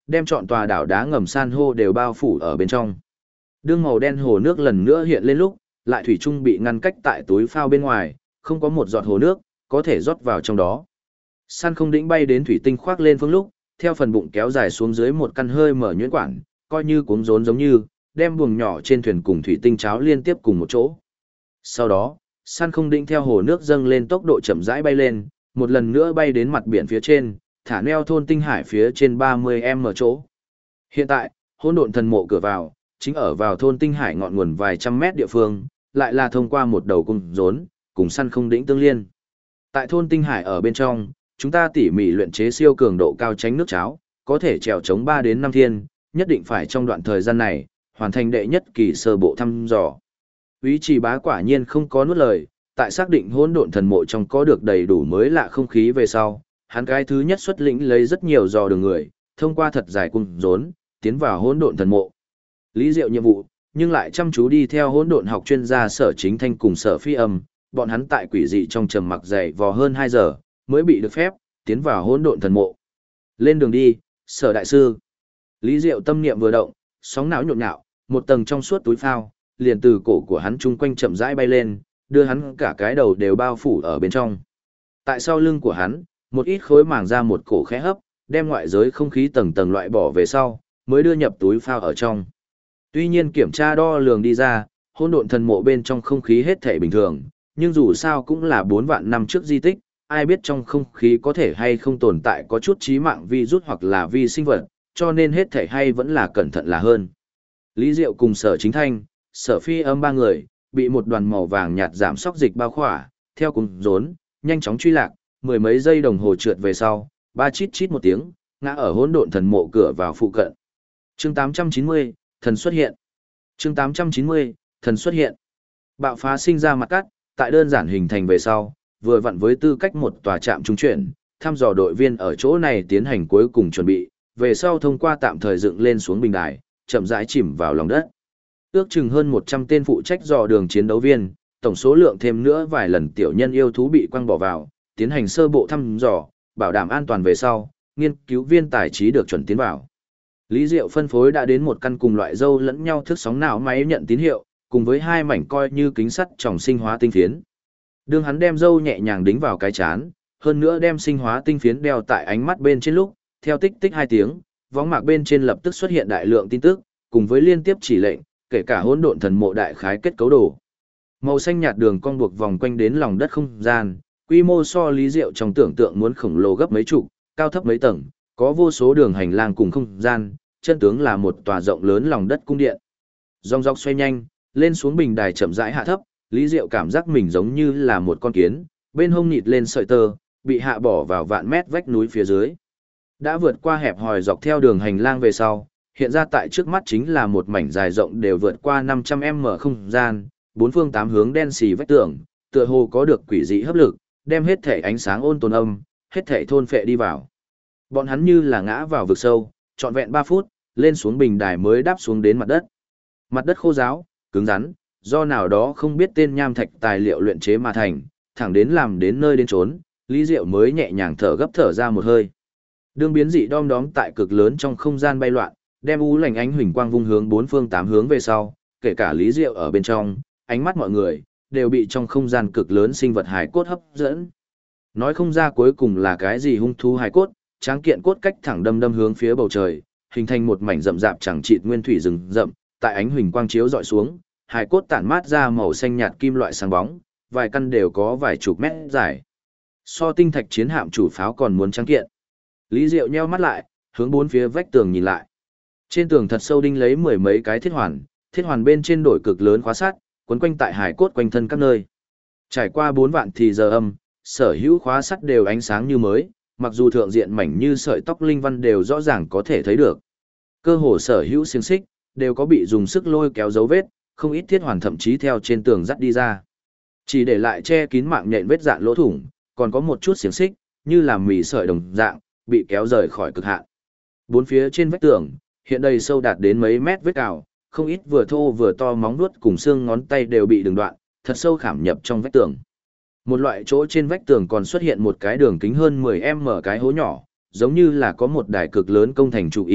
đem trọn tòa đảo đá ngầm san hô đều bao phủ ở bên trong. Đương màu đen hồ nước lần nữa hiện lên lúc, lại thủy chung bị ngăn cách tại túi phao bên ngoài, không có một giọt hồ nước có thể rót vào trong đó. San không đĩnh bay đến thủy tinh khoác lên phương lúc, theo phần bụng kéo dài xuống dưới một căn hơi mở nhuyễn quản, coi như cuống rốn giống như, đem buồng nhỏ trên thuyền cùng thủy tinh cháo liên tiếp cùng một chỗ. Sau đó, San không đĩnh theo hồ nước dâng lên tốc độ chậm rãi bay lên, một lần nữa bay đến mặt biển phía trên, thả neo thôn tinh hải phía trên 30m chỗ. Hiện tại, hỗn độn thần mộ cửa vào, chính ở vào thôn tinh hải ngọn nguồn vài trăm mét địa phương, lại là thông qua một đầu cung rốn, cùng San không đĩnh tương liên. Tại thôn tinh hải ở bên trong, chúng ta tỉ mỉ luyện chế siêu cường độ cao tránh nước cháo, có thể trèo chống 3 đến 5 thiên, nhất định phải trong đoạn thời gian này, hoàn thành đệ nhất kỳ sơ bộ thăm dò. Úy Trì Bá quả nhiên không có nuốt lời, tại xác định hỗn độn thần mộ trong có được đầy đủ mới lạ không khí về sau, hắn cái thứ nhất xuất lĩnh lấy rất nhiều dò đường người, thông qua thật dài cung rốn, tiến vào hỗn độn thần mộ. Lý Diệu nhiệm vụ, nhưng lại chăm chú đi theo hỗn độn học chuyên gia Sở Chính Thanh cùng Sở Phi Âm, bọn hắn tại quỷ dị trong trầm mặc dày vò hơn 2 giờ, mới bị được phép tiến vào hỗn độn thần mộ. Lên đường đi, Sở đại sư. Lý Diệu tâm niệm vừa động, sóng não nhộn nhạo, một tầng trong suốt túi phao, liền từ cổ của hắn chung quanh chậm rãi bay lên, đưa hắn cả cái đầu đều bao phủ ở bên trong. Tại sau lưng của hắn, một ít khối màng ra một cổ khẽ hấp, đem ngoại giới không khí tầng tầng loại bỏ về sau, mới đưa nhập túi phao ở trong. Tuy nhiên kiểm tra đo lường đi ra, hỗn độn thần mộ bên trong không khí hết thể bình thường, nhưng dù sao cũng là 4 vạn năm trước di tích, ai biết trong không khí có thể hay không tồn tại có chút chí mạng virus hoặc là vi sinh vật, cho nên hết thể hay vẫn là cẩn thận là hơn. Lý Diệu cùng Sở Chính Thanh, Sở Phi Âm 3 người, bị một đoàn màu vàng nhạt giảm sóc dịch bao khỏa, theo cùng rốn, nhanh chóng truy lạc, mười mấy giây đồng hồ trượt về sau, ba chít chít một tiếng, ngã ở hỗn độn thần mộ cửa vào phụ cận. Chương 890, thần xuất hiện. Chương 890, thần xuất hiện. Bạo phá sinh ra mặt cắt, tại đơn giản hình thành về sau, vừa vặn với tư cách một tòa trạm trung chuyển, thăm dò đội viên ở chỗ này tiến hành cuối cùng chuẩn bị, về sau thông qua tạm thời dựng lên xuống bình đài, chậm rãi chìm vào lòng đất. Ước chừng hơn 100 tên phụ trách dò đường chiến đấu viên, tổng số lượng thêm nữa vài lần tiểu nhân yêu thú bị quăng bỏ vào, tiến hành sơ bộ thăm dò, bảo đảm an toàn về sau, nghiên cứu viên tài trí được chuẩn tiến vào. Lý Diệu phân phối đã đến một căn cùng loại dâu lẫn nhau thước sóng não máy nhận tín hiệu, cùng với 2 mảnh coi như kính sắt tròng sinh hóa tinh phiến. Đương hắn đem dâu nhẹ nhàng đính vào cái chán, hơn nữa đem sinh hóa tinh phiến đeo tại ánh mắt bên trên lúc, theo tích tích 2 tiếng, võng mạc bên trên lập tức xuất hiện đại lượng tin tức, cùng với liên tiếp chỉ lệnh, kể cả hỗn độn thần mộ đại khái kết cấu đồ. Màu xanh nhạt đường cong buộc vòng quanh đến lòng đất không gian, quy mô so Lý Diệu trong tưởng tượng muốn khổng lồ gấp mấy chục, cao thấp mấy tầng, có vô số đường hành lang cùng không gian, chân tướng là một tòa rộng lớn lòng đất cung điện. Dòng dọc xoay nhanh, lên xuống bình đài chậm rãi hạ thấp, Lý Diệu cảm giác mình giống như là một con kiến, bên hông nịt lên sợi tơ, bị hạ bỏ vào vạn mét vách núi phía dưới. Đã vượt qua hẹp hòi dọc theo đường hành lang về sau, hiện ra tại trước mắt chính là một mảnh dài rộng đều vượt qua 500m không gian, bốn phương tám hướng đen xì vách tường, tựa hồ có được quỷ dị hấp lực, đem hết thể ánh sáng ôn tồn âm, hết thể thôn phệ đi vào. Bọn hắn như là ngã vào vực sâu, trọn vẹn 3 phút, lên xuống bình đài mới đáp xuống đến mặt đất. Mặt đất khô ráo, cứng rắn, do nào đó không biết tên nham thạch tài liệu luyện chế mà thành, thẳng đến làm đến nơi đến chốn, Lý Diệu mới nhẹ nhàng thở gấp thở ra một hơi. Đường biến dị đom đóm tại cực lớn trong không gian bay loạn, đem u lành ánh huỳnh quang vung hướng bốn phương tám hướng về sau, kể cả Lý Diệu ở bên trong, ánh mắt mọi người đều bị trong không gian cực lớn sinh vật hài cốt hấp dẫn. Nói không ra cuối cùng là cái gì hung thú hài cốt, tráng kiện cốt cách thẳng đâm đâm hướng phía bầu trời, hình thành một mảnh rậm rạp chẳng chịt nguyên thủy rừng rậm, tại ánh huỳnh quang chiếu dọi xuống, hài cốt tản mát ra màu xanh nhạt kim loại sáng bóng, vài căn đều có vài chục mét dài. So tinh thạch chiến hạm chủ pháo còn muốn tráng kiện. Lý Diệu nheo mắt lại, hướng bốn phía vách tường nhìn lại. Trên tường thật sâu đinh lấy mười mấy cái thiết hoàn bên trên đổi cực lớn khóa sắt, quấn quanh tại hải cốt quanh thân các nơi. Trải qua 4 vạn thì giờ âm, sở hữu khóa sắt đều ánh sáng như mới, mặc dù thượng diện mảnh như sợi tóc linh văn đều rõ ràng có thể thấy được. Cơ hồ sở hữu xiềng xích đều có bị dùng sức lôi kéo dấu vết, không ít thiết hoàn thậm chí theo trên tường dắt đi ra. Chỉ để lại che kín mạng nhện vết dạn lỗ thủng, còn có một chút xiềng xích, như là mỉ sợi đồng dạng, bị kéo rời khỏi cực hạn. Bốn phía trên vách tường, hiện đầy sâu đạt đến mấy mét vết cào, không ít vừa thô vừa to móng vuốt cùng xương ngón tay đều bị đường đoạn, thật sâu khảm nhập trong vách tường. Một loại chỗ trên vách tường còn xuất hiện một cái đường kính hơn 10m cái hố nhỏ, giống như là có một đài cực lớn công thành trụ y,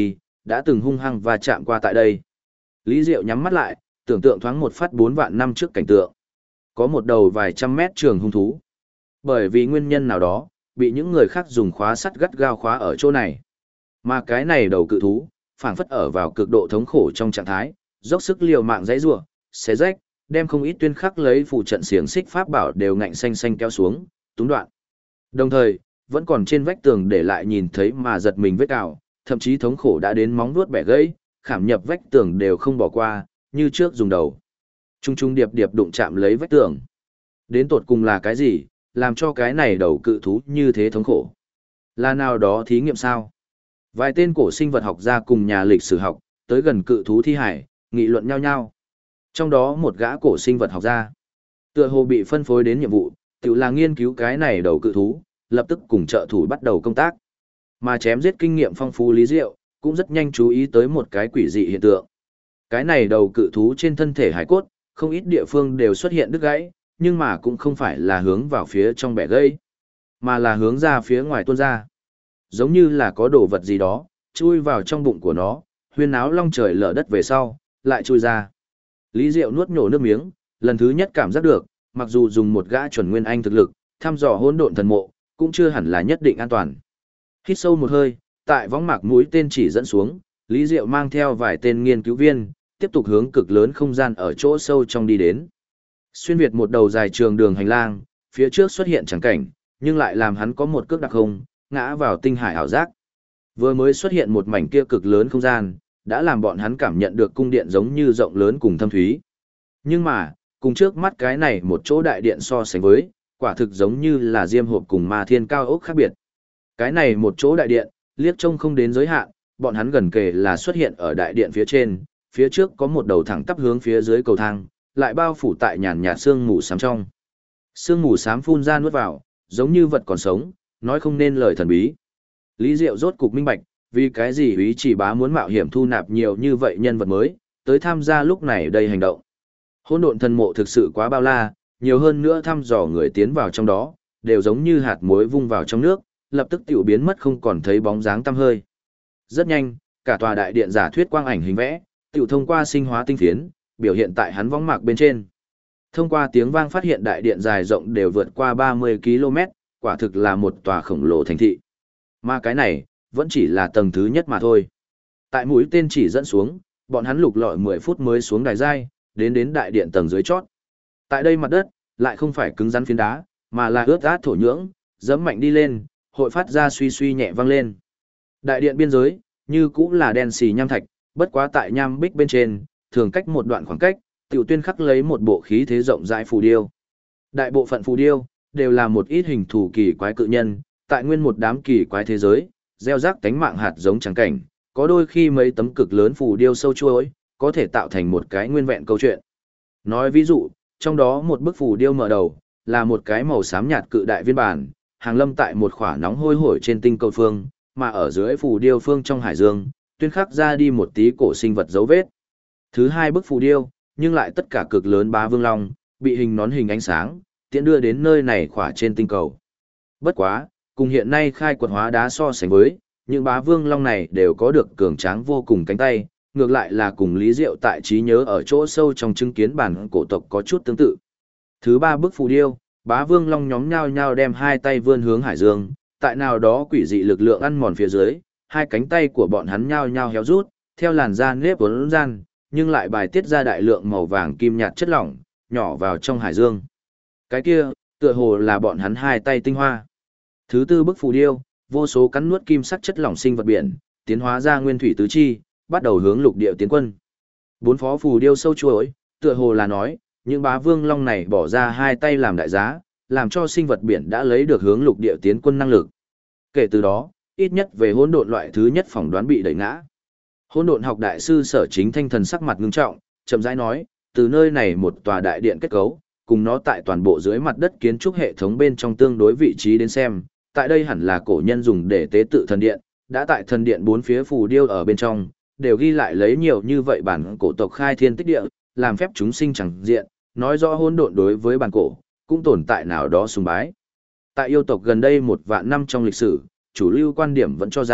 đã từng hung hăng và chạm qua tại đây. Lý Diệu nhắm mắt lại, tưởng tượng thoáng một phát 4 vạn năm trước cảnh tượng. Có một đầu vài trăm mét trường hung thú. Bởi vì nguyên nhân nào đó, bị những người khác dùng khóa sắt gắt gao khóa ở chỗ này. Mà cái này đầu cự thú, phảng phất ở vào cực độ thống khổ trong trạng thái, dốc sức liều mạng dãy rủa, xé rách, đem không ít tuyên khắc lấy phụ trận xiềng xích pháp bảo đều ngạnh xanh xanh kéo xuống, túng đoạn. Đồng thời, vẫn còn trên vách tường để lại nhìn thấy mà giật mình vết cào, thậm chí thống khổ đã đến móng vuốt bẻ gãy, khảm nhập vách tường đều không bỏ qua, như trước dùng đầu. Trung trung điệp điệp đụng chạm lấy vách tường. Đến tột cùng là cái gì, làm cho cái này đầu cự thú như thế thống khổ? Là nào đó thí nghiệm sao? Vài tên cổ sinh vật học gia cùng nhà lịch sử học, tới gần cự thú thi hải, nghị luận nhau nhau. Trong đó một gã cổ sinh vật học gia, tựa hồ bị phân phối đến nhiệm vụ, tự là nghiên cứu cái này đầu cự thú, lập tức cùng trợ thủ bắt đầu công tác. Mà chém giết kinh nghiệm phong phú Lý Diệu, cũng rất nhanh chú ý tới một cái quỷ dị hiện tượng. Cái này đầu cự thú trên thân thể hải cốt, không ít địa phương đều xuất hiện đứt gãy, nhưng mà cũng không phải là hướng vào phía trong bẻ gãy, mà là hướng ra phía ngoài tuôn ra. Giống như là có đồ vật gì đó, chui vào trong bụng của nó, huyên áo long trời lở đất về sau, lại chui ra. Lý Diệu nuốt nhổ nước miếng, lần thứ nhất cảm giác được, mặc dù dùng một gã chuẩn nguyên anh thực lực, thăm dò hỗn độn thần mộ, cũng chưa hẳn là nhất định an toàn. Hít sâu một hơi, tại võng mạc mũi tên chỉ dẫn xuống, Lý Diệu mang theo vài tên nghiên cứu viên, tiếp tục hướng cực lớn không gian ở chỗ sâu trong đi đến. Xuyên việt một đầu dài trường đường hành lang, phía trước xuất hiện chẳng cảnh, nhưng lại làm hắn có một cước đặc không, ngã vào tinh hải ảo giác. Vừa mới xuất hiện một mảnh kia cực lớn không gian, đã làm bọn hắn cảm nhận được cung điện giống như rộng lớn cùng thâm thúy. Nhưng mà, cùng trước mắt cái này một chỗ đại điện so sánh với, quả thực giống như là diêm hộp cùng ma thiên cao ốc khác biệt. Cái này một chỗ đại điện, liếc trông không đến giới hạn, bọn hắn gần kề là xuất hiện ở đại điện phía trên, phía trước có một đầu thẳng tắp hướng phía dưới cầu thang, lại bao phủ tại nhàn nhạt sương mù xám trong. Sương mù xám phun ra nuốt vào, giống như vật còn sống, nói không nên lời thần bí. Lý Diệu rốt cục minh bạch, vì cái gì Úy Chỉ Bá muốn mạo hiểm thu nạp nhiều như vậy nhân vật mới, tới tham gia lúc này đây hành động. Hỗn độn thần mộ thực sự quá bao la, nhiều hơn nữa thăm dò người tiến vào trong đó, đều giống như hạt muối vung vào trong nước, lập tức tiểu biến mất không còn thấy bóng dáng tăm hơi. Rất nhanh, cả tòa đại điện giả thuyết quang ảnh hình vẽ, tiểu thông qua sinh hóa tinh phiến, biểu hiện tại hắn võng mạc bên trên. Thông qua tiếng vang phát hiện đại điện dài rộng đều vượt qua 30 km, quả thực là một tòa khổng lồ thành thị. Mà cái này, vẫn chỉ là tầng thứ nhất mà thôi. Tại mũi tên chỉ dẫn xuống, bọn hắn lục lọi 10 phút mới xuống đài giai, đến đại điện tầng dưới chót. Tại đây mặt đất, lại không phải cứng rắn phiến đá, mà là ướt át thổ nhưỡng, dẫm mạnh đi lên, hội phát ra suy suy nhẹ vang lên. Đại điện biên giới, như cũng là đen xì nham thạch, bất quá tại nham bích bên trên, thường cách một đoạn khoảng cách, tiểu tuyên khắc lấy một bộ khí thế rộng rãi phù điêu. Đại bộ phận phù điêu, đều là một ít hình thù kỳ quái cự nhân, tại nguyên một đám kỳ quái thế giới, gieo rắc tánh mạng hạt giống trắng cảnh, có đôi khi mấy tấm cực lớn phù điêu sâu chuối, có thể tạo thành một cái nguyên vẹn câu chuyện. Nói ví dụ, trong đó một bức phù điêu mở đầu, là một cái màu xám nhạt cự đại viên bản, hàng lâm tại một khỏa nóng hôi hổi trên tinh cầu phương, mà ở dưới phù điêu phương trong hải dương, tuyên khắc ra đi một tí cổ sinh vật dấu vết. Thứ hai bức phù điêu, nhưng lại tất cả cực lớn bá vương long, bị hình nón hình ánh sáng, tiện đưa đến nơi này khỏa trên tinh cầu. Bất quá, cùng hiện nay khai quật hóa đá so sánh với, những bá vương long này đều có được cường tráng vô cùng cánh tay, ngược lại là cùng Lý Diệu tại trí nhớ ở chỗ sâu trong chứng kiến bản cổ tộc có chút tương tự. Thứ ba bức phù điêu, bá vương long nhóm nhao nhao đem hai tay vươn hướng hải dương, tại nào đó quỷ dị lực lượng ăn mòn phía dưới, hai cánh tay của bọn hắn nhao nhao héo rút, theo làn da nếp vốn gian, nhưng lại bài tiết ra đại lượng màu vàng kim nhạt chất lỏng, nhỏ vào trong hải dương. Cái kia, tựa hồ là bọn hắn hai tay tinh hoa. Thứ tư bức phù điêu, vô số cắn nuốt kim sắc chất lỏng sinh vật biển, tiến hóa ra nguyên thủy tứ chi, bắt đầu hướng lục địa tiến quân. Bốn phó phù điêu sâu chuỗi, tựa hồ là nói, những bá vương long này bỏ ra hai tay làm đại giá, làm cho sinh vật biển đã lấy được hướng lục địa tiến quân năng lực. Kể từ đó, ít nhất về hỗn độn loại thứ nhất phỏng đoán bị đẩy ngã. Hỗn độn học đại sư Sở Chính Thanh thần sắc mặt ngưng trọng, chậm rãi nói, từ nơi này một tòa đại điện kết cấu, cùng nó tại toàn bộ dưới mặt đất kiến trúc hệ thống bên trong tương đối vị trí đến xem, tại đây hẳn là cổ nhân dùng để tế tự thần điện, đã tại thần điện bốn phía phù điêu ở bên trong, đều ghi lại lấy nhiều như vậy bản cổ tộc khai thiên tích địa, làm phép chúng sinh chẳng diện, nói rõ hỗn độn đối với bản cổ, cũng tồn tại nào đó sùng bái. Tại yêu tộc gần đây 1 vạn năm trong lịch sử, chủ lưu quan điểm vẫn cho rằng,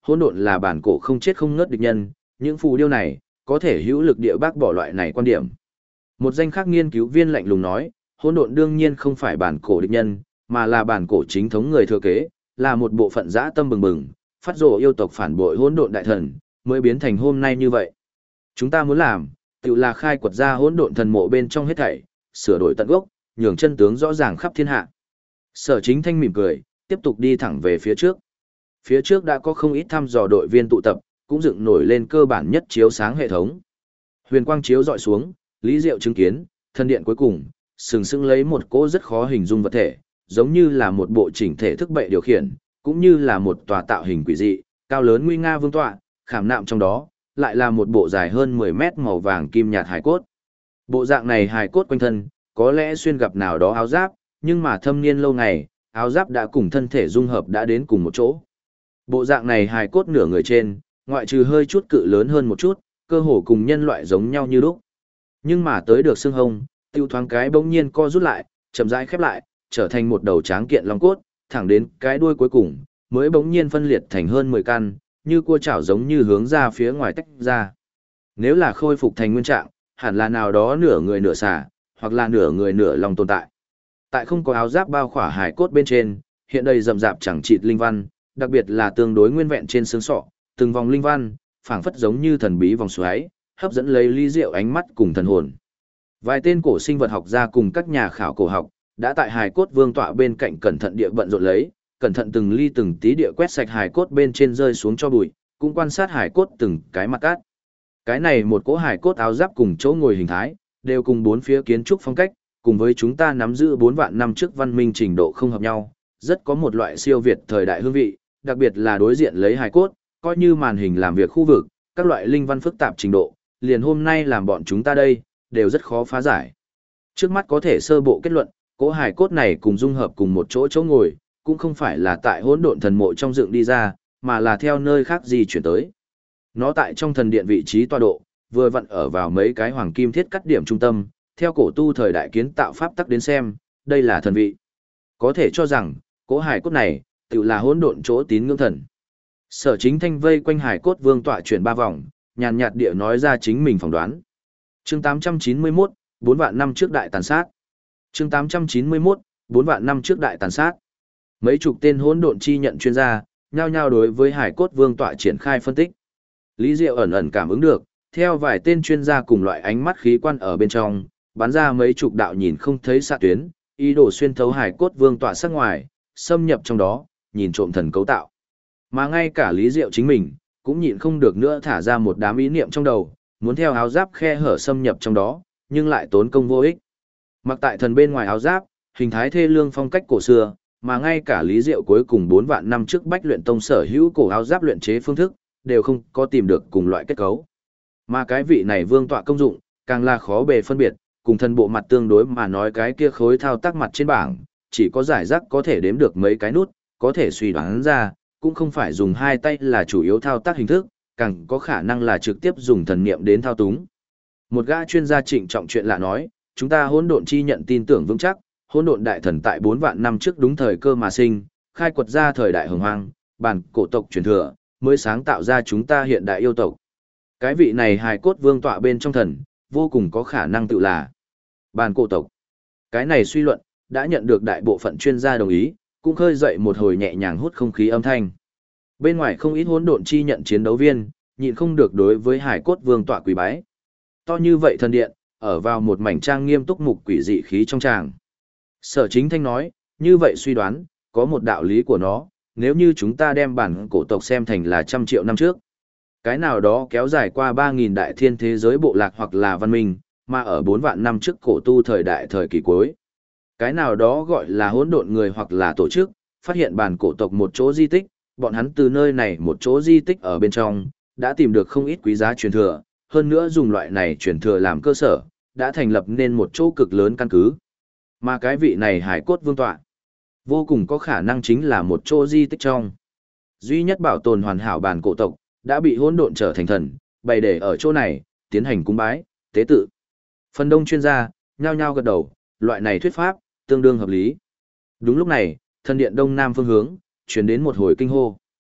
hỗn độn là bản cổ không chết không ngớt địch nhân, những phù điêu này có thể hữu lực địa bác bỏ loại này quan điểm. Một danh khác nghiên cứu viên lạnh lùng nói, hỗn độn đương nhiên không phải bản cổ địch nhân, mà là bản cổ chính thống người thừa kế, là một bộ phận dã tâm bừng bừng, phát rồ yêu tộc phản bội hỗn độn đại thần, mới biến thành hôm nay như vậy. Chúng ta muốn làm, tự là khai quật ra hỗn độn thần mộ bên trong hết thảy, sửa đổi tận gốc, nhường chân tướng rõ ràng khắp thiên hạ. Sở Chính Thanh mỉm cười, tiếp tục đi thẳng về phía trước. Phía trước đã có không ít thăm dò đội viên tụ tập, cũng dựng nổi lên cơ bản nhất chiếu sáng hệ thống. Huyền quang chiếu dọi xuống, Lý Diệu chứng kiến, thần điện cuối cùng, sừng sững lấy một cỗ rất khó hình dung vật thể, giống như là một bộ chỉnh thể thức bệ điều khiển, cũng như là một tòa tạo hình quỷ dị, cao lớn nguy nga vương tọa, khảm nạm trong đó, lại là một bộ dài hơn 10 mét màu vàng kim nhạt hài cốt. Bộ dạng này hài cốt quanh thân, có lẽ xuyên gặp nào đó áo giáp, nhưng mà thâm niên lâu ngày, áo giáp đã cùng thân thể dung hợp đã đến cùng một chỗ. Bộ dạng này hài cốt nửa người trên, ngoại trừ hơi chút cự lớn hơn một chút, cơ hồ cùng nhân loại giống nhau như lúc. Nhưng mà tới được xương hông, tiêu thoáng cái bỗng nhiên co rút lại, chậm rãi khép lại, trở thành một đầu tráng kiện long cốt, thẳng đến cái đuôi cuối cùng, mới bỗng nhiên phân liệt thành hơn 10 căn, như cua chảo giống như hướng ra phía ngoài tách ra. Nếu là khôi phục thành nguyên trạng, hẳn là nào đó nửa người nửa xà, hoặc là nửa người nửa long tồn tại. Tại không có áo giáp bao khỏa hài cốt bên trên, hiện đây rậm rạp chẳng chịt linh văn, đặc biệt là tương đối nguyên vẹn trên xương sọ, từng vòng linh văn, phảng phất giống như thần bí vòng xoáy, hấp dẫn lấy Lý Diệu ánh mắt cùng thần hồn. Vài tên cổ sinh vật học gia cùng các nhà khảo cổ học, đã tại hài cốt vương tọa bên cạnh cẩn thận địa bận rộn lấy, cẩn thận từng ly từng tí địa quét sạch hài cốt bên trên rơi xuống cho bụi, cũng quan sát hài cốt từng cái mặt cát. Cái này một cỗ hài cốt áo giáp cùng chỗ ngồi hình thái, đều cùng bốn phía kiến trúc phong cách, cùng với chúng ta nắm giữ 4 vạn năm trước văn minh trình độ không hợp nhau, rất có một loại siêu việt thời đại hương vị, đặc biệt là đối diện lấy hài cốt, coi như màn hình làm việc khu vực, các loại linh văn phức tạp trình độ, liền hôm nay làm bọn chúng ta đây, đều rất khó phá giải. Trước mắt có thể sơ bộ kết luận, cỗ hài cốt này cùng dung hợp cùng một chỗ ngồi, cũng không phải là tại hỗn độn thần mộ trong dựng đi ra, mà là theo nơi khác di chuyển tới. Nó tại trong thần điện vị trí tọa độ, vừa vặn ở vào mấy cái hoàng kim thiết cắt điểm trung tâm, theo cổ tu thời đại kiến tạo pháp tắc đến xem, đây là thần vị. Có thể cho rằng, cỗ hài cốt này, tự là hỗn độn chỗ tín ngưỡng thần. Sở Chính Thanh vây quanh hài cốt vương tọa chuyển 3 vòng, nhàn nhạt địa nói ra chính mình phỏng đoán. Chương 891, 4 vạn năm trước đại tàn sát. Chương 891, 4 vạn năm trước đại tàn sát. Mấy chục tên hỗn độn chi nhận chuyên gia, nhao nhao đối với hải cốt vương tọa triển khai phân tích. Lý Diệu ẩn ẩn cảm ứng được, theo vài tên chuyên gia cùng loại ánh mắt khí quan ở bên trong, bắn ra mấy chục đạo nhìn không thấy xạ tuyến, ý đồ xuyên thấu hải cốt vương tọa sắc ngoài, xâm nhập trong đó, nhìn trộm thần cấu tạo. Mà ngay cả Lý Diệu chính mình, cũng nhịn không được nữa thả ra một đám ý niệm trong đầu, muốn theo áo giáp khe hở xâm nhập trong đó, nhưng lại tốn công vô ích. Mặc tại thần bên ngoài áo giáp, hình thái thê lương phong cách cổ xưa, mà ngay cả Lý Diệu cuối cùng 4 vạn năm trước Bách Luyện Tông sở hữu cổ áo giáp luyện chế phương thức, đều không có tìm được cùng loại kết cấu. Mà cái vị này vương tọa công dụng, càng là khó bề phân biệt, cùng thần bộ mặt tương đối mà nói cái kia khối thao tác mặt trên bảng, chỉ có giải rác có thể đếm được mấy cái nút, có thể suy đoán ra, cũng không phải dùng hai tay là chủ yếu thao tác hình thức, càng có khả năng là trực tiếp dùng thần niệm đến thao túng. Một gã chuyên gia trịnh trọng chuyện lạ nói, chúng ta hỗn độn chi nhận tin tưởng vững chắc, hỗn độn đại thần tại 4 vạn năm trước đúng thời cơ mà sinh, khai quật ra thời đại hồng hoang, bản cổ tộc truyền thừa, mới sáng tạo ra chúng ta hiện đại yêu tộc. Cái vị này hài cốt vương tọa bên trong thần, vô cùng có khả năng tự là bản cổ tộc. Cái này suy luận, đã nhận được đại bộ phận chuyên gia đồng ý, cũng khơi dậy một hồi nhẹ nhàng hút không khí âm thanh. Bên ngoài không ít hỗn độn chi nhận chiến đấu viên, nhịn không được đối với hải cốt vương tọa quỳ bái. To như vậy thần điện, ở vào một mảnh trang nghiêm túc mục quỷ dị khí trong tràng. Sở Chính Thanh nói, như vậy suy đoán, có một đạo lý của nó, nếu như chúng ta đem bản cổ tộc xem thành là 100 triệu năm trước. Cái nào đó kéo dài qua 3.000 đại thiên thế giới bộ lạc hoặc là văn minh, mà ở 4 vạn năm trước cổ tu thời đại thời kỳ cuối. Cái nào đó gọi là hỗn độn người hoặc là tổ chức, phát hiện bản cổ tộc một chỗ di tích, bọn hắn từ nơi này một chỗ di tích ở bên trong, đã tìm được không ít quý giá truyền thừa, hơn nữa dùng loại này truyền thừa làm cơ sở, đã thành lập nên một chỗ cực lớn căn cứ. Mà cái vị này hải cốt vương tọa, vô cùng có khả năng chính là một chỗ di tích trong. Duy nhất bảo tồn hoàn hảo bản cổ tộc, đã bị hỗn độn trở thành thần, bày để ở chỗ này, tiến hành cúng bái, tế tự. Phần đông chuyên gia, nhao nhao gật đầu, loại này thuyết pháp, tương đương hợp lý. Đúng lúc này, thần điện đông nam phương hướng, truyền đến một hồi kinh hô.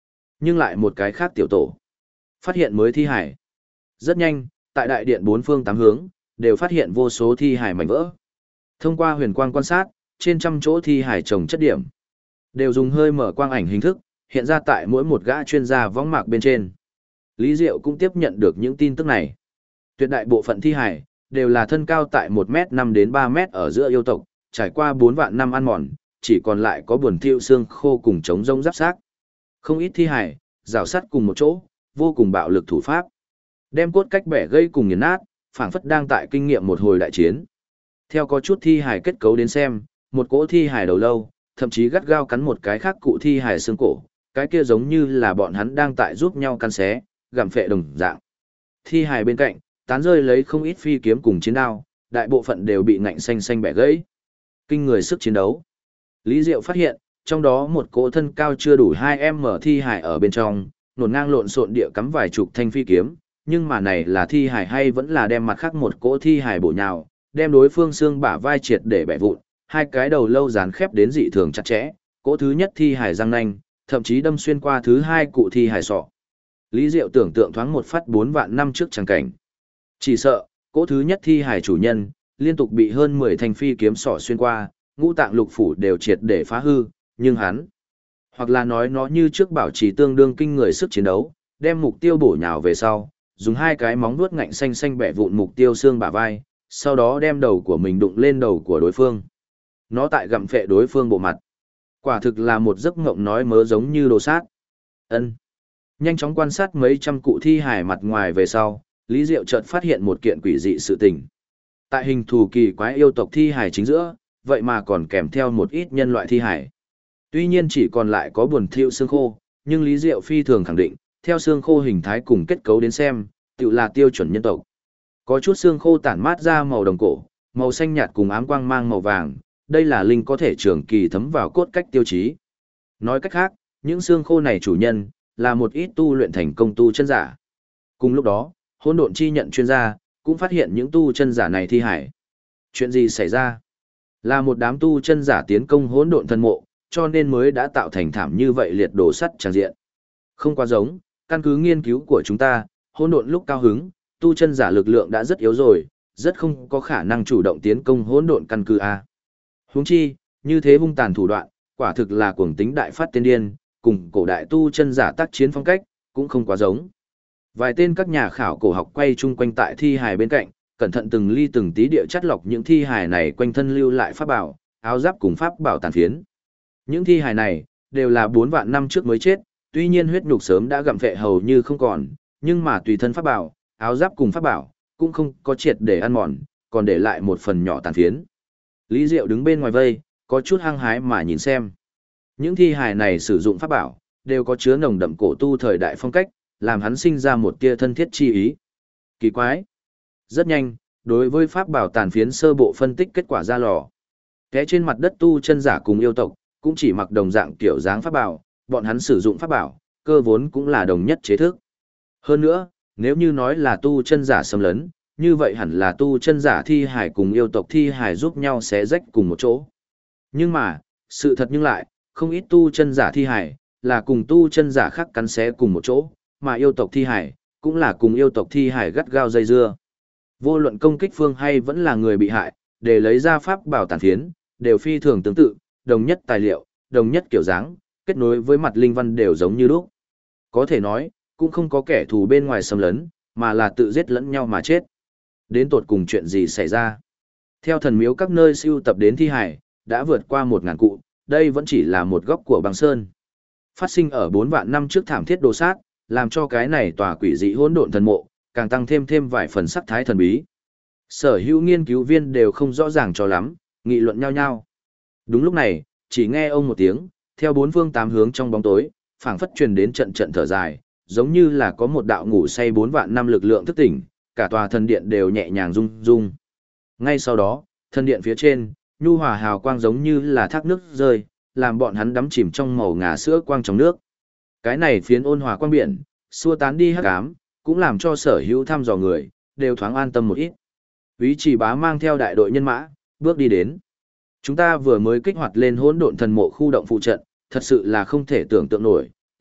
Nhưng lại một cái khác tiểu tổ. Phát hiện mới thi hải. Rất nhanh, tại đại điện bốn phương tám hướng, đều phát hiện vô số thi hải mảnh vỡ. Thông qua huyền quang quan sát, trên trăm chỗ thi hải trồng chất điểm, đều dùng hơi mở quang ảnh hình thức, hiện ra tại mỗi một gã chuyên gia võng mạc bên trên. Lý Diệu cũng tiếp nhận được những tin tức này. Tuyệt đại bộ phận thi hải, đều là thân cao tại 1m5 đến 3m ở giữa yêu tộc, trải qua 4 vạn năm ăn mòn, chỉ còn lại có buồn thiêu xương khô cùng trống rông giáp xác. Không ít thi hải, rào sắt cùng một chỗ, vô cùng bạo lực thủ pháp. Đem cốt cách bẻ gây cùng nghiền nát, phảng phất đang tại kinh nghiệm một hồi đại chiến. Theo có chút thi hải kết cấu đến xem, một cỗ thi hải đầu lâu, thậm chí gắt gao cắn một cái khác cụ thi hải xương cổ, cái kia giống như là bọn hắn đang tại giúp nhau cắn xé, gặm phệ đồng dạng. Thi hải bên cạnh, tán rơi lấy không ít phi kiếm cùng chiến đao, đại bộ phận đều bị ngạnh xanh xanh bẻ gãy. Kinh người sức chiến đấu. Lý Diệu phát hiện, trong đó một cỗ thân cao chưa đủ 2m thi hải ở bên trong, nổn ngang lộn xộn địa cắm vài chục thanh phi kiếm, nhưng mà này là thi hải hay vẫn là đem mặt khác một cỗ thi hải bổ nhào, đem đối phương xương bả vai triệt để bẻ vụn, hai cái đầu lâu dán khép đến dị thường chặt chẽ, cỗ thứ nhất thi hải răng nanh, thậm chí đâm xuyên qua thứ hai cụ thi hải sọ. Lý Diệu tưởng tượng thoáng một phát 4 vạn năm trước chẳng cảnh. Chỉ sợ, cỗ thứ nhất thi hải chủ nhân, liên tục bị hơn 10 thanh phi kiếm sọ xuyên qua, ngũ tạng lục phủ đều triệt để phá hư, nhưng hắn, hoặc là nói nó như trước bảo trì tương đương kinh người sức chiến đấu, đem mục tiêu bổ nhào về sau, dùng hai cái móng vuốt ngạnh xanh xanh bẻ vụn mục tiêu xương bả vai, sau đó đem đầu của mình đụng lên đầu của đối phương. Nó tại gặm phệ đối phương bộ mặt. Quả thực là một giấc mộng nói mớ giống như đồ sát. Ân. Nhanh chóng quan sát mấy trăm cụ thi hài mặt ngoài về sau, Lý Diệu chợt phát hiện một kiện quỷ dị sự tình. Tại hình thù kỳ quái yêu tộc thi hài chính giữa, vậy mà còn kèm theo một ít nhân loại thi hài. Tuy nhiên chỉ còn lại có buồn thiêu xương khô, nhưng Lý Diệu phi thường khẳng định, theo xương khô hình thái cùng kết cấu đến xem, tự là tiêu chuẩn nhân tộc. Có chút xương khô tản mát ra màu đồng cổ, màu xanh nhạt cùng ám quang mang màu vàng, đây là linh có thể trường kỳ thấm vào cốt cách tiêu chí. Nói cách khác, những xương khô này chủ nhân, là một ít tu luyện thành công tu chân giả. Cùng lúc đó, hỗn độn chi nhận chuyên gia, cũng phát hiện những tu chân giả này thi hải. Chuyện gì xảy ra? Là một đám tu chân giả tiến công hỗn độn thần mộ, cho nên mới đã tạo thành thảm như vậy liệt đổ sắt tràn diện. Không quá giống, căn cứ nghiên cứu của chúng ta, hỗn độn lúc cao hứng, tu chân giả lực lượng đã rất yếu rồi, rất không có khả năng chủ động tiến công hỗn độn căn cứ A. Huống chi, như thế hung tàn thủ đoạn, quả thực là cuồng tính đại phát tiên điên, cùng cổ đại tu chân giả tác chiến phong cách, cũng không quá giống. Vài tên các nhà khảo cổ học quay chung quanh tại thi hài bên cạnh, cẩn thận từng ly từng tí địa chắt lọc những thi hài này quanh thân lưu lại pháp bảo, áo giáp cùng pháp bảo tàn phiến. Những thi hài này, đều là 4 vạn năm trước mới chết, tuy nhiên huyết nhục sớm đã gặm phệ hầu như không còn, nhưng mà tùy thân pháp bảo, áo giáp cùng pháp bảo, cũng không có triệt để ăn mòn, còn để lại một phần nhỏ tàn phiến. Lý Diệu đứng bên ngoài vây, có chút hăng hái mà nhìn xem. Những thi hài này sử dụng pháp bảo, đều có chứa nồng đậm cổ tu thời đại phong cách, làm hắn sinh ra một tia thân thiết chi ý. Kỳ quái. Rất nhanh, đối với pháp bảo tàn phiến sơ bộ phân tích kết quả ra lò. Té trên mặt đất tu chân giả cùng yêu tộc, cũng chỉ mặc đồng dạng kiểu dáng pháp bảo, bọn hắn sử dụng pháp bảo, cơ vốn cũng là đồng nhất chế thức. Hơn nữa, nếu như nói là tu chân giả xâm lấn, như vậy hẳn là tu chân giả thi hải cùng yêu tộc thi hải giúp nhau xé rách cùng một chỗ. Nhưng mà, sự thật nhưng lại, không ít tu chân giả thi hải, là cùng tu chân giả khác cắn xé cùng một chỗ, mà yêu tộc thi hải, cũng là cùng yêu tộc thi hải gắt gao dây dưa. Vô luận công kích phương hay vẫn là người bị hại, để lấy ra pháp bảo tàn phiến, đều phi thường tương tự, đồng nhất tài liệu, đồng nhất kiểu dáng, kết nối với mặt linh văn đều giống như lúc. Có thể nói, cũng không có kẻ thù bên ngoài xâm lấn, mà là tự giết lẫn nhau mà chết. Đến tột cùng chuyện gì xảy ra? Theo thần miếu các nơi siêu tập đến thi hải, đã vượt qua 1000 cụ, đây vẫn chỉ là một góc của băng sơn. Phát sinh ở 4 vạn năm trước thảm thiết đồ sát, làm cho cái này tòa quỷ dị hỗn độn thần mộ, càng tăng thêm vài phần sắc thái thần bí. Sở hữu nghiên cứu viên đều không rõ ràng cho lắm, nghị luận nhau nhau. Đúng lúc này, chỉ nghe ông một tiếng, theo bốn phương tám hướng trong bóng tối, phảng phất truyền đến trận trận thở dài, giống như là có một đạo ngủ say 4 vạn năm lực lượng thức tỉnh, cả tòa thần điện đều nhẹ nhàng rung rung. Ngay sau đó, thần điện phía trên, nhu hòa hào quang giống như là thác nước rơi, làm bọn hắn đắm chìm trong màu ngà sữa quang trong nước. Cái này phiến ôn hòa quang biển, xua tán đi hắc ám, cũng làm cho sở hữu thăm dò người, đều thoáng an tâm một ít. Úy Chỉ Bá mang theo đại đội nhân mã, bước đi đến. Chúng ta vừa mới kích hoạt lên hỗn độn thần mộ khu động phụ trận, thật sự là không thể tưởng tượng nổi,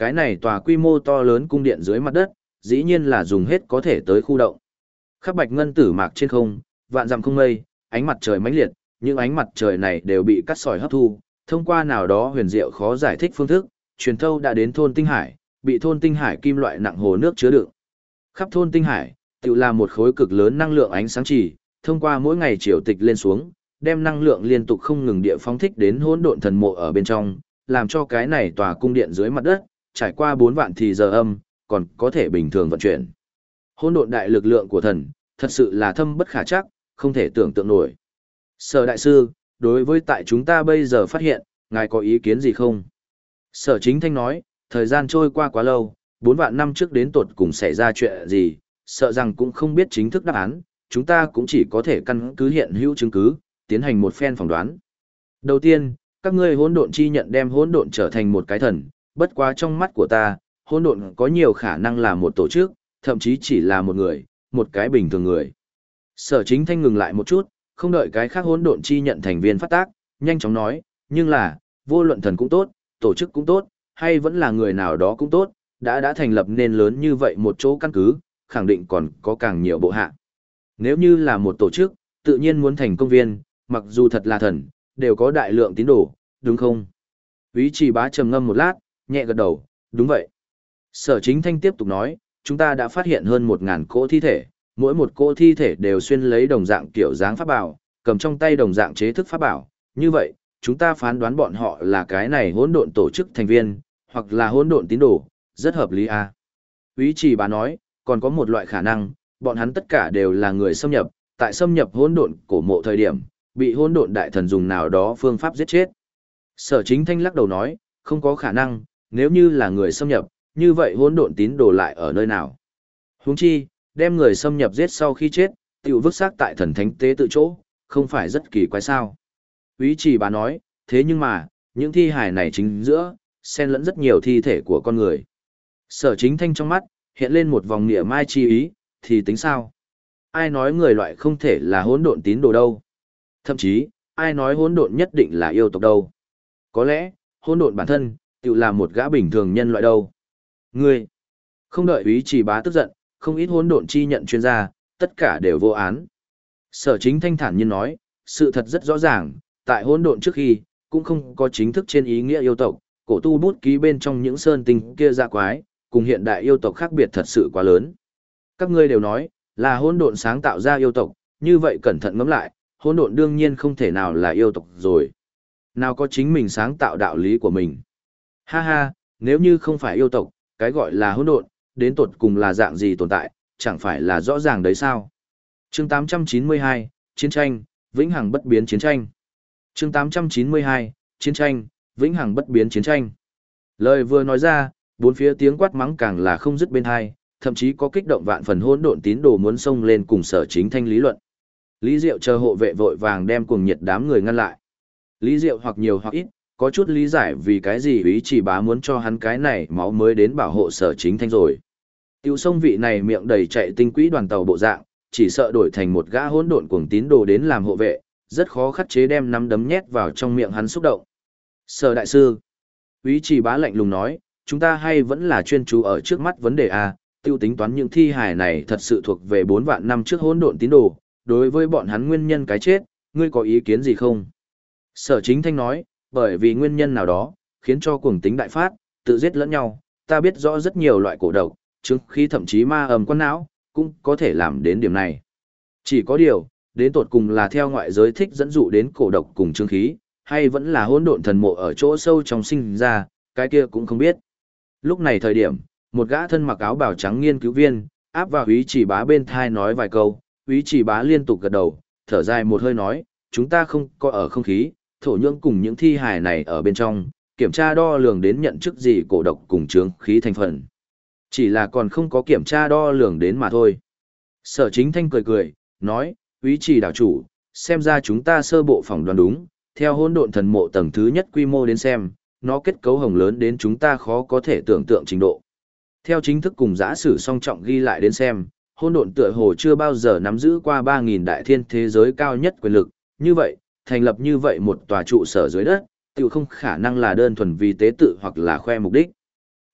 Cái này tòa quy mô to lớn cung điện dưới mặt đất, dĩ nhiên là dùng hết có thể tới khu động. Khắp bạch ngân tử mạc trên không, vạn dặm không mây, ánh mặt trời mãnh liệt, những ánh mặt trời này đều bị cắt sỏi hấp thu, thông qua nào đó huyền diệu khó giải thích phương thức, truyền thâu đã đến thôn Tinh Hải, bị thôn Tinh Hải kim loại nặng hồ nước chứa đựng. Khắp thôn Tinh Hải, tự là một khối cực lớn năng lượng ánh sáng chỉ, thông qua mỗi ngày chiều tịch lên xuống, đem năng lượng liên tục không ngừng địa phóng thích đến hỗn độn thần mộ ở bên trong, làm cho cái này tòa cung điện dưới mặt đất, trải qua 4 vạn thì giờ âm, còn có thể bình thường vận chuyển. Hỗn độn đại lực lượng của thần, thật sự là thâm bất khả trắc, không thể tưởng tượng nổi. Sở đại sư, đối với tại chúng ta bây giờ phát hiện, ngài có ý kiến gì không? Sở Chính Thanh nói, thời gian trôi qua quá lâu, 4 vạn năm trước đến tột cùng xảy ra chuyện gì, sợ rằng cũng không biết chính thức đáp án, chúng ta cũng chỉ có thể căn cứ hiện hữu chứng cứ, tiến hành một phen phỏng đoán. Đầu tiên, các ngươi hỗn độn chi nhận đem hỗn độn trở thành một cái thần, bất quá trong mắt của ta, hỗn độn có nhiều khả năng là một tổ chức, thậm chí chỉ là một người, một cái bình thường người. Sở Chính Thanh ngừng lại một chút, không đợi cái khác hỗn độn chi nhận thành viên phát tác, nhanh chóng nói, nhưng là, vô luận thần cũng tốt, tổ chức cũng tốt, hay vẫn là người nào đó cũng tốt, đã thành lập nên lớn như vậy một chỗ căn cứ, khẳng định còn có càng nhiều bộ hạ. Nếu như là một tổ chức, tự nhiên muốn thành công viên, mặc dù thật là thần, đều có đại lượng tín đồ, đúng không? Úy Trì Bá trầm ngâm một lát, nhẹ gật đầu, đúng vậy. Sở Chính Thanh tiếp tục nói, chúng ta đã phát hiện hơn 1000 cỗ thi thể, mỗi một cỗ thi thể đều xuyên lấy đồng dạng kiểu dáng pháp bảo, cầm trong tay đồng dạng chế thức pháp bảo, như vậy, chúng ta phán đoán bọn họ là cái này hỗn độn tổ chức thành viên, hoặc là hỗn độn tín đồ, rất hợp lý à. Úy Trì Bá nói, còn có một loại khả năng, bọn hắn tất cả đều là người xâm nhập, tại xâm nhập hỗn độn cổ mộ thời điểm, bị hỗn độn đại thần dùng nào đó phương pháp giết chết. Sở Chính Thanh lắc đầu nói, không có khả năng, nếu như là người xâm nhập, như vậy hỗn độn tín đồ lại ở nơi nào? Huống chi, đem người xâm nhập giết sau khi chết, tiểu vứt xác tại thần thánh tế tự chỗ, không phải rất kỳ quái sao? Úy Trì Bá nói, thế nhưng mà, những thi hài này chính giữa, xen lẫn rất nhiều thi thể của con người. Sở Chính Thanh trong mắt, hiện lên một vòng nghĩa mai chi ý, thì tính sao? Ai nói người loại không thể là hỗn độn tín đồ đâu? Thậm chí, ai nói hỗn độn nhất định là yêu tộc đâu? Có lẽ, hỗn độn bản thân, tự là một gã bình thường nhân loại đâu? Ngươi, không đợi Úy Trì Bá tức giận, không ít hỗn độn chi nhận chuyên gia, tất cả đều vô án. Sở Chính Thanh thản nhiên nói, sự thật rất rõ ràng, tại hỗn độn trước khi, cũng không có chính thức trên ý nghĩa yêu tộc, cổ tu bút ký bên trong những sơn tinh kia dạ quái, cùng hiện đại yêu tộc khác biệt thật sự quá lớn. Các ngươi đều nói, là hỗn độn sáng tạo ra yêu tộc, như vậy cẩn thận ngẫm lại, hỗn độn đương nhiên không thể nào là yêu tộc rồi. Nào có chính mình sáng tạo đạo lý của mình. Ha ha, nếu như không phải yêu tộc, cái gọi là hỗn độn, đến tột cùng là dạng gì tồn tại, chẳng phải là rõ ràng đấy sao? Chương 892, Chiến tranh, vĩnh hằng bất biến chiến tranh. Chương 892, Chiến tranh, vĩnh hằng bất biến chiến tranh. Lời vừa nói ra, bốn phía tiếng quát mắng càng là không dứt bên hai, thậm chí có kích động vạn phần hỗn độn tín đồ muốn xông lên cùng Sở Chính Thanh lý luận. Lý Diệu chờ hộ vệ vội vàng đem cuồng nhiệt đám người ngăn lại. Lý Diệu hoặc nhiều hoặc ít, có chút lý giải vì cái gì Úy Trì Bá muốn cho hắn cái này máu mới đến bảo hộ Sở Chính Thanh rồi. Tiêu sông vị này miệng đầy chạy tinh quỹ đoàn tàu bộ dạng, chỉ sợ đổi thành một gã hỗn độn cuồng tín đồ đến làm hộ vệ, rất khó khắc chế đem nắm đấm nhét vào trong miệng hắn xúc động. Sở đại sư, Úy Trì Bá lạnh lùng nói, chúng ta hay vẫn là chuyên chú ở trước mắt vấn đề A, tiêu tính toán những thi hài này thật sự thuộc về 4 vạn năm trước hỗn độn tín đồ, đối với bọn hắn nguyên nhân cái chết, ngươi có ý kiến gì không? Sở Chính Thanh nói, bởi vì nguyên nhân nào đó, khiến cho cuồng tính đại phát, tự giết lẫn nhau, ta biết rõ rất nhiều loại cổ độc, chứng khí thậm chí ma ầm quan não, cũng có thể làm đến điểm này. Chỉ có điều, đến tột cùng là theo ngoại giới thích dẫn dụ đến cổ độc cùng chứng khí, hay vẫn là hỗn độn thần mộ ở chỗ sâu trong sinh ra, cái kia cũng không biết. Lúc này thời điểm, một gã thân mặc áo bào trắng nghiên cứu viên, áp vào Úy Trì Bá bên thai nói vài câu, Úy Trì Bá liên tục gật đầu, thở dài một hơi nói, chúng ta không có ở không khí, thổ nhưỡng cùng những thi hài này ở bên trong, kiểm tra đo lường đến nhận chức gì cổ độc cùng chướng khí thành phần. Chỉ là còn không có kiểm tra đo lường đến mà thôi. Sở Chính Thanh cười cười, nói, Úy Trì đảo chủ, xem ra chúng ta sơ bộ phỏng đoán đúng, theo hỗn độn thần mộ tầng thứ nhất quy mô đến xem, nó kết cấu hồng lớn đến chúng ta khó có thể tưởng tượng trình độ. Theo chính thức cùng giã sử song trọng ghi lại đến xem, hỗn độn tựa hồ chưa bao giờ nắm giữ qua 3000 đại thiên thế giới cao nhất quyền lực, như vậy, thành lập như vậy một tòa trụ sở dưới đất, tự không khả năng là đơn thuần vì tế tự hoặc là khoe mục đích.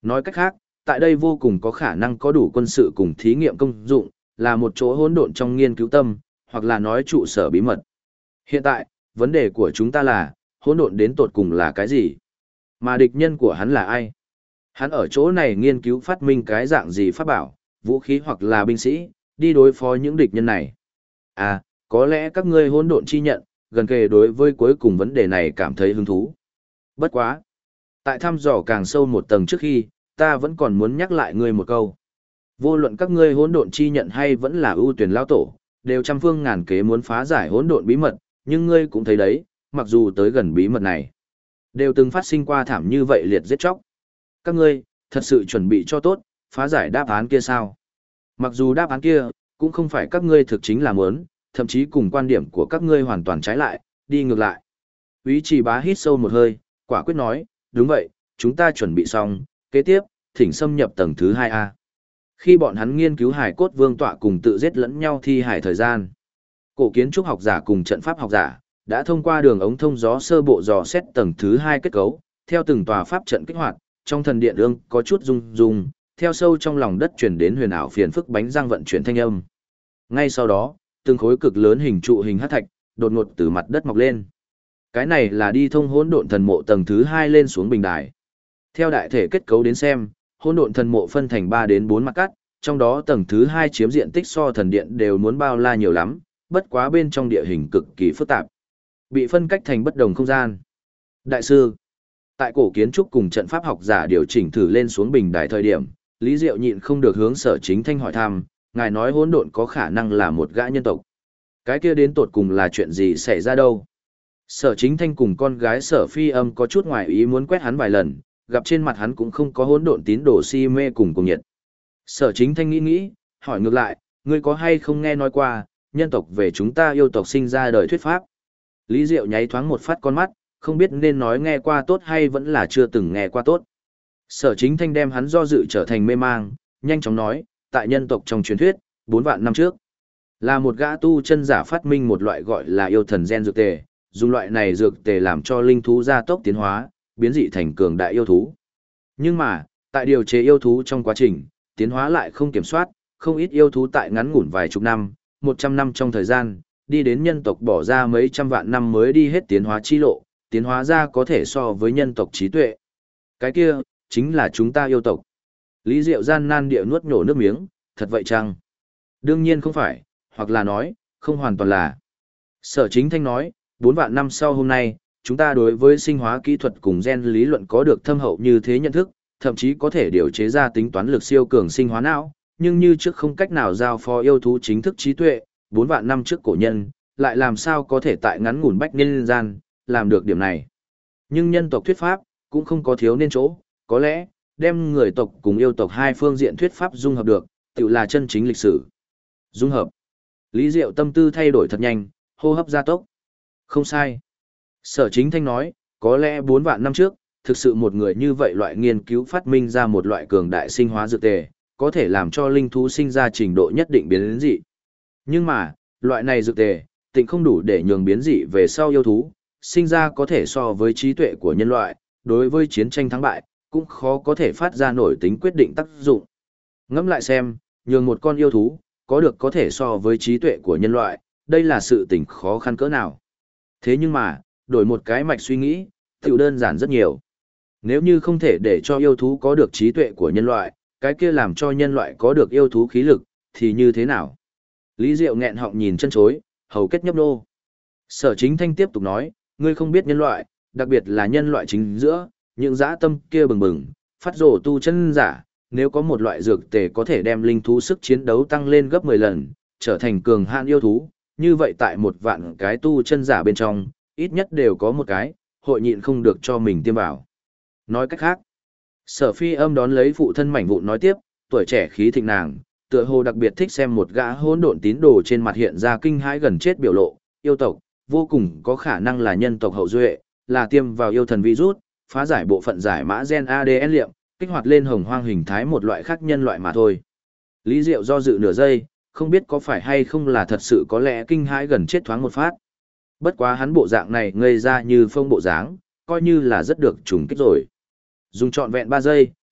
Nói cách khác, tại đây vô cùng có khả năng có đủ quân sự cùng thí nghiệm công dụng, là một chỗ hỗn độn trong nghiên cứu tâm, hoặc là nói trụ sở bí mật. Hiện tại, vấn đề của chúng ta là, hỗn độn đến tột cùng là cái gì? Mà địch nhân của hắn là ai? Hắn ở chỗ này nghiên cứu phát minh cái dạng gì pháp bảo, vũ khí hoặc là binh sĩ, đi đối phó những địch nhân này. À, có lẽ các ngươi hỗn độn chi nhận, gần kề đối với cuối cùng vấn đề này cảm thấy hứng thú. Bất quá. Tại thăm dò càng sâu một tầng trước khi, ta vẫn còn muốn nhắc lại ngươi một câu. Vô luận các ngươi hỗn độn chi nhận hay vẫn là ưu tuyển lao tổ, đều trăm phương ngàn kế muốn phá giải hỗn độn bí mật, nhưng ngươi cũng thấy đấy, mặc dù tới gần bí mật này, đều từng phát sinh qua thảm như vậy liệt giết chóc. Các ngươi, thật sự chuẩn bị cho tốt, phá giải đáp án kia sao? Mặc dù đáp án kia, cũng không phải các ngươi thực chính là muốn, thậm chí cùng quan điểm của các ngươi hoàn toàn trái lại, đi ngược lại. Úy Trì Bá hít sâu một hơi, quả quyết nói, đúng vậy, chúng ta chuẩn bị xong, kế tiếp, thỉnh xâm nhập tầng thứ 2A. Khi bọn hắn nghiên cứu hải cốt vương tọa cùng tự giết lẫn nhau thi hải thời gian, cổ kiến trúc học giả cùng trận pháp học giả, đã thông qua đường ống thông gió sơ bộ dò xét tầng thứ 2 kết cấu, theo từng tòa pháp trận kích hoạt, trong thần điện ương có chút rung rung, theo sâu trong lòng đất truyền đến huyền ảo phiền phức bánh răng vận chuyển thanh âm. Ngay sau đó, từng khối cực lớn hình trụ hình hắc thạch, đột ngột từ mặt đất mọc lên. Cái này là đi thông hỗn độn thần mộ tầng thứ 2 lên xuống bình đài. Theo đại thể kết cấu đến xem, hỗn độn thần mộ phân thành 3 đến 4 mặt cắt, trong đó tầng thứ 2 chiếm diện tích so thần điện đều muốn bao la nhiều lắm, bất quá bên trong địa hình cực kỳ phức tạp, bị phân cách thành bất đồng không gian. Đại sư, tại cổ kiến trúc cùng trận pháp học giả điều chỉnh thử lên xuống bình đài thời điểm, Lý Diệu nhịn không được hướng Sở Chính Thanh hỏi thăm, ngài nói hỗn độn có khả năng là một gã nhân tộc. Cái kia đến tột cùng là chuyện gì xảy ra đâu? Sở Chính Thanh cùng con gái Sở Phi Âm có chút ngoài ý muốn quét hắn vài lần, gặp trên mặt hắn cũng không có hỗn độn tín đồ si mê cùng cuồng nhiệt. Sở Chính Thanh nghĩ, hỏi ngược lại, ngươi có hay không nghe nói qua, nhân tộc về chúng ta yêu tộc sinh ra đời thuyết pháp? Lý Diệu nháy thoáng một phát con mắt, không biết nên nói nghe qua tốt hay vẫn là chưa từng nghe qua tốt. Sở Chính Thanh đem hắn do dự trở thành mê mang, nhanh chóng nói, tại nhân tộc trong truyền thuyết, 4 vạn năm trước, là một gã tu chân giả phát minh một loại gọi là yêu thần gen dược tề, dùng loại này dược tề làm cho linh thú gia tốc tiến hóa, biến dị thành cường đại yêu thú. Nhưng mà, tại điều chế yêu thú trong quá trình, tiến hóa lại không kiểm soát, không ít yêu thú tại ngắn ngủn vài chục năm, 100 năm trong thời gian, đi đến nhân tộc bỏ ra mấy trăm vạn năm mới đi hết tiến hóa chi lộ, tiến hóa ra có thể so với nhân tộc trí tuệ. Cái kia, chính là chúng ta yêu tộc. Lý Diệu gian nan địa nuốt nhổ nước miếng, thật vậy chăng? Đương nhiên không phải, hoặc là nói, không hoàn toàn là. Sở Chính Thanh nói, 4 vạn năm sau hôm nay, chúng ta đối với sinh hóa kỹ thuật cùng gen lý luận có được thâm hậu như thế nhận thức, thậm chí có thể điều chế ra tính toán lực siêu cường sinh hóa não, nhưng như trước không cách nào giao phó yêu thú chính thức trí tuệ, 4 vạn năm trước cổ nhân, lại làm sao có thể tại ngắn ngủn bách niên gian, làm được điểm này. Nhưng nhân tộc thuyết pháp, cũng không có thiếu nên chỗ, có lẽ, đem người tộc cùng yêu tộc hai phương diện thuyết pháp dung hợp được, tự là chân chính lịch sử. Dung hợp. Lý Diệu tâm tư thay đổi thật nhanh, hô hấp gia tốc. Không sai. Sở Chính Thanh nói, có lẽ 4 vạn năm trước, thực sự một người như vậy loại nghiên cứu phát minh ra một loại cường đại sinh hóa dược tề, có thể làm cho linh thú sinh ra trình độ nhất định biến đến dị. Nhưng mà, loại này dược tề, tịnh không đủ để nhường biến dị về sau yêu thú, sinh ra có thể so với trí tuệ của nhân loại, đối với chiến tranh thắng bại, cũng khó có thể phát ra nổi tính quyết định tác dụng. Ngẫm lại xem, nhường một con yêu thú, có thể so với trí tuệ của nhân loại, đây là sự tình khó khăn cỡ nào. Thế nhưng mà, đổi một cái mạch suy nghĩ, tiểu đơn giản rất nhiều. Nếu như không thể để cho yêu thú có được trí tuệ của nhân loại, cái kia làm cho nhân loại có được yêu thú khí lực, thì như thế nào? Lý Diệu nghẹn họng nhìn chân chối, hầu kết nhấp nô. Sở Chính Thanh tiếp tục nói, ngươi không biết nhân loại, đặc biệt là nhân loại chính giữa, những dã tâm kia bừng bừng, phát rồ tu chân giả, nếu có một loại dược tề có thể đem linh thú sức chiến đấu tăng lên gấp 10 lần, trở thành cường hạn yêu thú, như vậy tại 1 vạn cái tu chân giả bên trong, ít nhất đều có một cái, hội nhịn không được cho mình tiêm vào. Nói cách khác, Sở Phi Âm đón lấy phụ thân mảnh vụn nói tiếp, tuổi trẻ khí thịnh nàng, tựa hồ đặc biệt thích xem một gã hỗn độn tín đồ trên mặt hiện ra kinh hãi gần chết biểu lộ, yêu tộc, vô cùng có khả năng là nhân tộc hậu duệ, là tiêm vào yêu thần virus, phá giải bộ phận giải mã gen ADN liệm, kích hoạt lên hồng hoang hình thái một loại khác nhân loại mà thôi. Lý Diệu do dự nửa giây, không biết có phải hay không là thật sự có lẽ kinh hãi gần chết thoáng một phát. Bất quá hắn bộ dạng này ngây ra như phong bộ dáng, coi như là rất được trùng kích rồi. Dùng trọn vẹn 3 giây,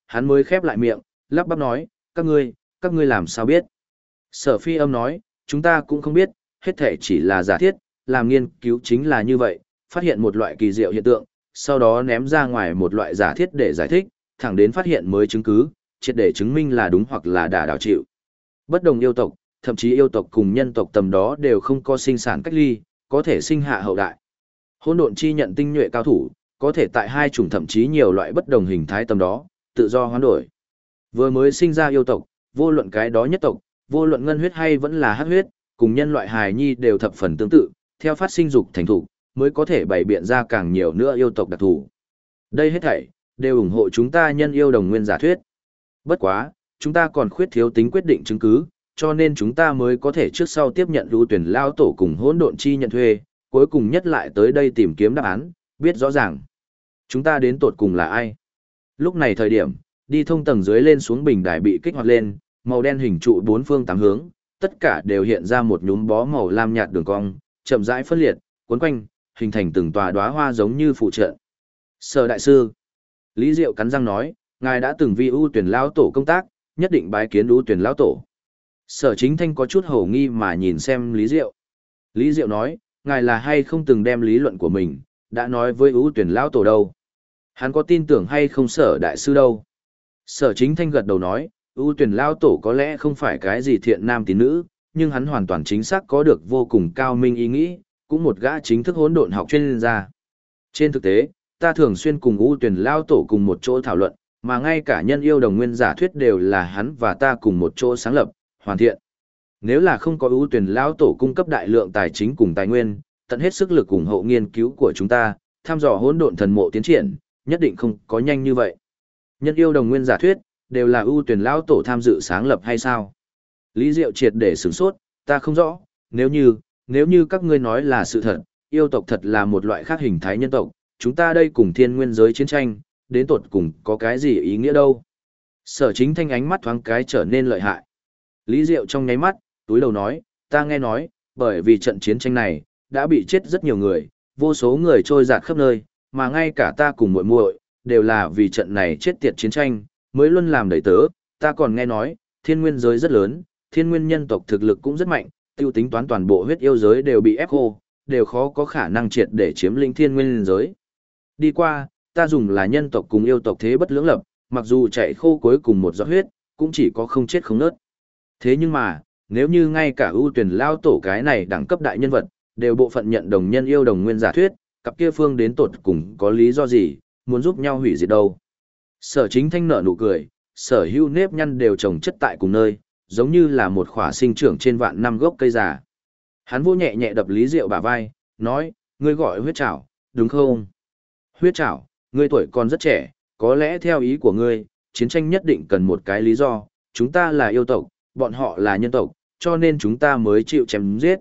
hắn mới khép lại miệng, lắp bắp nói, các ngươi làm sao biết? Sở Phi Âm nói, chúng ta cũng không biết, hết thể chỉ là giả thiết, làm nghiên cứu chính là như vậy, phát hiện một loại kỳ diệu hiện tượng, sau đó ném ra ngoài một loại giả thiết để giải thích, thẳng đến phát hiện mới chứng cứ, triệt để chứng minh là đúng hoặc là đả đảo chịu. Bất đồng yêu tộc, thậm chí yêu tộc cùng nhân tộc tầm đó đều không có sinh sản cách ly, có thể sinh hạ hậu đại. Hỗn độn chi nhận tinh nhuệ cao thủ, có thể tại hai chủng thậm chí nhiều loại bất đồng hình thái tầm đó, tự do hoán đổi. Vừa mới sinh ra yêu tộc, vô luận cái đó nhất tộc, vô luận ngân huyết hay vẫn là hắc huyết, cùng nhân loại hài nhi đều thập phần tương tự, theo phát sinh dục thành thủ, mới có thể bày biện ra càng nhiều nữa yêu tộc đặc thù. Đây hết thảy đều ủng hộ chúng ta nhân yêu đồng nguyên giả thuyết. Bất quá, chúng ta còn khuyết thiếu tính quyết định chứng cứ, cho nên chúng ta mới có thể trước sau tiếp nhận lưu tuyển lao tổ cùng hỗn độn chi nhận thuê, cuối cùng nhất lại tới đây tìm kiếm đáp án, biết rõ ràng. Chúng ta đến tột cùng là ai? Lúc này thời điểm, đi thông tầng dưới lên xuống bình đài bị kích hoạt lên, màu đen hình trụ bốn phương tám hướng, tất cả đều hiện ra một nhúm bó màu lam nhạt đường cong, chậm rãi phân liệt, cuốn quanh, hình thành từng tòa đóa hoa giống như phụ trợ. Sở đại sư, Lý Diệu cắn răng nói, ngài đã từng vi ưu tuyển lão tổ công tác, nhất định bái kiến ưu tuyển lão tổ. Sở Chính Thanh có chút hổ nghi mà nhìn xem Lý Diệu. Lý Diệu nói, ngài là hay không từng đem lý luận của mình, đã nói với ưu tuyển lão tổ đâu. Hắn có tin tưởng hay không sở đại sư đâu. Sở Chính Thanh gật đầu nói, ưu tuyển lão tổ có lẽ không phải cái gì thiện nam tín nữ, nhưng hắn hoàn toàn chính xác có được vô cùng cao minh ý nghĩ, cũng một gã chính thức hỗn độn học chuyên gia. Trên thực tế, ta thường xuyên cùng ưu tuyển lão tổ cùng một chỗ thảo luận, mà ngay cả nhân yêu đồng nguyên giả thuyết đều là hắn và ta cùng một chỗ sáng lập, hoàn thiện. Nếu là không có ưu tuyển lão tổ cung cấp đại lượng tài chính cùng tài nguyên, tận hết sức lực ủng hộ nghiên cứu của chúng ta, thăm dò hỗn độn thần mộ tiến triển, nhất định không có nhanh như vậy. Nhân yêu đồng nguyên giả thuyết, đều là ưu tuyển lão tổ tham dự sáng lập hay sao? Lý Diệu triệt để sửng sốt, ta không rõ, nếu như các ngươi nói là sự thật, yêu tộc thật là một loại khác hình thái nhân tộc, chúng ta đây cùng thiên nguyên giới chiến tranh, đến tột cùng có cái gì ý nghĩa đâu? Sở Chính Thanh ánh mắt thoáng cái trở nên lợi hại. Lý Diệu trong nháy mắt, túi đầu nói, ta nghe nói, bởi vì trận chiến tranh này, đã bị chết rất nhiều người, vô số người trôi dạt khắp nơi, mà ngay cả ta cùng muội muội đều là vì trận này chết tiệt chiến tranh, mới luôn làm đầy tớ, ta còn nghe nói, thiên nguyên giới rất lớn, thiên nguyên nhân tộc thực lực cũng rất mạnh, tiêu tính toán toàn bộ huyết yêu giới đều bị ép khô, đều khó có khả năng triệt để chiếm lĩnh thiên nguyên giới. Đi qua, ta dùng là nhân tộc cùng yêu tộc thế bất lưỡng lập, mặc dù chạy khô cuối cùng một giọt huyết, cũng chỉ có không chết không nớt. Thế nhưng mà, nếu như ngay cả ưu tuyển lao tổ cái này đẳng cấp đại nhân vật, đều bộ phận nhận đồng nhân yêu đồng nguyên giả thuyết, cặp kia phương đến tột cùng có lý do gì, muốn giúp nhau hủy diệt đâu. Sở Chính Thanh nở nụ cười, sở hữu nếp nhăn đều trồng chất tại cùng nơi, giống như là một khỏa sinh trưởng trên vạn năm gốc cây già. Hắn vô nhẹ nhẹ đập Lý Diệu bả vai, nói, ngươi gọi huyết trảo, đúng không? Huyết trảo, ngươi tuổi còn rất trẻ, có lẽ theo ý của ngươi, chiến tranh nhất định cần một cái lý do, chúng ta là yêu tộc, bọn họ là nhân tộc, cho nên chúng ta mới chịu chém giết.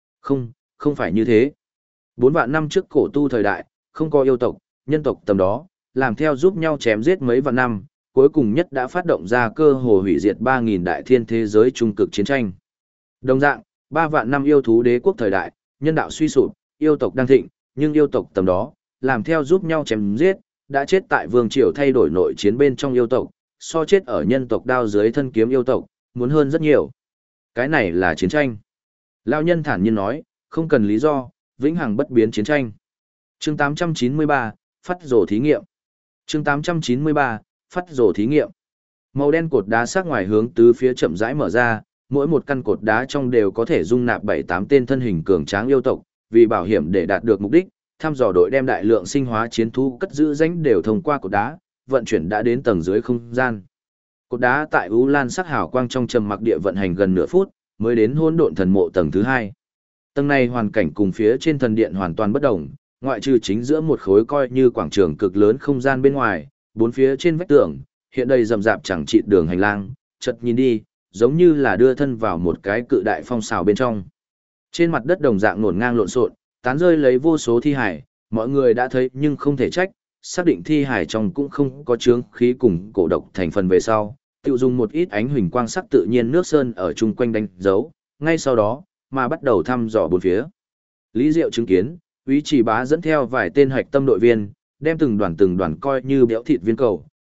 Không phải như thế. 4 vạn năm trước cổ tu thời đại, không có yêu tộc, nhân tộc tầm đó, làm theo giúp nhau chém giết mấy vạn năm, cuối cùng nhất đã phát động ra cơ hồ hủy diệt 3.000 đại thiên thế giới trung cực chiến tranh. Đồng dạng, 3 vạn năm yêu thú đế quốc thời đại, nhân đạo suy sụp, yêu tộc đang thịnh, nhưng yêu tộc tầm đó, làm theo giúp nhau chém giết, đã chết tại vương triều thay đổi nội chiến bên trong yêu tộc, so chết ở nhân tộc đao dưới thân kiếm yêu tộc, muốn hơn rất nhiều. Cái này là chiến tranh. Lão nhân thản nhiên nói, không cần lý do, vĩnh hằng bất biến chiến tranh. Chương 893, phát rổ thí nghiệm. Chương 893, phát rổ thí nghiệm. Màu đen cột đá sắc ngoài hướng tứ phía chậm rãi mở ra, mỗi một căn cột đá trong đều có thể dung nạp 7-8 tên thân hình cường tráng yêu tộc, vì bảo hiểm để đạt được mục đích, thăm dò đội đem đại lượng sinh hóa chiến thú cất giữ danh đều thông qua cột đá, vận chuyển đã đến tầng dưới không gian. Cột đá tại U Lan sắc hào quang trong trầm mặc địa vận hành gần nửa phút, mới đến hỗn độn thần mộ tầng thứ 2. Tầng này hoàn cảnh cùng phía trên thần điện hoàn toàn bất động, ngoại trừ chính giữa một khối coi như quảng trường cực lớn không gian bên ngoài, bốn phía trên vách tường hiện đầy rậm rạp chẳng chịt đường hành lang, chợt nhìn đi, giống như là đưa thân vào một cái cự đại phong xào bên trong. Trên mặt đất đồng dạng ngổn ngang lộn xộn, tán rơi lấy vô số thi hải, mọi người đã thấy nhưng không thể trách, xác định thi hải trong cũng không có chướng khí cùng cổ độc thành phần về sau, tự dùng một ít ánh huỳnh quang sắc tự nhiên nước sơn ở chung quanh đánh dấu, ngay sau đó, mà bắt đầu thăm dò bốn phía. Lý Diệu chứng kiến, Úy Chỉ Bá dẫn theo vài tên hạch tâm đội viên, đem từng đoàn coi như béo thịt viên cầu,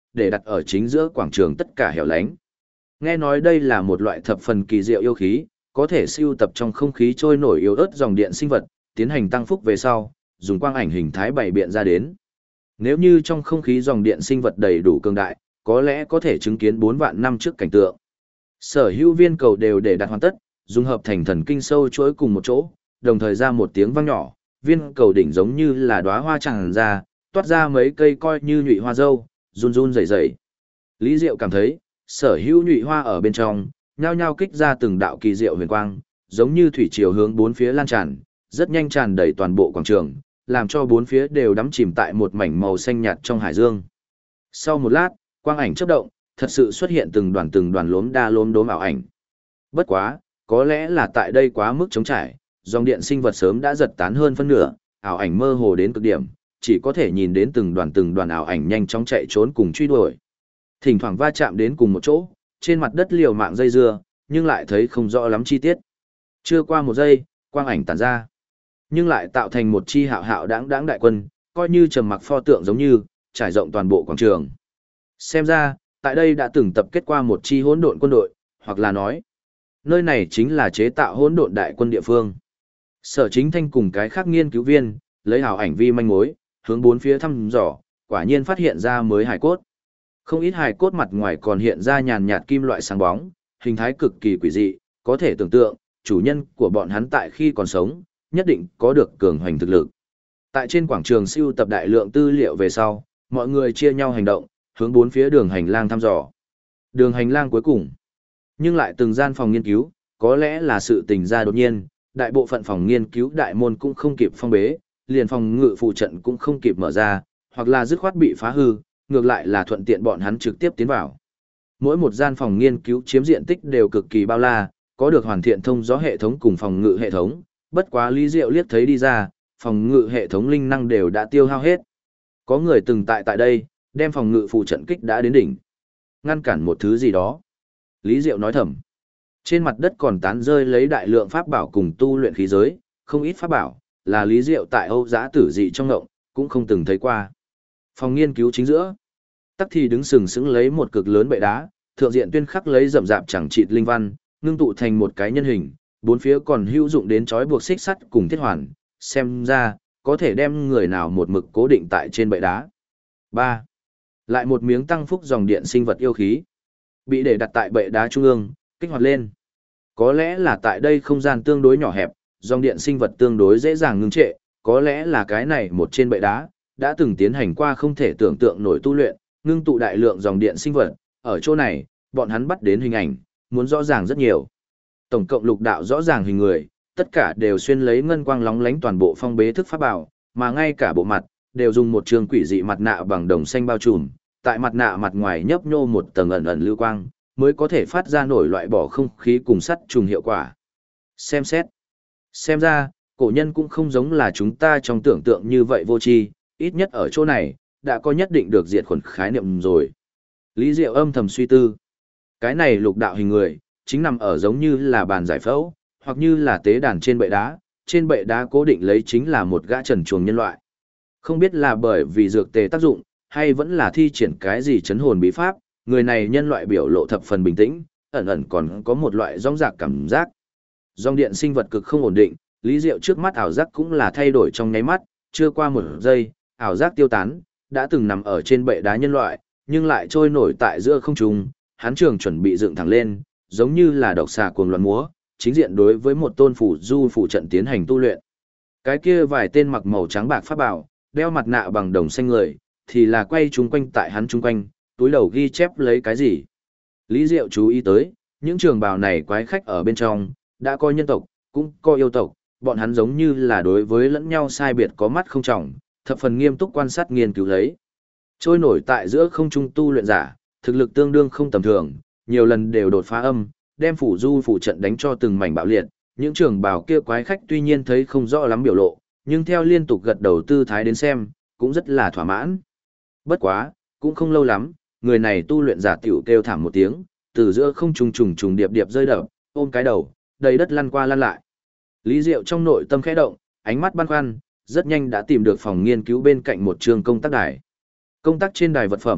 để đặt ở chính giữa quảng trường tất cả hẻo lánh. Nghe nói đây là một loại thập phần kỳ diệu yêu khí, có thể siêu tập trong không khí trôi nổi yếu ớt dòng điện sinh vật, tiến hành tăng phúc về sau, dùng quang ảnh hình thái bày biện ra đến. Nếu như trong không khí dòng điện sinh vật đầy đủ cường đại, có lẽ có thể chứng kiến 4 vạn năm trước cảnh tượng. Sở hữu viên cầu đều để đặt hoàn tất, dung hợp thành thần kinh sâu chuỗi cùng một chỗ, đồng thời ra một tiếng vang nhỏ, viên cầu đỉnh giống như là đóa hoa tràn ra, toát ra mấy cây coi như nhụy hoa dâu, run run rẩy rẩy. Lý Diệu cảm thấy, sở hữu nhụy hoa ở bên trong, nhao nhao kích ra từng đạo kỳ diệu huyền quang, giống như thủy triều hướng bốn phía lan tràn, rất nhanh tràn đầy toàn bộ quảng trường, làm cho bốn phía đều đắm chìm tại một mảnh màu xanh nhạt trong hải dương. Sau một lát, quang ảnh chớp động, thật sự xuất hiện từng đoàn lốm đa lốm đốm ảo ảnh. Bất quá, có lẽ là tại đây quá mức trống trải, dòng điện sinh vật sớm đã giật tán hơn phân nửa, ảo ảnh mơ hồ đến cực điểm, chỉ có thể nhìn đến từng đoàn ảo ảnh nhanh chóng chạy trốn cùng truy đuổi. Thỉnh thoảng va chạm đến cùng một chỗ, trên mặt đất liều mạng dây dưa, nhưng lại thấy không rõ lắm chi tiết. Chưa qua một giây, quang ảnh tản ra, nhưng lại tạo thành một chi hạo hạo đáng đáng đại quân, coi như trầm mặc pho tượng giống như, trải rộng toàn bộ quảng trường. Xem ra, tại đây đã từng tập kết qua một chi hỗn độn quân đội, hoặc là nói, nơi này chính là chế tạo hỗn độn đại quân địa phương. Sở Chính Thanh cùng cái khác nghiên cứu viên, lấy ảo ảnh vi manh mối, hướng bốn phía thăm dò, quả nhiên phát hiện ra mới hài cốt. Không ít hài cốt mặt ngoài còn hiện ra nhàn nhạt kim loại sáng bóng, hình thái cực kỳ quỷ dị, có thể tưởng tượng, chủ nhân của bọn hắn tại khi còn sống, nhất định có được cường hoành thực lực. Tại trên quảng trường siêu tập đại lượng tư liệu về sau, mọi người chia nhau hành động, hướng bốn phía đường hành lang thăm dò. Đường hành lang cuối cùng, nhưng lại từng gian phòng nghiên cứu, có lẽ là sự tình ra đột nhiên, đại bộ phận phòng nghiên cứu đại môn cũng không kịp phong bế, liền phòng ngự phụ trận cũng không kịp mở ra, hoặc là dứt khoát bị phá hư, ngược lại là thuận tiện bọn hắn trực tiếp tiến vào. Mỗi một gian phòng nghiên cứu chiếm diện tích đều cực kỳ bao la, có được hoàn thiện thông gió hệ thống cùng phòng ngự hệ thống, bất quá Lý Diệu liếc thấy đi ra, phòng ngự hệ thống linh năng đều đã tiêu hao hết. Có người từng tại đây, đem phòng ngự phụ trận kích đã đến đỉnh. Ngăn cản một thứ gì đó. Lý Diệu nói thầm. Trên mặt đất còn tán rơi lấy đại lượng pháp bảo cùng tu luyện khí giới, không ít pháp bảo, là Lý Diệu tại Âu Giã Tử Dị trong ngộng, cũng không từng thấy qua. Phòng nghiên cứu chính giữa, tắc thì đứng sừng sững lấy một cực lớn bệ đá, thượng diện tuyên khắc lấy rậm rạp chẳng chịt linh văn, ngưng tụ thành một cái nhân hình, bốn phía còn hữu dụng đến chói buộc xích sắt cùng thiết hoàn, xem ra, có thể đem người nào một mực cố định tại trên bệ đá. 3. Lại một miếng tăng phúc dòng điện sinh vật yêu khí, bị để đặt tại bệ đá trung ương, kích hoạt lên. Có lẽ là tại đây không gian tương đối nhỏ hẹp, dòng điện sinh vật tương đối dễ dàng ngưng trệ, có lẽ là cái này một trên bệ đá, đã từng tiến hành qua không thể tưởng tượng nổi tu luyện, ngưng tụ đại lượng dòng điện sinh vật, ở chỗ này, bọn hắn bắt đến hình ảnh, muốn rõ ràng rất nhiều. Tổng cộng lục đạo rõ ràng hình người, tất cả đều xuyên lấy ngân quang lóng lánh toàn bộ phong bế thức pháp bảo, mà ngay cả bộ mặt, đều dùng một trường quỷ dị mặt nạ bằng đồng xanh bao trùm, tại mặt nạ mặt ngoài nhấp nhô một tầng ẩn ẩn lưu quang, mới có thể phát ra nổi loại bỏ không khí cùng sắt trùng hiệu quả. Xem xét. Xem ra, cổ nhân cũng không giống là chúng ta trong tưởng tượng như vậy vô tri, ít nhất ở chỗ này, đã có nhất định được diệt khuẩn khái niệm rồi. Lý Diệu âm thầm suy tư. Cái này lục đạo hình người, chính nằm ở giống như là bàn giải phẫu, hoặc như là tế đàn trên bệ đá cố định lấy chính là một gã trần truồng nhân loại. Không biết là bởi vì dược tề tác dụng, hay vẫn là thi triển cái gì chấn hồn bí pháp, người này nhân loại biểu lộ thập phần bình tĩnh, ẩn ẩn còn có một loại rong rạc cảm giác. Dòng điện sinh vật cực không ổn định, Lý Diệu trước mắt ảo giác cũng là thay đổi trong nháy mắt, chưa qua một giây, ảo giác tiêu tán, đã từng nằm ở trên bệ đá nhân loại, nhưng lại trôi nổi tại giữa không trung, hắn trường chuẩn bị dựng thẳng lên, giống như là độc xà cuồng loạn múa, chính diện đối với một tôn phủ du phủ trận tiến hành tu luyện. Cái kia vài tên mặc màu trắng bạc pháp bảo, đeo mặt nạ bằng đồng xanh người, thì là quay chúng quanh tại hắn chung quanh, túi đầu ghi chép lấy cái gì. Lý Diệu chú ý tới, những trường bào này quái khách ở bên trong, đã có nhân tộc, cũng có yêu tộc, bọn hắn giống như là đối với lẫn nhau sai biệt có mắt không trọng, thập phần nghiêm túc quan sát nghiên cứu lấy. Trôi nổi tại giữa không trung tu luyện giả, thực lực tương đương không tầm thường, nhiều lần đều đột phá âm, đem phủ du phủ trận đánh cho từng mảnh bạo liệt, những trường bào kia quái khách tuy nhiên thấy không rõ lắm biểu lộ, nhưng theo liên tục gật đầu tư thái đến xem, cũng rất là thỏa mãn. Bất quá, cũng không lâu lắm, người này tu luyện giả tiểu kêu thảm một tiếng, từ giữa không trung trùng điệp điệp rơi đập, ôm cái đầu, đầy đất lăn qua lăn lại. Lý Diệu trong nội tâm khẽ động, ánh mắt băn khoăn, rất nhanh đã tìm được phòng nghiên cứu bên cạnh một trường công tác đài. Công tác trên đài vật phẩm,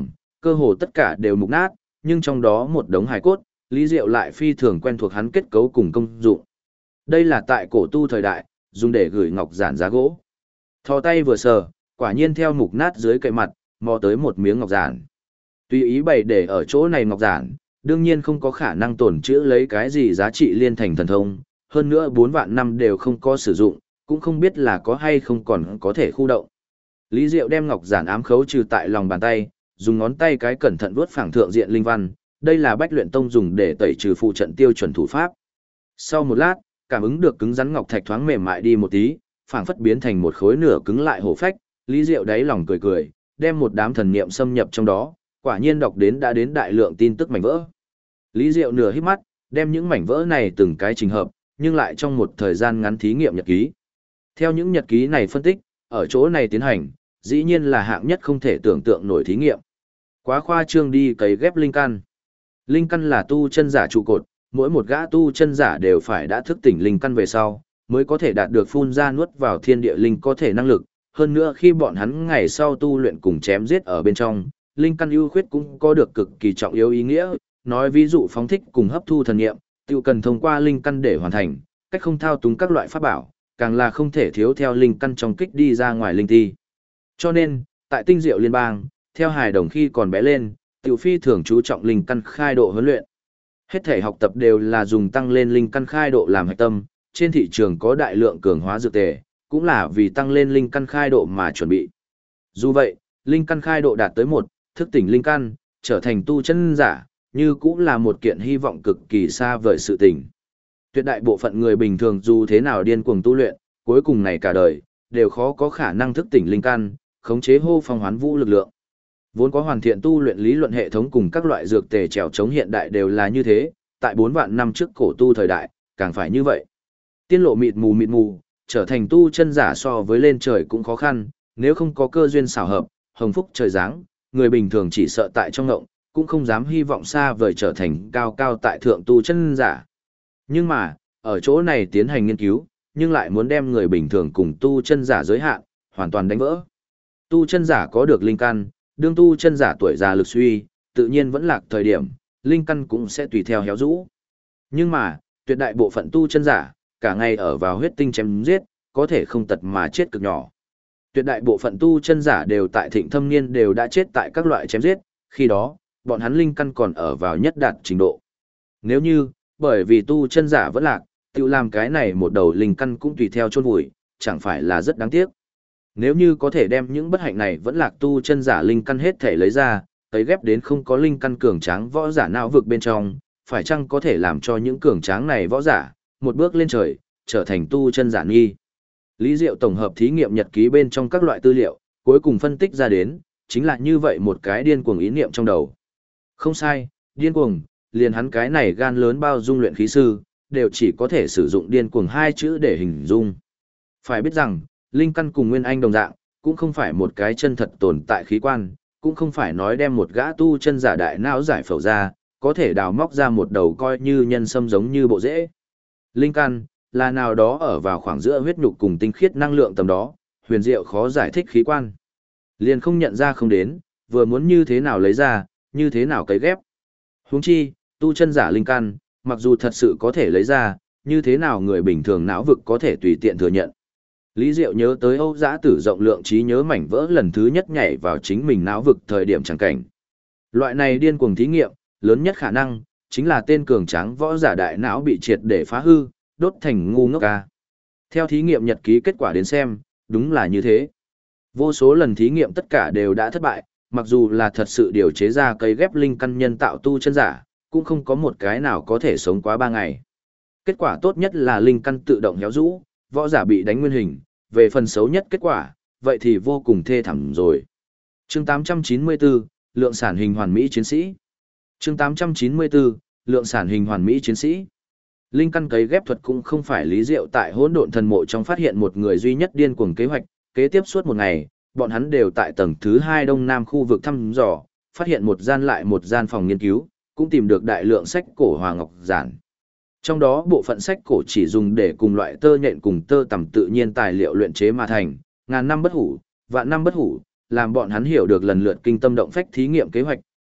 cơ hồ tất cả đều mục nát, nhưng trong đó một đống hài cốt, Lý Diệu lại phi thường quen thuộc hắn kết cấu cùng công dụng. Đây là tại cổ tu thời đại, dùng để gửi ngọc giản giá gỗ. Thò tay vừa sờ, quả nhiên theo mục nát dưới cây mặt, mò tới một miếng ngọc giản. Tùy ý bày để ở chỗ này ngọc giản, đương nhiên không có khả năng tổn trữ lấy cái gì giá trị liên thành thần thông, hơn nữa 4 vạn năm đều không có sử dụng, cũng không biết là có hay không còn có thể khu động. Lý Diệu đem ngọc giản ám khấu trừ tại lòng bàn tay, dùng ngón tay cái cẩn thận vuốt phẳng thượng diện linh văn, đây là Bách Luyện Tông dùng để tẩy trừ phụ trận tiêu chuẩn thủ pháp. Sau một lát, cảm ứng được cứng rắn ngọc thạch thoáng mềm mại đi một tí, phảng phất biến thành một khối nửa cứng lại hổ phách, Lý Diệu đáy lòng cười cười, đem một đám thần niệm xâm nhập trong đó, quả nhiên đọc đến đã đến đại lượng tin tức mảnh vỡ. Lý Diệu nửa híp mắt, đem những mảnh vỡ này từng cái trình hợp, nhưng lại trong một thời gian ngắn thí nghiệm nhật ký. Theo những nhật ký này phân tích, ở chỗ này tiến hành, dĩ nhiên là hạng nhất không thể tưởng tượng nổi thí nghiệm. Quá khoa trương đi cấy ghép linh căn. Linh căn là tu chân giả trụ cột, mỗi một gã tu chân giả đều phải đã thức tỉnh linh căn về sau, mới có thể đạt được phun ra nuốt vào thiên địa linh có thể năng lực. Hơn nữa khi bọn hắn ngày sau tu luyện cùng chém giết ở bên trong, linh căn ưu khuyết cũng có được cực kỳ trọng yếu ý nghĩa, nói ví dụ phóng thích cùng hấp thu thần niệm, tiêu cần thông qua linh căn để hoàn thành, cách không thao túng các loại pháp bảo, càng là không thể thiếu theo linh căn trong kích đi ra ngoài linh ti. Cho nên, tại Tinh Diệu Liên bang, theo hài đồng khi còn bé lên, Tiểu Phi thường chú trọng linh căn khai độ huấn luyện. Hết thể học tập đều là dùng tăng lên linh căn khai độ làm hạch tâm, trên thị trường có đại lượng cường hóa dược tề, cũng là vì tăng lên linh căn khai độ mà chuẩn bị. Dù vậy, linh căn khai độ đạt tới 1, thức tỉnh linh căn, trở thành tu chân giả, như cũng là một kiện hy vọng cực kỳ xa vời sự tình. Tuyệt đại bộ phận người bình thường dù thế nào điên cuồng tu luyện, cuối cùng này cả đời, đều khó có khả năng thức tỉnh linh căn, khống chế hô phong hoán vũ lực lượng. Vốn có hoàn thiện tu luyện lý luận hệ thống cùng các loại dược tề trèo chống hiện đại đều là như thế, tại 4 vạn năm trước cổ tu thời đại, càng phải như vậy. Tiên lộ mịt mù, trở thành tu chân giả so với lên trời cũng khó khăn, nếu không có cơ duyên xảo hợp, hồng phúc trời giáng, người bình thường chỉ sợ tại trong ngộng, cũng không dám hy vọng xa vời trở thành cao cao tại thượng tu chân giả. Nhưng mà, ở chỗ này tiến hành nghiên cứu, nhưng lại muốn đem người bình thường cùng tu chân giả giới hạn, hoàn toàn đánh vỡ. Tu chân giả có được linh căn, đương tu chân giả tuổi già lực suy, tự nhiên vẫn lạc thời điểm, linh căn cũng sẽ tùy theo héo rũ. Nhưng mà, tuyệt đại bộ phận tu chân giả, cả ngày ở vào huyết tinh chém giết, có thể không tật mà chết cực nhỏ. Tuyệt đại bộ phận tu chân giả đều tại thịnh thâm niên đều đã chết tại các loại chém giết, khi đó, bọn hắn linh căn còn ở vào nhất đạt trình độ. Nếu như, bởi vì tu chân giả vẫn lạc, tự làm cái này một đầu linh căn cũng tùy theo chôn vùi, chẳng phải là rất đáng tiếc. Nếu như có thể đem những bất hạnh này vẫn lạc tu chân giả linh căn hết thể lấy ra, tấy ghép đến không có linh căn cường tráng võ giả não vực bên trong, phải chăng có thể làm cho những cường tráng này võ giả, một bước lên trời, trở thành tu chân giả nghi. Lý Diệu tổng hợp thí nghiệm nhật ký bên trong các loại tư liệu, cuối cùng phân tích ra đến, chính là như vậy một cái điên cuồng ý niệm trong đầu. Không sai, điên cuồng, liền hắn cái này gan lớn bao dung luyện khí sư, đều chỉ có thể sử dụng điên cuồng 2 chữ để hình dung. Phải biết rằng, linh căn cùng nguyên anh đồng dạng, cũng không phải một cái chân thật tồn tại khí quan, cũng không phải nói đem một gã tu chân giả đại não giải phẫu ra, có thể đào móc ra một đầu coi như nhân sâm giống như bộ rễ. Linh căn là nào đó ở vào khoảng giữa huyết nhục cùng tinh khiết năng lượng tầm đó, huyền diệu khó giải thích khí quan. Liền không nhận ra không đến, vừa muốn như thế nào lấy ra, như thế nào cấy ghép. Huống chi, tu chân giả linh căn, mặc dù thật sự có thể lấy ra, như thế nào người bình thường não vực có thể tùy tiện thừa nhận. Lý Diệu nhớ tới Âu Dã Tử rộng lượng trí nhớ mảnh vỡ lần thứ nhất nhảy vào chính mình não vực thời điểm chẳng cảnh. Loại này điên cuồng thí nghiệm, lớn nhất khả năng, chính là tên cường tráng võ giả đại não bị triệt để phá hư, đốt thành ngu ngốc ca. Theo thí nghiệm nhật ký kết quả đến xem, đúng là như thế. Vô số lần thí nghiệm tất cả đều đã thất bại, mặc dù là thật sự điều chế ra cây ghép linh căn nhân tạo tu chân giả, cũng không có một cái nào có thể sống quá 3 ngày. Kết quả tốt nhất là linh căn tự động héo rũ, võ giả bị đánh nguyên hình, về phần xấu nhất kết quả, vậy thì vô cùng thê thảm rồi. Chương 894, lượng sản hình hoàn mỹ chiến sĩ. Chương 894, lượng sản hình hoàn mỹ chiến sĩ. Linh căn cấy ghép thuật cũng không phải Lý Diệu tại Hỗn Độn Thần Mộ trong phát hiện một người duy nhất điên cuồng kế hoạch, kế tiếp suốt một ngày, bọn hắn đều tại tầng thứ 2 đông nam khu vực thăm dò, phát hiện một gian lại một gian phòng nghiên cứu, cũng tìm được đại lượng sách cổ Hòa Ngọc Giản. Trong đó bộ phận sách cổ chỉ dùng để cùng loại tơ nhện cùng tơ tằm tự nhiên tài liệu luyện chế mà thành, ngàn năm bất hủ, vạn năm bất hủ, làm bọn hắn hiểu được lần lượt kinh tâm động phách thí nghiệm kế hoạch,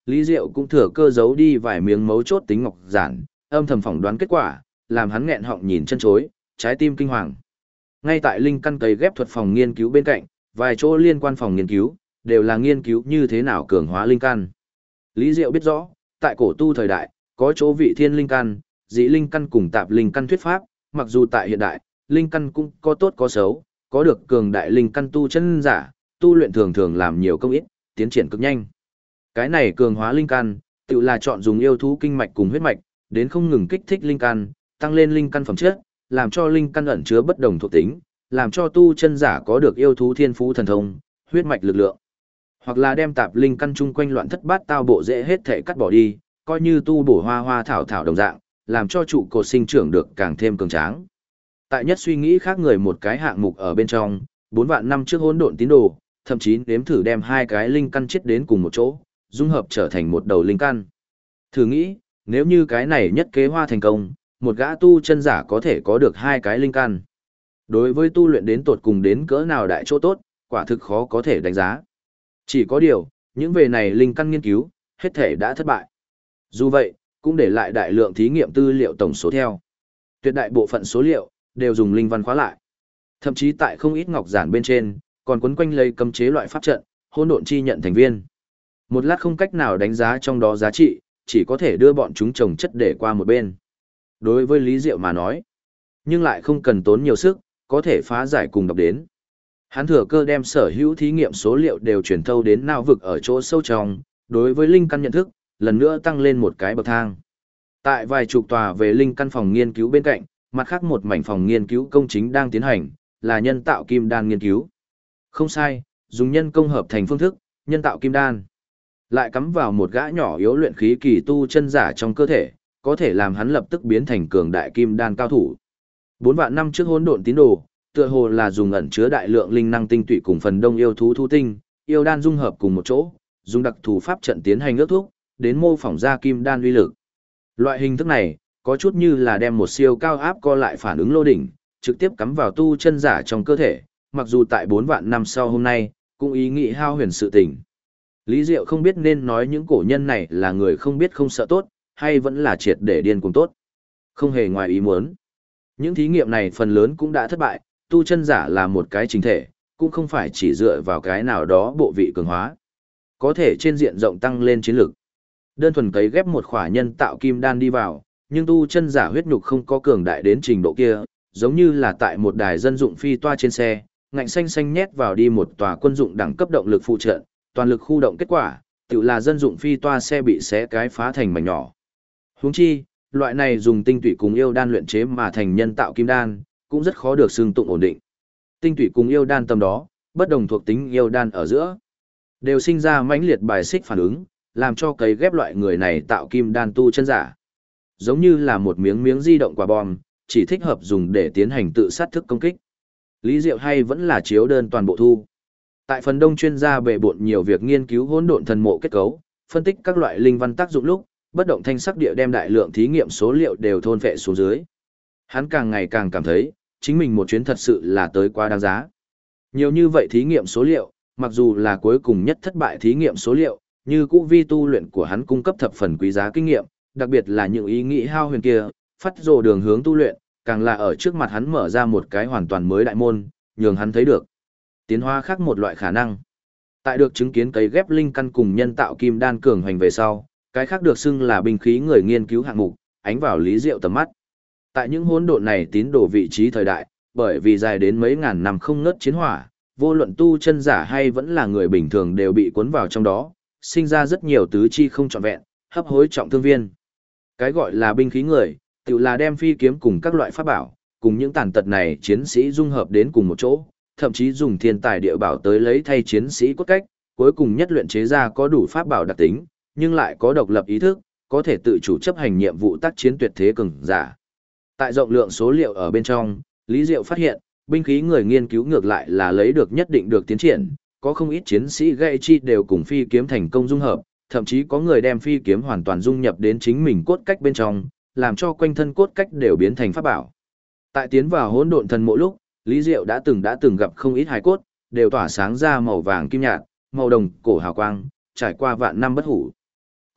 Lý Diệu cũng thừa cơ giấu đi vài miếng mấu chốt tính ngọc giản, âm thầm phỏng đoán kết quả, làm hắn nghẹn họng nhìn chân chối, trái tim kinh hoàng. Ngay tại linh căn cấy ghép thuật phòng nghiên cứu bên cạnh, vài chỗ liên quan phòng nghiên cứu, đều là nghiên cứu như thế nào cường hóa linh căn. Lý Diệu biết rõ, tại cổ tu thời đại, có chỗ vị thiên linh căn, dị linh căn cùng tạp linh căn thuyết pháp, mặc dù tại hiện đại, linh căn cũng có tốt có xấu, có được cường đại linh căn tu chân giả, tu luyện thường thường làm nhiều công ít, tiến triển cực nhanh. Cái này cường hóa linh căn, tự là chọn dùng yêu thú kinh mạch cùng huyết mạch, đến không ngừng kích thích linh căn, tăng lên linh căn phẩm chất, làm cho linh căn ẩn chứa bất đồng thuộc tính, làm cho tu chân giả có được yêu thú thiên phú thần thông, huyết mạch lực lượng. Hoặc là đem tạp linh căn chung quanh loạn thất bát tao bộ dễ hết thể cắt bỏ đi, coi như tu bổ hoa hoa thảo thảo đồng dạng, làm cho trụ cột sinh trưởng được càng thêm cường tráng. Tại nhất suy nghĩ khác người một cái hạng mục ở bên trong, 4 vạn năm trước hỗn độn tín đồ, thậm chí nếm thử đem hai cái linh căn chết đến cùng một chỗ, dung hợp trở thành một đầu linh căn. Thử nghĩ, nếu như cái này nhất kế hoa thành công, một gã tu chân giả có thể có được hai cái linh căn. Đối với tu luyện đến tột cùng đến cỡ nào đại chỗ tốt, quả thực khó có thể đánh giá. Chỉ có điều, những về này linh căn nghiên cứu, hết thể đã thất bại. Dù vậy, cũng để lại đại lượng thí nghiệm tư liệu tổng số theo. Tuyệt đại bộ phận số liệu, đều dùng linh văn khóa lại. Thậm chí tại không ít ngọc giản bên trên, còn quấn quanh lấy cấm chế loại pháp trận, hỗn độn chi nhận thành viên. Một lát không cách nào đánh giá trong đó giá trị, chỉ có thể đưa bọn chúng trồng chất để qua một bên. Đối với Lý Diệu mà nói, nhưng lại không cần tốn nhiều sức, có thể phá giải cùng đọc đến. Hắn thừa cơ đem sở hữu thí nghiệm số liệu đều truyền thâu đến não vực ở chỗ sâu trong, đối với linh căn nhận thức, lần nữa tăng lên một cái bậc thang. Tại vài chục tòa về linh căn phòng nghiên cứu bên cạnh, mặt khác một mảnh phòng nghiên cứu công chính đang tiến hành, là nhân tạo kim đan nghiên cứu. Không sai, dùng nhân công hợp thành phương thức, nhân tạo kim đan. Lại cắm vào một gã nhỏ yếu luyện khí kỳ tu chân giả trong cơ thể, có thể làm hắn lập tức biến thành cường đại kim đan cao thủ. 4 vạn năm trước hỗn độn tín đồ, tựa hồ là dùng ẩn chứa đại lượng linh năng tinh tụy cùng phần đông yêu thú thu tinh, yêu đan dung hợp cùng một chỗ, dùng đặc thù pháp trận tiến hành ước thúc, đến mô phỏng ra kim đan uy lực. Loại hình thức này, có chút như là đem một siêu cao áp co lại phản ứng lô đỉnh, trực tiếp cắm vào tu chân giả trong cơ thể, mặc dù tại 4 vạn năm sau hôm nay, cũng ý nghĩ hao huyền sự tình. Lý Diệu không biết nên nói những cổ nhân này là người không biết không sợ tốt, hay vẫn là triệt để điên cuồng tốt. Không hề ngoài ý muốn. Những thí nghiệm này phần lớn cũng đã thất bại, tu chân giả là một cái chính thể, cũng không phải chỉ dựa vào cái nào đó bộ vị cường hóa. Có thể trên diện rộng tăng lên chiến lực. Đơn thuần cấy ghép một khỏa nhân tạo kim đan đi vào, nhưng tu chân giả huyết nhục không có cường đại đến trình độ kia, giống như là tại một đài dân dụng phi toa trên xe, ngạnh xanh xanh nhét vào đi một tòa quân dụng đẳng cấp động lực phụ trợ, toàn lực khu động kết quả, tự là dân dụng phi toa xe bị xé cái phá thành mảnh nhỏ. Huống chi, loại này dùng tinh tủy cùng yêu đan luyện chế mà thành nhân tạo kim đan, cũng rất khó được xương tụng ổn định. Tinh tủy cùng yêu đan tầm đó, bất đồng thuộc tính yêu đan ở giữa, đều sinh ra mãnh liệt bài xích phản ứng, làm cho cấy ghép loại người này tạo kim đan tu chân giả. Giống như là một miếng miếng di động quả bom, chỉ thích hợp dùng để tiến hành tự sát thức công kích. Lý Diệu hay vẫn là chiếu đơn toàn bộ thu. Tại phần đông chuyên gia bề bộn nhiều việc nghiên cứu hỗn độn thần mộ kết cấu, phân tích các loại linh văn tác dụng lúc, bất động thanh sắc địa đem đại lượng thí nghiệm số liệu đều thôn phệ xuống dưới. Hắn càng ngày càng cảm thấy, chính mình một chuyến thật sự là tới quá đáng giá. Nhiều như vậy thí nghiệm số liệu, mặc dù là cuối cùng nhất thất bại thí nghiệm số liệu, như cũ vi tu luyện của hắn cung cấp thập phần quý giá kinh nghiệm, đặc biệt là những ý nghĩ hao huyền kia, phát rồ đường hướng tu luyện, càng là ở trước mặt hắn mở ra một cái hoàn toàn mới đại môn, nhường hắn thấy được tiến hóa khác một loại khả năng. Tại được chứng kiến cấy ghép linh căn cùng nhân tạo kim đan cường hoành về sau, cái khác được xưng là binh khí người nghiên cứu hạng mục, ánh vào Lý Diệu tầm mắt. Tại những hỗn độn này tín đồ vị trí thời đại, bởi vì dài đến mấy ngàn năm không ngớt chiến hỏa, vô luận tu chân giả hay vẫn là người bình thường đều bị cuốn vào trong đó, sinh ra rất nhiều tứ chi không trọn vẹn, hấp hối trọng thương viên. Cái gọi là binh khí người, tự là đem phi kiếm cùng các loại pháp bảo, cùng những tàn tật này chiến sĩ dung hợp đến cùng một chỗ, thậm chí dùng thiên tài địa bảo tới lấy thay chiến sĩ cốt cách, cuối cùng nhất luyện chế ra có đủ pháp bảo đặc tính, nhưng lại có độc lập ý thức, có thể tự chủ chấp hành nhiệm vụ tác chiến tuyệt thế cường giả. Tại rộng lượng số liệu ở bên trong, Lý Diệu phát hiện, binh khí người nghiên cứu ngược lại là lấy được nhất định được tiến triển, có không ít chiến sĩ gậy chi đều cùng phi kiếm thành công dung hợp, thậm chí có người đem phi kiếm hoàn toàn dung nhập đến chính mình cốt cách bên trong, làm cho quanh thân cốt cách đều biến thành pháp bảo. Tại tiến vào hỗn độn thần mộ lúc, Lý Diệu đã từng gặp không ít hài cốt, đều tỏa sáng ra màu vàng kim nhạt, màu đồng cổ hào quang, trải qua vạn năm bất hủ.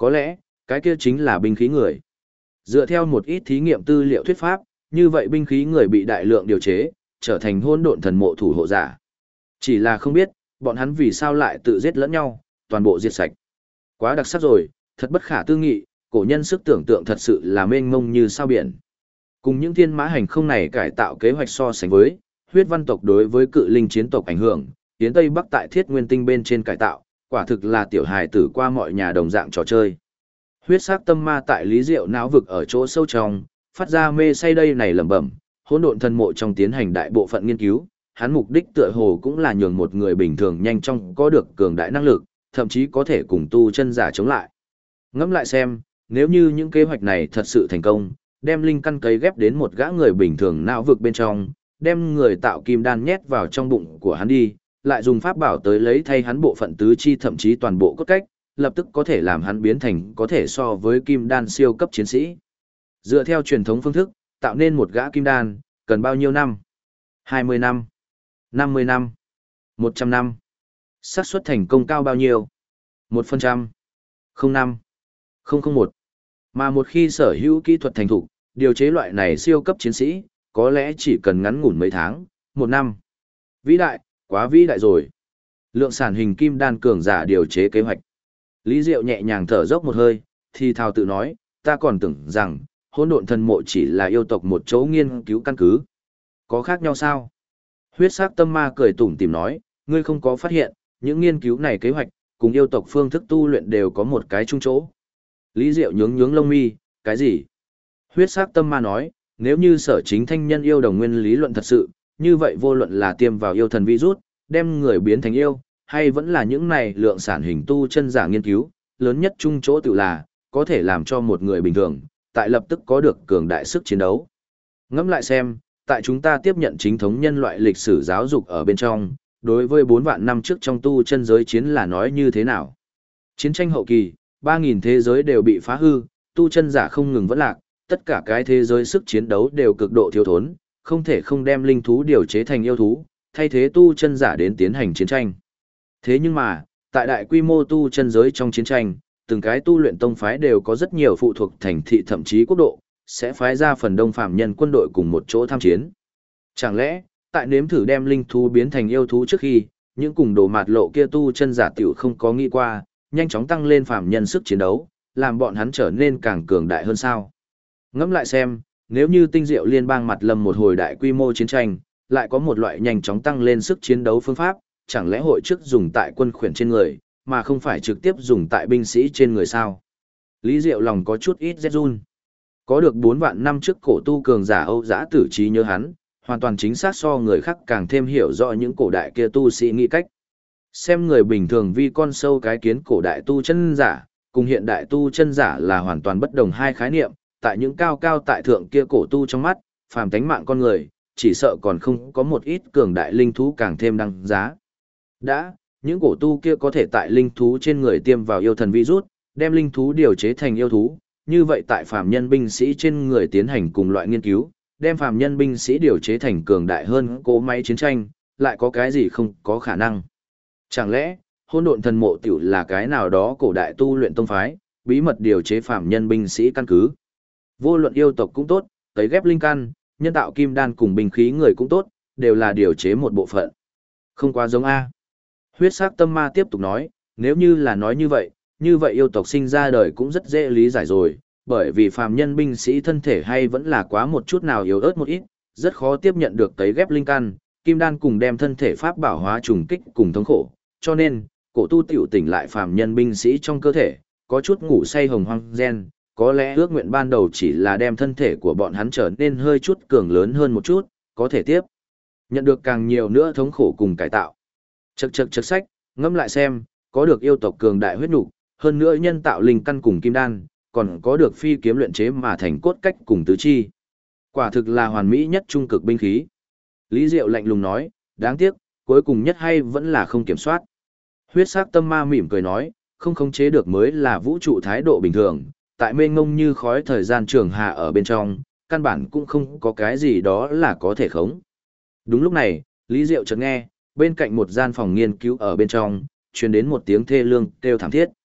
Có lẽ, cái kia chính là binh khí người. Dựa theo một ít thí nghiệm tư liệu thuyết pháp, như vậy binh khí người bị đại lượng điều chế, trở thành hỗn độn thần mộ thủ hộ giả. Chỉ là không biết, bọn hắn vì sao lại tự giết lẫn nhau, toàn bộ diệt sạch. Quá đặc sắc rồi, thật bất khả tư nghị, cổ nhân sức tưởng tượng thật sự là mênh mông như sao biển. Cùng những thiên mã hành không này cải tạo kế hoạch so sánh với, huyết văn tộc đối với cự linh chiến tộc ảnh hưởng, tiến Tây Bắc tại Thiết Nguyên Tinh bên trên cải tạo, quả thực là tiểu hài tử qua mọi nhà đồng dạng trò chơi. Huyết sắc tâm ma tại Lý Diệu não vực ở chỗ sâu trong, phát ra mê say đây này lẩm bẩm, hỗn độn thần mộ trong tiến hành đại bộ phận nghiên cứu, hắn mục đích tựa hồ cũng là nhường một người bình thường nhanh chóng có được cường đại năng lực, thậm chí có thể cùng tu chân giả chống lại. Ngẫm lại xem, nếu như những kế hoạch này thật sự thành công, đem linh căn cấy ghép đến một gã người bình thường não vực bên trong, đem người tạo kim đan nhét vào trong bụng của hắn đi, lại dùng pháp bảo tới lấy thay hắn bộ phận tứ chi thậm chí toàn bộ cốt cách, lập tức có thể làm hắn biến thành có thể so với kim đan siêu cấp chiến sĩ. Dựa theo truyền thống phương thức, tạo nên một gã kim đan, cần bao nhiêu năm? 20 năm, 50 năm, 100 năm. Xác suất thành công cao bao nhiêu? 1%, 05, 001. Mà một khi sở hữu kỹ thuật thành thục, điều chế loại này siêu cấp chiến sĩ, có lẽ chỉ cần ngắn ngủn mấy tháng, 1 năm. Vĩ đại, quá vĩ đại rồi. Lượng sản hình kim đan cường giả điều chế kế hoạch. Lý Diệu nhẹ nhàng thở dốc một hơi, thì thào tự nói, ta còn tưởng rằng, hỗn độn thần mộ chỉ là yêu tộc một chỗ nghiên cứu căn cứ. Có khác nhau sao? Huyết sắc tâm ma cười tủm tỉm nói, ngươi không có phát hiện, những nghiên cứu này kế hoạch, cùng yêu tộc phương thức tu luyện đều có một cái chung chỗ. Lý Diệu nhướng nhướng lông mi, cái gì? Huyết sắc tâm ma nói, nếu như sở chính thanh nhân yêu đồng nguyên lý luận thật sự, như vậy vô luận là tiêm vào yêu thần virus, đem người biến thành yêu, hay vẫn là những này lượng sản hình tu chân giả nghiên cứu, lớn nhất chung chỗ tự là, có thể làm cho một người bình thường, tại lập tức có được cường đại sức chiến đấu. Ngẫm lại xem, tại chúng ta tiếp nhận chính thống nhân loại lịch sử giáo dục ở bên trong, đối với 4 vạn năm trước trong tu chân giới chiến là nói như thế nào? Chiến tranh hậu kỳ, 3.000 thế giới đều bị phá hư, tu chân giả không ngừng vẫn lạc, tất cả cái thế giới sức chiến đấu đều cực độ thiếu thốn, không thể không đem linh thú điều chế thành yêu thú, thay thế tu chân giả đến tiến hành chiến tranh. Thế nhưng mà, tại đại quy mô tu chân giới trong chiến tranh, từng cái tu luyện tông phái đều có rất nhiều phụ thuộc thành thị thậm chí quốc độ, sẽ phái ra phần đông phạm nhân quân đội cùng một chỗ tham chiến. Chẳng lẽ, tại nếm thử đem linh thú biến thành yêu thú trước khi, những cùng đồ mạt lộ kia tu chân giả tiểu không có nghĩ qua, nhanh chóng tăng lên phạm nhân sức chiến đấu, làm bọn hắn trở nên càng cường đại hơn sao? Ngẫm lại xem, nếu như tinh diệu liên bang mặt lâm một hồi đại quy mô chiến tranh, lại có một loại nhanh chóng tăng lên sức chiến đấu phương pháp, chẳng lẽ hội trước dùng tại quân khuyển trên người, mà không phải trực tiếp dùng tại binh sĩ trên người sao? Lý Diệu lòng có chút ít rét run. Có được 4 vạn năm trước cổ tu cường giả Âu Dã Tử trí nhớ hắn, hoàn toàn chính xác so người khác càng thêm hiểu rõ những cổ đại kia tu sĩ nghĩ cách. Xem người bình thường vì con sâu cái kiến cổ đại tu chân giả, cùng hiện đại tu chân giả là hoàn toàn bất đồng hai khái niệm, tại những cao cao tại thượng kia cổ tu trong mắt, phàm tánh mạng con người, chỉ sợ còn không có một ít cường đại linh thú càng thêm đăng giá. Đã, những cổ tu kia có thể tại linh thú trên người tiêm vào yêu thần virus, đem linh thú điều chế thành yêu thú, như vậy tại phàm nhân binh sĩ trên người tiến hành cùng loại nghiên cứu, đem phàm nhân binh sĩ điều chế thành cường đại hơn cỗ máy chiến tranh, lại có cái gì không có khả năng. Chẳng lẽ, hỗn độn thần mộ tiểu là cái nào đó cổ đại tu luyện tông phái, bí mật điều chế phàm nhân binh sĩ căn cứ. Vô luận yêu tộc cũng tốt, cấy ghép linh căn, nhân tạo kim đan cùng binh khí người cũng tốt, đều là điều chế một bộ phận. Không quá giống A. Huyết sắc tâm ma tiếp tục nói, nếu như là nói như vậy yêu tộc sinh ra đời cũng rất dễ lý giải rồi, bởi vì phàm nhân binh sĩ thân thể hay vẫn là quá một chút nào yếu ớt một ít, rất khó tiếp nhận được cấy ghép linh căn, kim đan cùng đem thân thể pháp bảo hóa trùng kích cùng thống khổ, cho nên, cổ tu tiểu tỉnh lại phàm nhân binh sĩ trong cơ thể, có chút ngủ say hồng hoang gen, có lẽ ước nguyện ban đầu chỉ là đem thân thể của bọn hắn trở nên hơi chút cường lớn hơn một chút, có thể tiếp nhận được càng nhiều nữa thống khổ cùng cải tạo. Chậc sách, ngẫm lại xem, có được yêu tộc cường đại huyết nục, hơn nữa nhân tạo linh căn cùng kim đan, còn có được phi kiếm luyện chế mà thành cốt cách cùng tứ chi. Quả thực là hoàn mỹ nhất trung cực binh khí. Lý Diệu lạnh lùng nói, đáng tiếc, cuối cùng nhất hay vẫn là không kiểm soát. Huyết sắc tâm ma mỉm cười nói, không khống chế được mới là vũ trụ thái độ bình thường, tại mênh mông như khói thời gian trường hà ở bên trong, căn bản cũng không có cái gì đó là có thể khống. Đúng lúc này, Lý Diệu chợt nghe, bên cạnh một gian phòng nghiên cứu ở bên trong, truyền đến một tiếng thê lương kêu thảm thiết.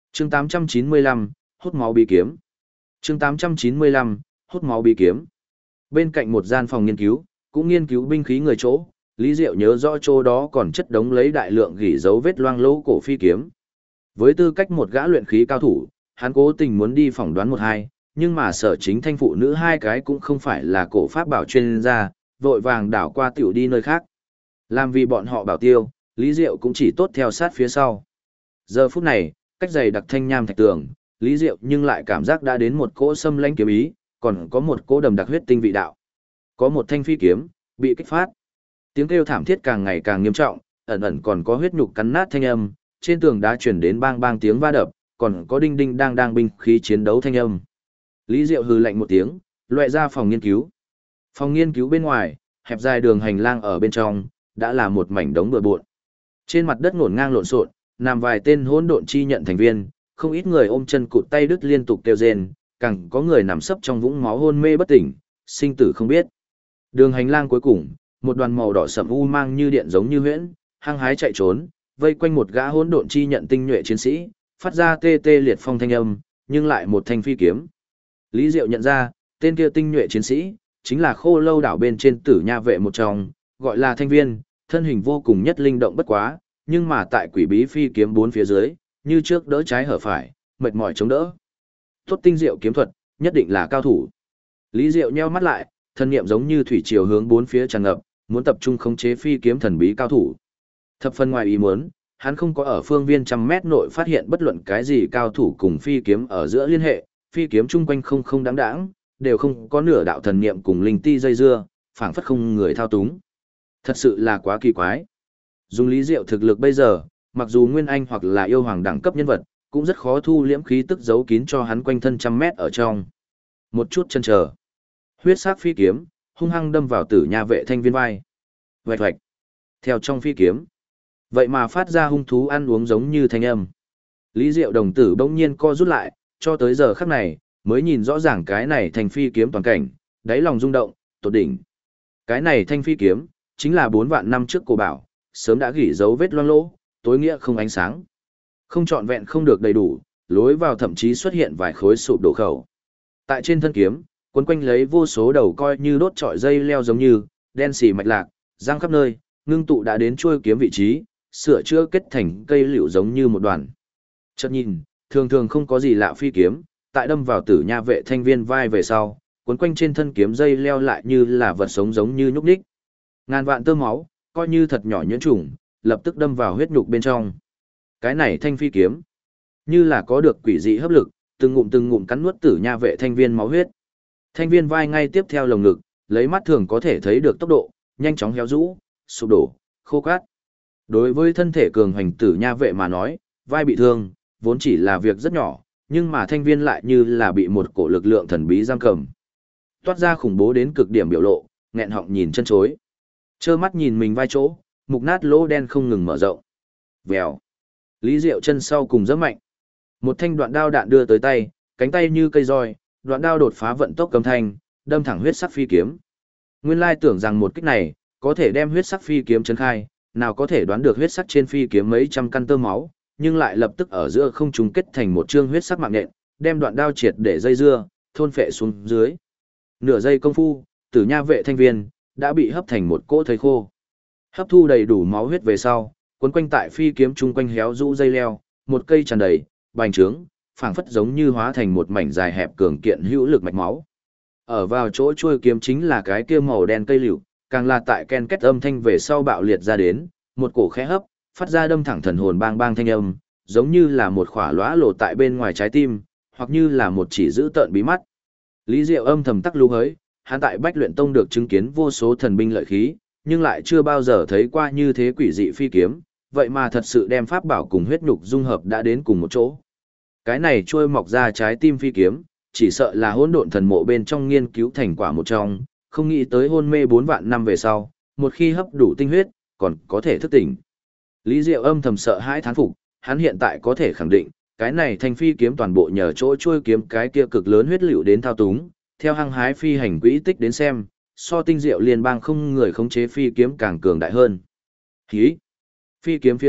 Chương 895, hút máu bí kiếm. Chương 895, hút máu bí kiếm. Bên cạnh một gian phòng nghiên cứu, cũng nghiên cứu binh khí người chỗ, Lý Diệu nhớ rõ chỗ đó còn chất đống lấy đại lượng gỉ dấu vết loang lỗ cổ phi kiếm. Với tư cách một gã luyện khí cao thủ, hắn cố tình muốn đi phỏng đoán một hai, nhưng mà Sở Chính Thanh phụ nữ hai cái cũng không phải là cổ pháp bảo chuyên gia, vội vàng đảo qua tiểu đi nơi khác. Làm vì bọn họ bảo tiêu, Lý Diệu cũng chỉ tốt theo sát phía sau. Giờ phút này, cách giày đặc thanh nham thạch tường, Lý Diệu nhưng lại cảm giác đã đến một cỗ xâm lãnh kiếm ý, còn có một cỗ đầm đặc huyết tinh vị đạo. Có một thanh phi kiếm bị kích phát. Tiếng kêu thảm thiết càng ngày càng nghiêm trọng, ẩn ẩn còn có huyết nhục cắn nát thanh âm, trên tường đá truyền đến bang bang tiếng va đập, còn có đinh đinh đang đang binh khí chiến đấu thanh âm. Lý Diệu hừ lạnh một tiếng, loại ra phòng nghiên cứu. Phòng nghiên cứu bên ngoài, hẹp dài đường hành lang ở bên trong, đã là một mảnh đống bừa bộn. Trên mặt đất ngổn ngang lộn xộn, nằm vài tên hỗn độn chi nhận thành viên, không ít người ôm chân cụt tay đứt liên tục kêu rên, càng có người nằm sấp trong vũng máu hôn mê bất tỉnh, sinh tử không biết. Đường hành lang cuối cùng, một đoàn màu đỏ sẫm u mang như điện giống như huyễn, hăng hái chạy trốn, vây quanh một gã hỗn độn chi nhận tinh nhuệ chiến sĩ, phát ra tê tê liệt phong thanh âm, nhưng lại một thanh phi kiếm. Lý Diệu nhận ra, tên kia tinh nhuệ chiến sĩ, chính là Khô Lâu đảo bên trên Tử Nha vệ một trong, gọi là Thanh Viên, thân hình vô cùng nhất linh động bất quá, nhưng mà tại quỷ bí phi kiếm bốn phía dưới, như trước đỡ trái hở phải, mệt mỏi chống đỡ. Tốt tinh diệu kiếm thuật, nhất định là cao thủ. Lý Diệu nheo mắt lại, thân niệm giống như thủy triều hướng bốn phía tràn ngập, muốn tập trung khống chế phi kiếm thần bí cao thủ. Thập phần ngoài ý muốn, hắn không có ở phương viên trăm mét nội phát hiện bất luận cái gì cao thủ cùng phi kiếm ở giữa liên hệ, phi kiếm chung quanh không đáng đáng, đều không có nửa đạo thần niệm cùng linh ti dây dưa, phảng phất không người thao túng. Thật sự là quá kỳ quái. Dùng Lý Diệu thực lực bây giờ, mặc dù Nguyên Anh hoặc là yêu hoàng đẳng cấp nhân vật, cũng rất khó thu liễm khí tức giấu kín cho hắn quanh thân trăm mét ở trong. Một chút chân chờ. Huyết sắc phi kiếm, hung hăng đâm vào Tử Nha vệ Thanh Viên vai. Vạch vạch. Theo trong phi kiếm. Vậy mà phát ra hung thú ăn uống giống như thanh âm. Lý Diệu đồng tử bỗng nhiên co rút lại, cho tới giờ khắc này, mới nhìn rõ ràng cái này thành phi kiếm toàn cảnh, đáy lòng rung động, tột đỉnh. Cái này thanh phi kiếm, chính là 4 vạn năm trước cổ bảo, sớm đã gỉ dấu vết loang lỗ, tối nghĩa không ánh sáng. Không trọn vẹn không được đầy đủ, lối vào thậm chí xuất hiện vài khối sụp đổ khẩu. Tại trên thân kiếm, quấn quanh lấy vô số đầu coi như đốt trọi dây leo giống như, đen xì mạch lạc, giăng khắp nơi, ngưng tụ đã đến chuôi kiếm vị trí, sửa chữa kết thành cây liễu giống như một đoàn. Chợt nhìn, thường thường không có gì lạ phi kiếm, tại đâm vào Tử Nha vệ Thanh Viên vai về sau, quấn quanh trên thân kiếm dây leo lại như là vật sống giống như nhúc nhích. Ngàn vạn tơ máu, coi như thật nhỏ nhuyễn trùng, lập tức đâm vào huyết nhục bên trong. Cái này thanh phi kiếm, như là có được quỷ dị hấp lực, từng ngụm cắn nuốt Tử Nha vệ Thanh Viên máu huyết. Thanh Viên vai ngay tiếp theo lồng ngực, lấy mắt thường có thể thấy được tốc độ, nhanh chóng héo rũ, sụp đổ, khô cát. Đối với thân thể cường hành Tử Nha vệ mà nói, vai bị thương, vốn chỉ là việc rất nhỏ, nhưng mà Thanh Viên lại như là bị một cổ lực lượng thần bí giam cầm. Toát ra khủng bố đến cực điểm biểu lộ, nghẹn họng nhìn chân chối. Trơ mắt nhìn mình vai chỗ, mục nát lỗ đen không ngừng mở rộng. Vèo. Lý Diệu chân sau cùng rất mạnh. Một thanh đoạn đao đạn đưa tới tay, cánh tay như cây roi, đoạn đao đột phá vận tốc cầm thanh, đâm thẳng huyết sắc phi kiếm. Nguyên lai tưởng rằng một kích này, có thể đem huyết sắc phi kiếm chấn khai, nào có thể đoán được huyết sắc trên phi kiếm mấy trăm căn tơ máu, nhưng lại lập tức ở giữa không trung kết thành một chương huyết sắc mạng nhện, đem đoạn đao triệt để dây dưa, thôn phệ xuống dưới. Nửa giây công phu, Tử Nha vệ Thanh Viên đã bị hấp thành một cỗ thây khô. Hấp thu đầy đủ máu huyết về sau, quấn quanh tại phi kiếm chung quanh héo rũ dây leo, một cây tràn đầy, bành trướng, phảng phất giống như hóa thành một mảnh dài hẹp cường kiện hữu lực mạch máu. Ở vào chỗ chuôi kiếm chính là cái kia màu đen cây liễu, càng là tại ken kết âm thanh về sau bạo liệt ra đến, một cổ khẽ hấp, phát ra đâm thẳng thần hồn bang bang thanh âm, giống như là một khỏa lóa lộ tại bên ngoài trái tim, hoặc như là một chỉ giữ tợn bí mắt. Lý Diệu âm thầm tắc lưu hới, hắn tại Bách Luyện Tông được chứng kiến vô số thần binh lợi khí, nhưng lại chưa bao giờ thấy qua như thế quỷ dị phi kiếm, vậy mà thật sự đem pháp bảo cùng huyết nhục dung hợp đã đến cùng một chỗ. Cái này trôi mọc ra trái tim phi kiếm, chỉ sợ là hỗn độn thần mộ bên trong nghiên cứu thành quả một trong, không nghĩ tới hôn mê 4 vạn năm về sau, một khi hấp đủ tinh huyết, còn có thể thức tỉnh. Lý Diệu âm thầm sợ hãi thán phục, hắn hiện tại có thể khẳng định, cái này thanh phi kiếm toàn bộ nhờ chỗ trôi kiếm cái kia cực lớn huyết liệu đến thao túng, theo hăng hái phi hành quỹ tích đến xem, so tinh diệu liên bang không người khống chế phi kiếm càng cường đại hơn. Hí! Phi kiếm phía trước,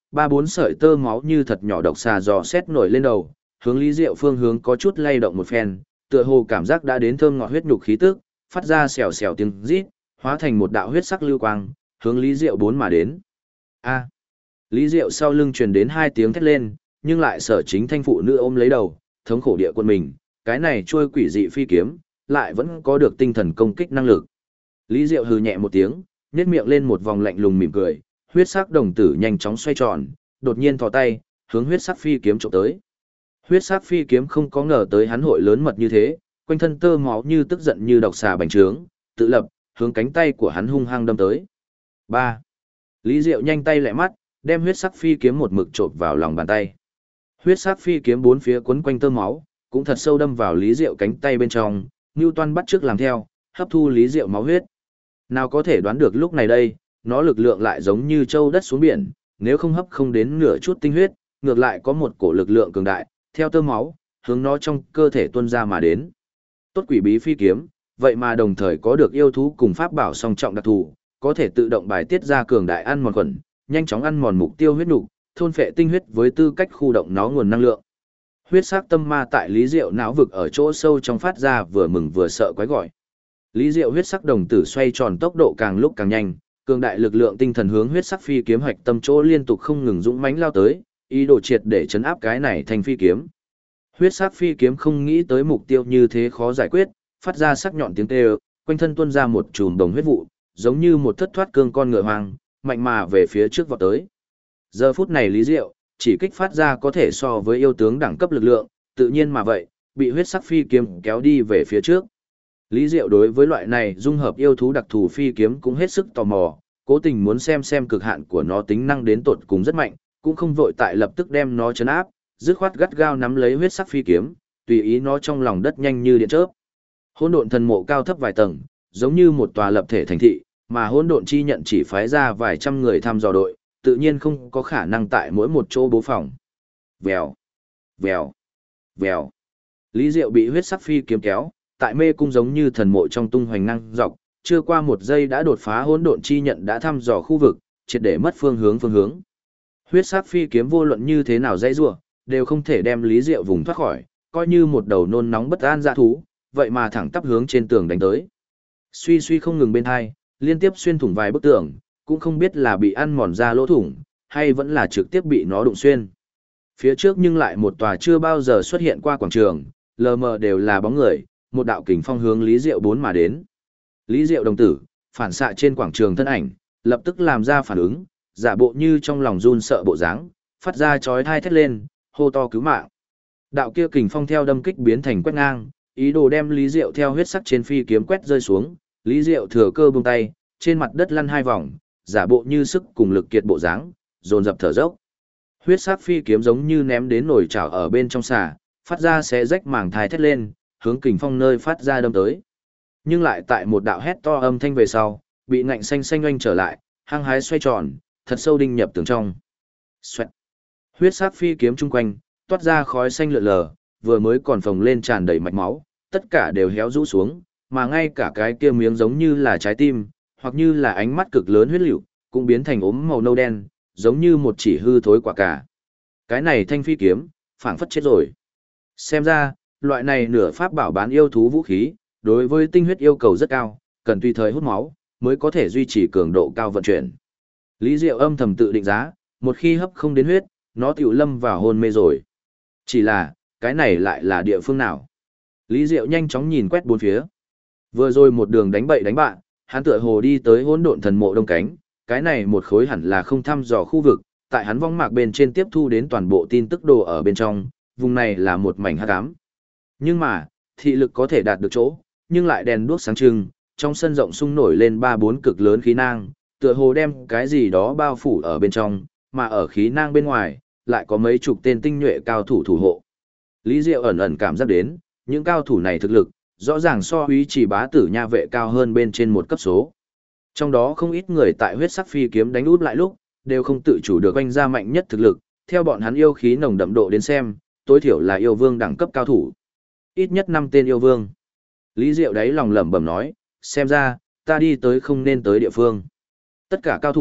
ba bốn sợi tơ máu như thật nhỏ độc xà dò xét nổi lên đầu, hướng Lý Diệu phương hướng có chút lay động một phen, tựa hồ cảm giác đã đến thơm ngọt huyết nhục khí tức, phát ra xèo xèo tiếng rít, hóa thành một đạo huyết sắc lưu quang, hướng Lý Diệu bốn mà đến. A. Lý Diệu sau lưng truyền đến hai tiếng thét lên, nhưng lại Sở Chính Thanh phụ nữ ôm lấy đầu, thống khổ địa quân mình, cái này trôi quỷ dị phi kiếm, lại vẫn có được tinh thần công kích năng lực. Lý Diệu hừ nhẹ một tiếng, nhếch miệng lên một vòng lạnh lùng mỉm cười, huyết sắc đồng tử nhanh chóng xoay tròn, đột nhiên thò tay, hướng huyết sắc phi kiếm chụp tới. Huyết sắc phi kiếm không có ngờ tới hắn hội lớn mật như thế, quanh thân tơ máu như tức giận như độc xà bành trướng, tự lập, hướng cánh tay của hắn hung hăng đâm tới. 3. Lý Diệu nhanh tay lẹ mắt, đem huyết sắc phi kiếm một mực chộp vào lòng bàn tay. Huyết sắc phi kiếm bốn phía quấn quanh tơ máu, cũng thật sâu đâm vào Lý Diệu cánh tay bên trong, Newton bắt trước làm theo, hấp thu Lý Diệu máu huyết. Nào có thể đoán được lúc này đây, nó lực lượng lại giống như châu đất xuống biển, nếu không hấp không đến nửa chút tinh huyết, ngược lại có một cổ lực lượng cường đại, theo tơ máu, hướng nó trong cơ thể tuôn ra mà đến. Tốt quỷ bí phi kiếm, vậy mà đồng thời có được yêu thú cùng pháp bảo song trọng đặc thù, có thể tự động bài tiết ra cường đại ăn mòn khuẩn, nhanh chóng ăn mòn mục tiêu huyết nục, thôn phệ tinh huyết với tư cách khu động nó nguồn năng lượng. Huyết sắc tâm ma tại Lý Diệu não vực ở chỗ sâu trong phát ra vừa mừng vừa sợ quái gọi. Lý Diệu huyết sắc đồng tử xoay tròn tốc độ càng lúc càng nhanh, cường đại lực lượng tinh thần hướng huyết sắc phi kiếm hoạch tâm chỗ liên tục không ngừng dũng mãnh lao tới, ý đồ triệt để chấn áp cái này thành phi kiếm. Huyết sắc phi kiếm không nghĩ tới mục tiêu như thế khó giải quyết, phát ra sắc nhọn tiếng kêu, quanh thân tuôn ra một chùm đồng huyết vụ, giống như một thất thoát cương con ngựa hoang, mạnh mà về phía trước vọt tới. Giờ phút này Lý Diệu chỉ kích phát ra có thể so với yêu tướng đẳng cấp lực lượng, tự nhiên mà vậy, bị huyết sắc phi kiếm kéo đi về phía trước. Lý Diệu đối với loại này dung hợp yêu thú đặc thù phi kiếm cũng hết sức tò mò, cố tình muốn xem cực hạn của nó tính năng đến tột cùng rất mạnh, cũng không vội tại lập tức đem nó chấn áp, dứt khoát gắt gao nắm lấy huyết sắc phi kiếm, tùy ý nó trong lòng đất nhanh như điện chớp. Hỗn độn thần mộ cao thấp vài tầng, giống như một tòa lập thể thành thị, mà hỗn độn chi nhận chỉ phái ra vài trăm người thăm dò đội, tự nhiên không có khả năng tại mỗi một chỗ bố phòng. Vèo, vèo, vèo. Lý Diệu bị huyết sắc phi kiếm kéo, tại mê cung giống như thần mộ trong tung hoành năng dọc, chưa qua một giây đã đột phá hỗn độn chi nhận đã thăm dò khu vực, triệt để mất phương hướng. Huyết sắc phi kiếm vô luận như thế nào dãy rủa, đều không thể đem Lý Diệu vùng thoát khỏi, coi như một đầu nôn nóng bất an dã thú, vậy mà thẳng tắp hướng trên tường đánh tới. Suy suy không ngừng bên hai, liên tiếp xuyên thủng vài bức tường, cũng không biết là bị ăn mòn ra lỗ thủng, hay vẫn là trực tiếp bị nó đụng xuyên. Phía trước nhưng lại một tòa chưa bao giờ xuất hiện qua quảng trường, lờ mờ đều là bóng người, một đạo kình phong hướng Lý Diệu bốn mà đến. Lý Diệu đồng tử, phản xạ trên quảng trường thân ảnh, lập tức làm ra phản ứng, giả bộ như trong lòng run sợ bộ dáng, phát ra chói tai thét lên, hô to cứu mạng. Đạo kia kình phong theo đâm kích biến thành quét ngang, ý đồ đem Lý Diệu theo huyết sắc trên phi kiếm quét rơi xuống, Lý Diệu thừa cơ buông tay, trên mặt đất lăn hai vòng, giả bộ như sức cùng lực kiệt bộ dáng, dồn dập thở dốc. Huyết sắc phi kiếm giống như ném đến nồi chảo ở bên trong xà, phát ra xé rách màng thai thét lên, hướng kình phong nơi phát ra đâm tới. Nhưng lại tại một đạo hét to âm thanh về sau, bị ngạnh xanh xanh oanh trở lại, hăng hái xoay tròn, thật sâu đinh nhập tường trong. Xoẹt. Huyết sắc phi kiếm chung quanh, toát ra khói xanh lượn lờ, vừa mới còn phồng lên tràn đầy mạch máu, tất cả đều héo rũ xuống, mà ngay cả cái kia miếng giống như là trái tim, hoặc như là ánh mắt cực lớn huyết liệu, cũng biến thành ốm màu nâu đen, giống như một chỉ hư thối quả cà. Cái này thanh phi kiếm, phảng phất chết rồi. Xem ra, loại này nửa pháp bảo bán yêu thú vũ khí, đối với tinh huyết yêu cầu rất cao, cần tùy thời hút máu, mới có thể duy trì cường độ cao vận chuyển. Lý Diệu âm thầm tự định giá, một khi hấp không đến huyết, nó tiểu lâm vào hôn mê rồi. Chỉ là, cái này lại là địa phương nào? Lý Diệu nhanh chóng nhìn quét bốn phía. Vừa rồi một đường đánh bậy đánh bạn, hắn tựa hồ đi tới hỗn độn thần mộ đông cánh, cái này một khối hẳn là không thăm dò khu vực, tại hắn vong mạc bên trên tiếp thu đến toàn bộ tin tức đồ ở bên trong, vùng này là một mảnh hắc ám. Nhưng mà, thị lực có thể đạt được chỗ, nhưng lại đèn đuốc sáng trưng, trong sân rộng sung nổi lên 3-4 cực lớn khí nang, tựa hồ đem cái gì đó bao phủ ở bên trong, mà ở khí nang bên ngoài, lại có mấy chục tên tinh nhuệ cao thủ thủ hộ. Lý Diệu ẩn ẩn cảm giác đến, những cao thủ này thực lực, rõ ràng so Úy Trì bá tử nha vệ cao hơn bên trên một cấp số. Trong đó không ít người tại huyết sắc phi kiếm đánh út lại lúc, đều không tự chủ được oanh ra mạnh nhất thực lực, theo bọn hắn yêu khí nồng đậm độ đến xem, tối thiểu là yêu vương đẳng cấp cao thủ. Ít nhất 5 tên yêu vương. Lý Diệu đáy lòng lẩm bẩm nói, xem ra, ta đi tới không nên tới địa phương. Tất cả cao thủ,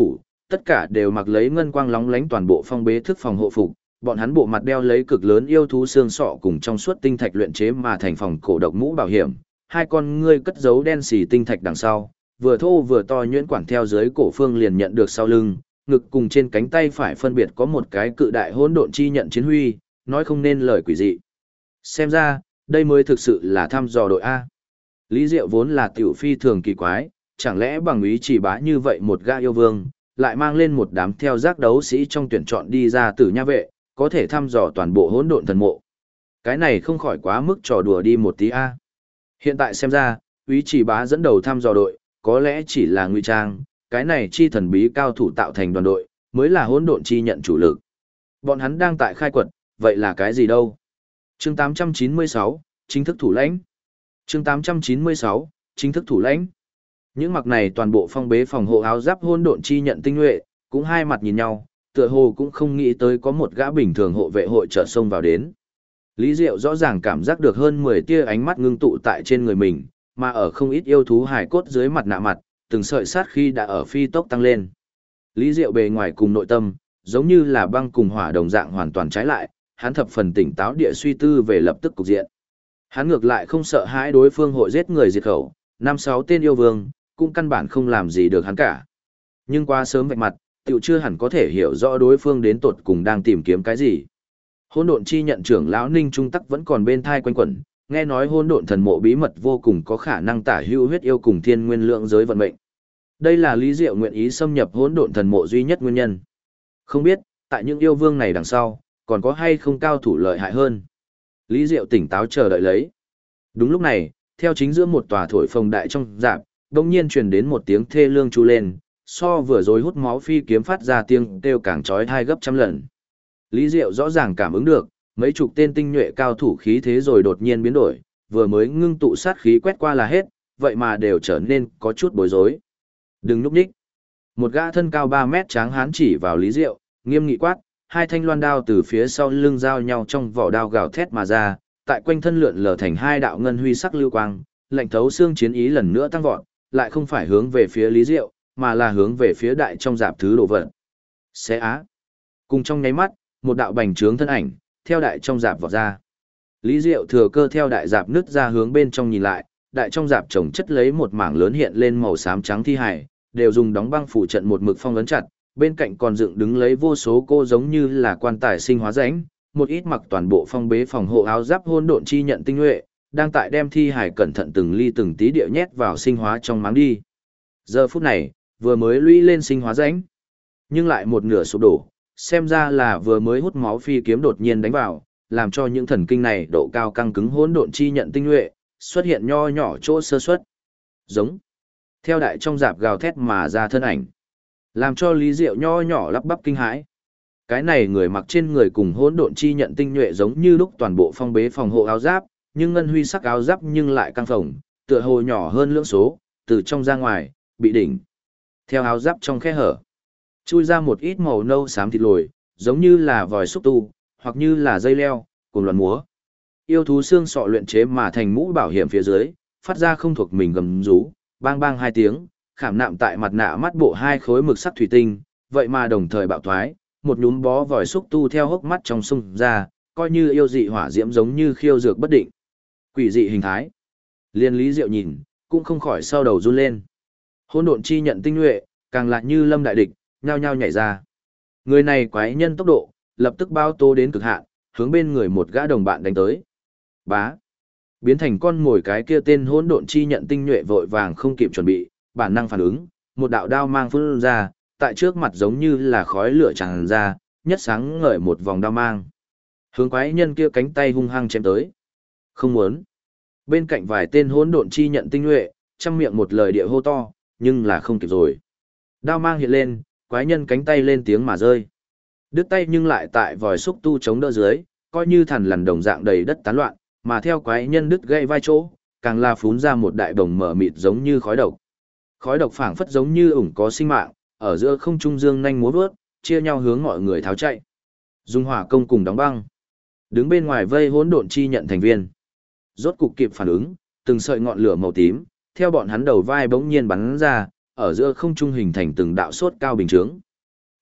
tất cả đều mặc lấy ngân quang lóng lánh toàn bộ phong bế thức phòng hộ phục, bọn hắn bộ mặt đeo lấy cực lớn yêu thú xương sọ cùng trong suốt tinh thạch luyện chế mà thành phòng cổ độc mũ bảo hiểm, hai con ngươi cất giấu đen xì tinh thạch đằng sau, vừa thô vừa to nhuyễn quản theo dưới cổ phương liền nhận được sau lưng, ngực cùng trên cánh tay phải phân biệt có một cái cự đại hỗn độn chi nhận chiến huy, nói không nên lời quỷ dị. Xem ra, đây mới thực sự là thăm dò đội A. Lý Diệu vốn là tiểu phi thường kỳ quái, chẳng lẽ bằng ý chỉ bá như vậy một gã yêu vương, lại mang lên một đám theo giác đấu sĩ trong tuyển chọn đi ra tử nha vệ, có thể thăm dò toàn bộ hỗn độn thần mộ. Cái này không khỏi quá mức trò đùa đi một tí A. Hiện tại xem ra, ý chỉ bá dẫn đầu thăm dò đội, có lẽ chỉ là ngụy trang, cái này chi thần bí cao thủ tạo thành đoàn đội, mới là hỗn độn chi nhận chủ lực. Bọn hắn đang tại khai quật, vậy là cái gì đâu? Chương 896, chính thức thủ lãnh. Chương 896, chính thức thủ lãnh. Những mặc này toàn bộ phong bế phòng hộ áo giáp hỗn độn chi nhận tinh nhuệ, cũng hai mặt nhìn nhau, tựa hồ cũng không nghĩ tới có một gã bình thường hộ vệ hội trợ xông vào đến. Lý Diệu rõ ràng cảm giác được hơn 10 tia ánh mắt ngưng tụ tại trên người mình, mà ở không ít yêu thú hài cốt dưới mặt nạ mặt, từng sợi sát khi đã ở phi tốc tăng lên. Lý Diệu bề ngoài cùng nội tâm, giống như là băng cùng hỏa đồng dạng hoàn toàn trái lại, hắn thập phần tỉnh táo địa suy tư về lập tức cục diện. Hắn ngược lại không sợ hãi đối phương hội giết người diệt khẩu, 5-6 tên yêu vương, cũng căn bản không làm gì được hắn cả. Nhưng qua sớm vạch mặt, tiểu chưa hẳn có thể hiểu rõ đối phương đến tột cùng đang tìm kiếm cái gì. Hỗn độn chi nhận trưởng lão Ninh Trung Tắc vẫn còn bên thai quanh quẩn, nghe nói hỗn độn thần mộ bí mật vô cùng có khả năng tả hữu huyết yêu cùng thiên nguyên lượng giới vận mệnh. Đây là Lý Diệu nguyện ý xâm nhập hỗn độn thần mộ duy nhất nguyên nhân. Không biết, tại những yêu vương này đằng sau, còn có hay không cao thủ lợi hại hơn. Lý Diệu tỉnh táo chờ đợi lấy. Đúng lúc này, theo chính giữa một tòa thổi phồng đại trong rạp, đột nhiên truyền đến một tiếng thê lương chu lên, so vừa rồi hút máu phi kiếm phát ra tiếng kêu càng chói tai gấp trăm lần. Lý Diệu rõ ràng cảm ứng được, mấy chục tên tinh nhuệ cao thủ khí thế rồi đột nhiên biến đổi, vừa mới ngưng tụ sát khí quét qua là hết, vậy mà đều trở nên có chút bối rối. Đừng núp nhích. Một gã thân cao 3 mét tráng hán chỉ vào Lý Diệu, nghiêm nghị quát, hai thanh loan đao từ phía sau lưng giao nhau trong vỏ đao gào thét mà ra, tại quanh thân lượn lờ thành hai đạo ngân huy sắc lưu quang, lạnh thấu xương chiến ý lần nữa tăng vọt, lại không phải hướng về phía Lý Diệu, mà là hướng về phía đại trong dạp thứ đồ vật. Xé á. Cùng trong nháy mắt, một đạo bành trướng thân ảnh, theo đại trong dạp vọt ra. Lý Diệu thừa cơ theo đại dạp nứt ra hướng bên trong nhìn lại, đại trong dạp chồng chất lấy một mảng lớn hiện lên màu xám trắng thi hài, đều dùng đóng băng phủ trận một mực phong ấn chặt, bên cạnh còn dựng đứng lấy vô số cô giống như là quan tài sinh hóa rãnh, một ít mặc toàn bộ phong bế phòng hộ áo giáp hỗn độn chi nhận tinh nhuệ, đang tại đem thi hài cẩn thận từng ly từng tí địa nhét vào sinh hóa trong máng đi. Giờ phút này, vừa mới lũy lên sinh hóa rãnh, nhưng lại một nửa sụp đổ, xem ra là vừa mới hút máu phi kiếm đột nhiên đánh vào, làm cho những thần kinh này độ cao căng cứng hỗn độn chi nhận tinh nhuệ, xuất hiện nho nhỏ chỗ sơ suất. Giống. Theo đại trong dạp gào thét mà ra thân ảnh, làm cho Lý Diệu nho nhỏ lắp bắp kinh hãi. Cái này người mặc trên người cùng hỗn độn chi nhận tinh nhuệ giống như lúc toàn bộ phong bế phòng hộ áo giáp, nhưng ngân huy sắc áo giáp nhưng lại căng phồng, tựa hồ nhỏ hơn lưỡng số, từ trong ra ngoài, bị đỉnh. Theo áo giáp trong khe hở, chui ra một ít màu nâu xám thịt lồi, giống như là vòi xúc tu, hoặc như là dây leo, cùng loạn múa. Yêu thú xương sọ luyện chế mà thành mũ bảo hiểm phía dưới, phát ra không thuộc mình gầm rú, bang bang hai tiếng, khảm nạm tại mặt nạ mắt bộ hai khối mực sắc thủy tinh, vậy mà đồng thời bạo thoái, một nhúm bó vòi xúc tu theo hốc mắt trong sung ra, coi như yêu dị hỏa diễm giống như khiêu dược bất định. Quỷ dị hình thái. Liên Lý Diệu nhìn, cũng không khỏi sau đầu run lên. Hỗn độn chi nhận tinh nhuệ, càng lại như lâm đại địch, nhao nhao nhảy ra. Người này quái nhân tốc độ, lập tức bao tô đến cực hạn, hướng bên người một gã đồng bạn đánh tới. Bá. Biến thành con mồi cái kia tên hỗn độn chi nhận tinh nhuệ vội vàng không kịp chuẩn bị, bản năng phản ứng, một đạo đao mang phun ra, tại trước mặt giống như là khói lửa tràn ra, nhất sáng ngời một vòng đao mang. Hướng quái nhân kia cánh tay hung hăng chém tới. Không muốn. Bên cạnh vài tên hỗn độn chi nhận tinh nhuệ, trăm miệng một lời địa hô to, nhưng là không kịp rồi. Đao mang hiện lên, quái nhân cánh tay lên tiếng mà rơi. Đứt tay nhưng lại tại vòi xúc tu chống đỡ dưới, coi như thằn lằn đồng dạng đầy đất tán loạn, mà theo quái nhân đứt gãy vai chỗ, càng là phún ra một đại bồng mở mịt giống như khói độc. Khói độc phảng phất giống như ủng có sinh mạng, ở giữa không trung dương nhanh múa vớt, chia nhau hướng mọi người tháo chạy. Dung hỏa công cùng đóng băng. Đứng bên ngoài vây hỗn độn chi nhận thành viên. Rốt cục kịp phản ứng, từng sợi ngọn lửa màu tím, theo bọn hắn đầu vai bỗng nhiên bắn ra, ở giữa không trung hình thành từng đạo sốt cao bình chướng.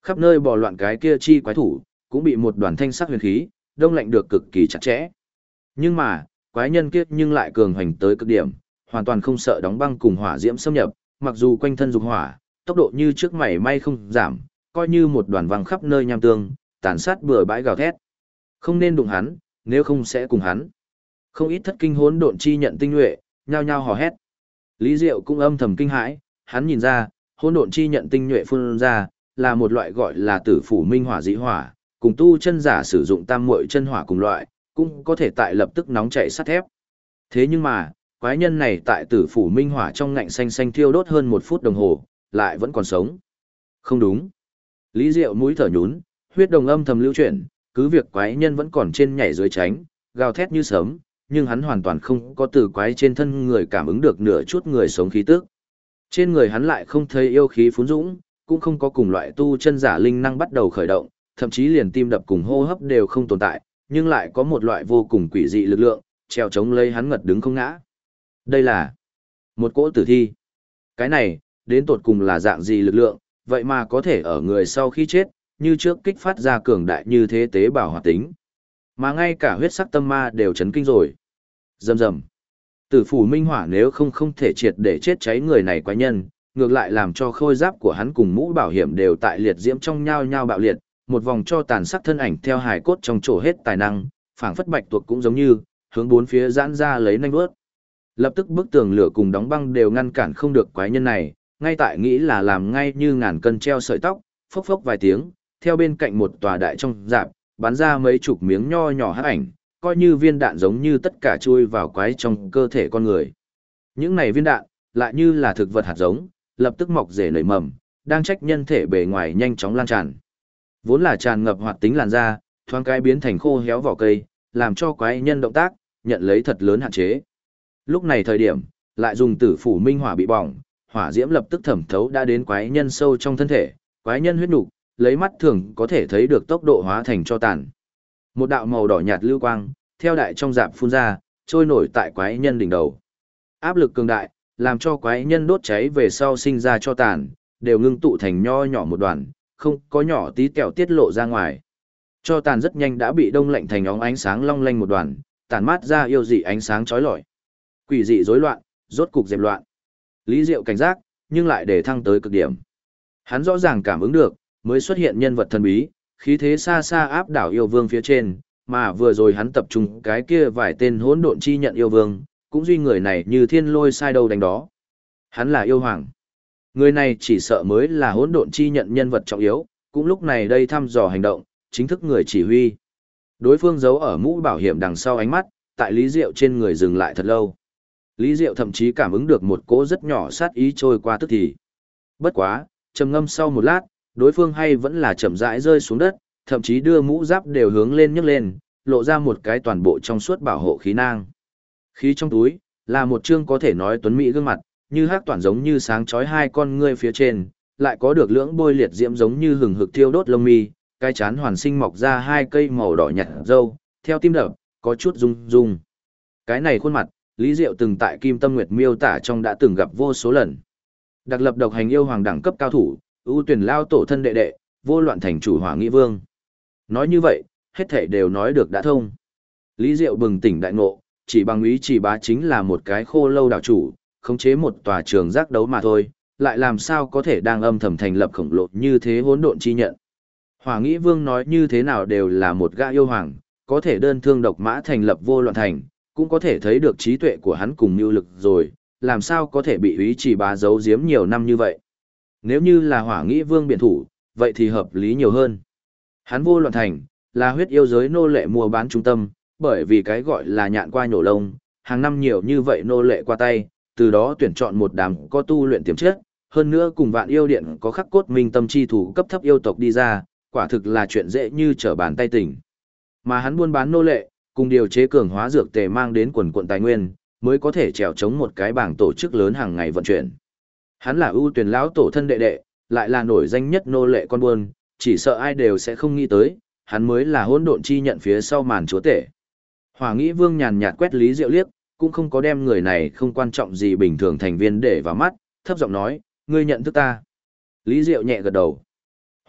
Khắp nơi bò loạn cái kia chi quái thủ, cũng bị một đoàn thanh sắc huyền khí, đông lạnh được cực kỳ chặt chẽ. Nhưng mà, quái nhân kia nhưng lại cường hoành tới cực điểm, hoàn toàn không sợ đóng băng cùng hỏa diễm xâm nhập, mặc dù quanh thân dục hỏa, tốc độ như trước mảy may không giảm, coi như một đoàn văng khắp nơi nham tương, tàn sát bừa bãi gào thét. Không nên đụng hắn, nếu không sẽ cùng hắn. Không ít thất kinh hỗn độn chi nhận tinh nhuệ, nhao nhao hò hét. Lý Diệu cũng âm thầm kinh hãi, hắn nhìn ra, hỗn độn chi nhận tinh nhuệ phun ra, là một loại gọi là tử phủ minh hỏa dị hỏa, cùng tu chân giả sử dụng tam muội chân hỏa cùng loại, cũng có thể tại lập tức nóng chảy sắt thép. Thế nhưng mà, quái nhân này tại tử phủ minh hỏa trong ngạnh xanh xanh thiêu đốt hơn 1 phút đồng hồ, lại vẫn còn sống. Không đúng. Lý Diệu mũi thở nhún, huyết đồng âm thầm lưu chuyển, cứ việc quái nhân vẫn còn trên nhảy dưới tránh, gào thét như sớm, nhưng hắn hoàn toàn không có từ quái trên thân người cảm ứng được nửa chút người sống khí tức. Trên người hắn lại không thấy yêu khí phún dũng, cũng không có cùng loại tu chân giả linh năng bắt đầu khởi động, thậm chí liền tim đập cùng hô hấp đều không tồn tại, nhưng lại có một loại vô cùng quỷ dị lực lượng, treo chống lấy hắn ngật đứng không ngã. Đây là một cỗ tử thi. Cái này, đến tột cùng là dạng gì lực lượng, vậy mà có thể ở người sau khi chết, như trước kích phát ra cường đại như thế tế bào hoạt tính. Mà ngay cả huyết sắc tâm ma đều chấn kinh rồi. Rầm rầm. Tử phủ minh hỏa nếu không thể triệt để chết cháy người này quái nhân, ngược lại làm cho khôi giáp của hắn cùng mũ bảo hiểm đều tại liệt diễm trong nhao nhao bạo liệt, một vòng cho tàn sắc thân ảnh theo hài cốt trong chỗ hết tài năng, phảng phất bạch tuộc cũng giống như, hướng bốn phía giãn ra lấy nanh bước. Lập tức bức tường lửa cùng đóng băng đều ngăn cản không được quái nhân này, ngay tại nghĩ là làm ngay như ngàn cân treo sợi tóc, phốc phốc vài tiếng, theo bên cạnh một tòa đại trong rạp, bắn ra mấy chục miếng nho nhỏ hắc ảnh, coi như viên đạn giống như tất cả chui vào quái trong cơ thể con người. Những này viên đạn, lại như là thực vật hạt giống, lập tức mọc rễ nảy mầm, đang trách nhân thể bề ngoài nhanh chóng lan tràn. Vốn là tràn ngập hoạt tính làn da, thoáng cái biến thành khô héo vỏ cây, làm cho quái nhân động tác, nhận lấy thật lớn hạn chế. Lúc này thời điểm, lại dùng tử phủ minh hỏa bị bỏng, hỏa diễm lập tức thẩm thấu đã đến quái nhân sâu trong thân thể, quái nhân huyết nục, lấy mắt thường có thể thấy được tốc độ hóa thành cho tàn. Một đạo màu đỏ nhạt lưu quang, theo đại trong rạp phun ra, trôi nổi tại quái nhân đỉnh đầu. Áp lực cường đại, làm cho quái nhân đốt cháy về sau sinh ra cho tàn, đều ngưng tụ thành nho nhỏ một đoàn, không có nhỏ tí tẹo tiết lộ ra ngoài. Cho tàn rất nhanh đã bị đông lạnh thành óng ánh sáng long lanh một đoàn, tàn mát ra yêu dị ánh sáng chói lọi. Quỷ dị rối loạn, rốt cục dẹp loạn. Lý Diệu cảnh giác, nhưng lại để thăng tới cực điểm. Hắn rõ ràng cảm ứng được, mới xuất hiện nhân vật thần bí, khí thế xa xa áp đảo yêu vương phía trên, mà vừa rồi hắn tập trung cái kia vài tên hỗn độn chi nhận yêu vương, cũng duy người này như thiên lôi sai đâu đánh đó. Hắn là yêu hoàng. Người này chỉ sợ mới là hỗn độn chi nhận nhân vật trọng yếu, cũng lúc này đây thăm dò hành động, chính thức người chỉ huy. Đối phương giấu ở mũ bảo hiểm đằng sau ánh mắt, tại Lý Diệu trên người dừng lại thật lâu. Lý Diệu thậm chí cảm ứng được một cỗ rất nhỏ sát ý trôi qua tức thì. Bất quá, trầm ngâm sau một lát, đối phương hay vẫn là chậm rãi rơi xuống đất, thậm chí đưa mũ giáp đều hướng lên nhấc lên, lộ ra một cái toàn bộ trong suốt bảo hộ khí nang. Khí trong túi, là một chương có thể nói tuấn mỹ gương mặt, như hắc toàn giống như sáng chói hai con ngươi phía trên, lại có được lưỡng bôi liệt diễm giống như hừng hực thiêu đốt lông mi, cái chán hoàn sinh mọc ra hai cây màu đỏ nhạt râu, theo tim đập, có chút rung rung. Cái này khuôn mặt, Lý Diệu từng tại Kim Tâm Nguyệt miêu tả trong đã từng gặp vô số lần. Đặc lập độc hành yêu hoàng đẳng cấp cao thủ, ưu tuyển lao tổ thân đệ đệ, vô loạn thành chủ Hỏa Nghị Vương. Nói như vậy, hết thảy đều nói được đã thông. Lý Diệu bừng tỉnh đại ngộ, chỉ bằng ý chỉ bá chính là một cái khô lâu đảo chủ, khống chế một tòa trường giác đấu mà thôi, lại làm sao có thể đang âm thầm thành lập khổng lồ như thế hỗn độn chi nhận. Hỏa Nghị Vương nói như thế nào đều là một gã yêu hoàng, có thể đơn thương độc mã thành lập vô loạn thành, cũng có thể thấy được trí tuệ của hắn cùng mưu lực rồi, làm sao có thể bị ý chỉ bá giấu giếm nhiều năm như vậy. Nếu như là Hỏa Nghị Vương biện thủ, vậy thì hợp lý nhiều hơn. Hắn vô loạn thành, là huyết yêu giới nô lệ mua bán trung tâm, bởi vì cái gọi là nhạn qua nhổ lông, hàng năm nhiều như vậy nô lệ qua tay, từ đó tuyển chọn một đám có tu luyện tiềm chất, hơn nữa cùng vạn yêu điện có khắc cốt minh tâm chi thủ cấp thấp yêu tộc đi ra, quả thực là chuyện dễ như trở bàn tay tỉnh. Mà hắn buôn bán nô lệ, cùng điều chế cường hóa dược tề mang đến quần quận tài nguyên, mới có thể trèo chống một cái bảng tổ chức lớn hàng ngày vận chuyển. Hắn là ưu tuyển lão tổ thân đệ đệ, lại là nổi danh nhất nô lệ con buôn, chỉ sợ ai đều sẽ không nghĩ tới, hắn mới là hỗn độn chi nhận phía sau màn chúa tể. Hỏa Nghị Vương nhàn nhạt quét Lý Diệu liếc, cũng không có đem người này không quan trọng gì bình thường thành viên để vào mắt, thấp giọng nói, ngươi nhận thức ta. Lý Diệu nhẹ gật đầu.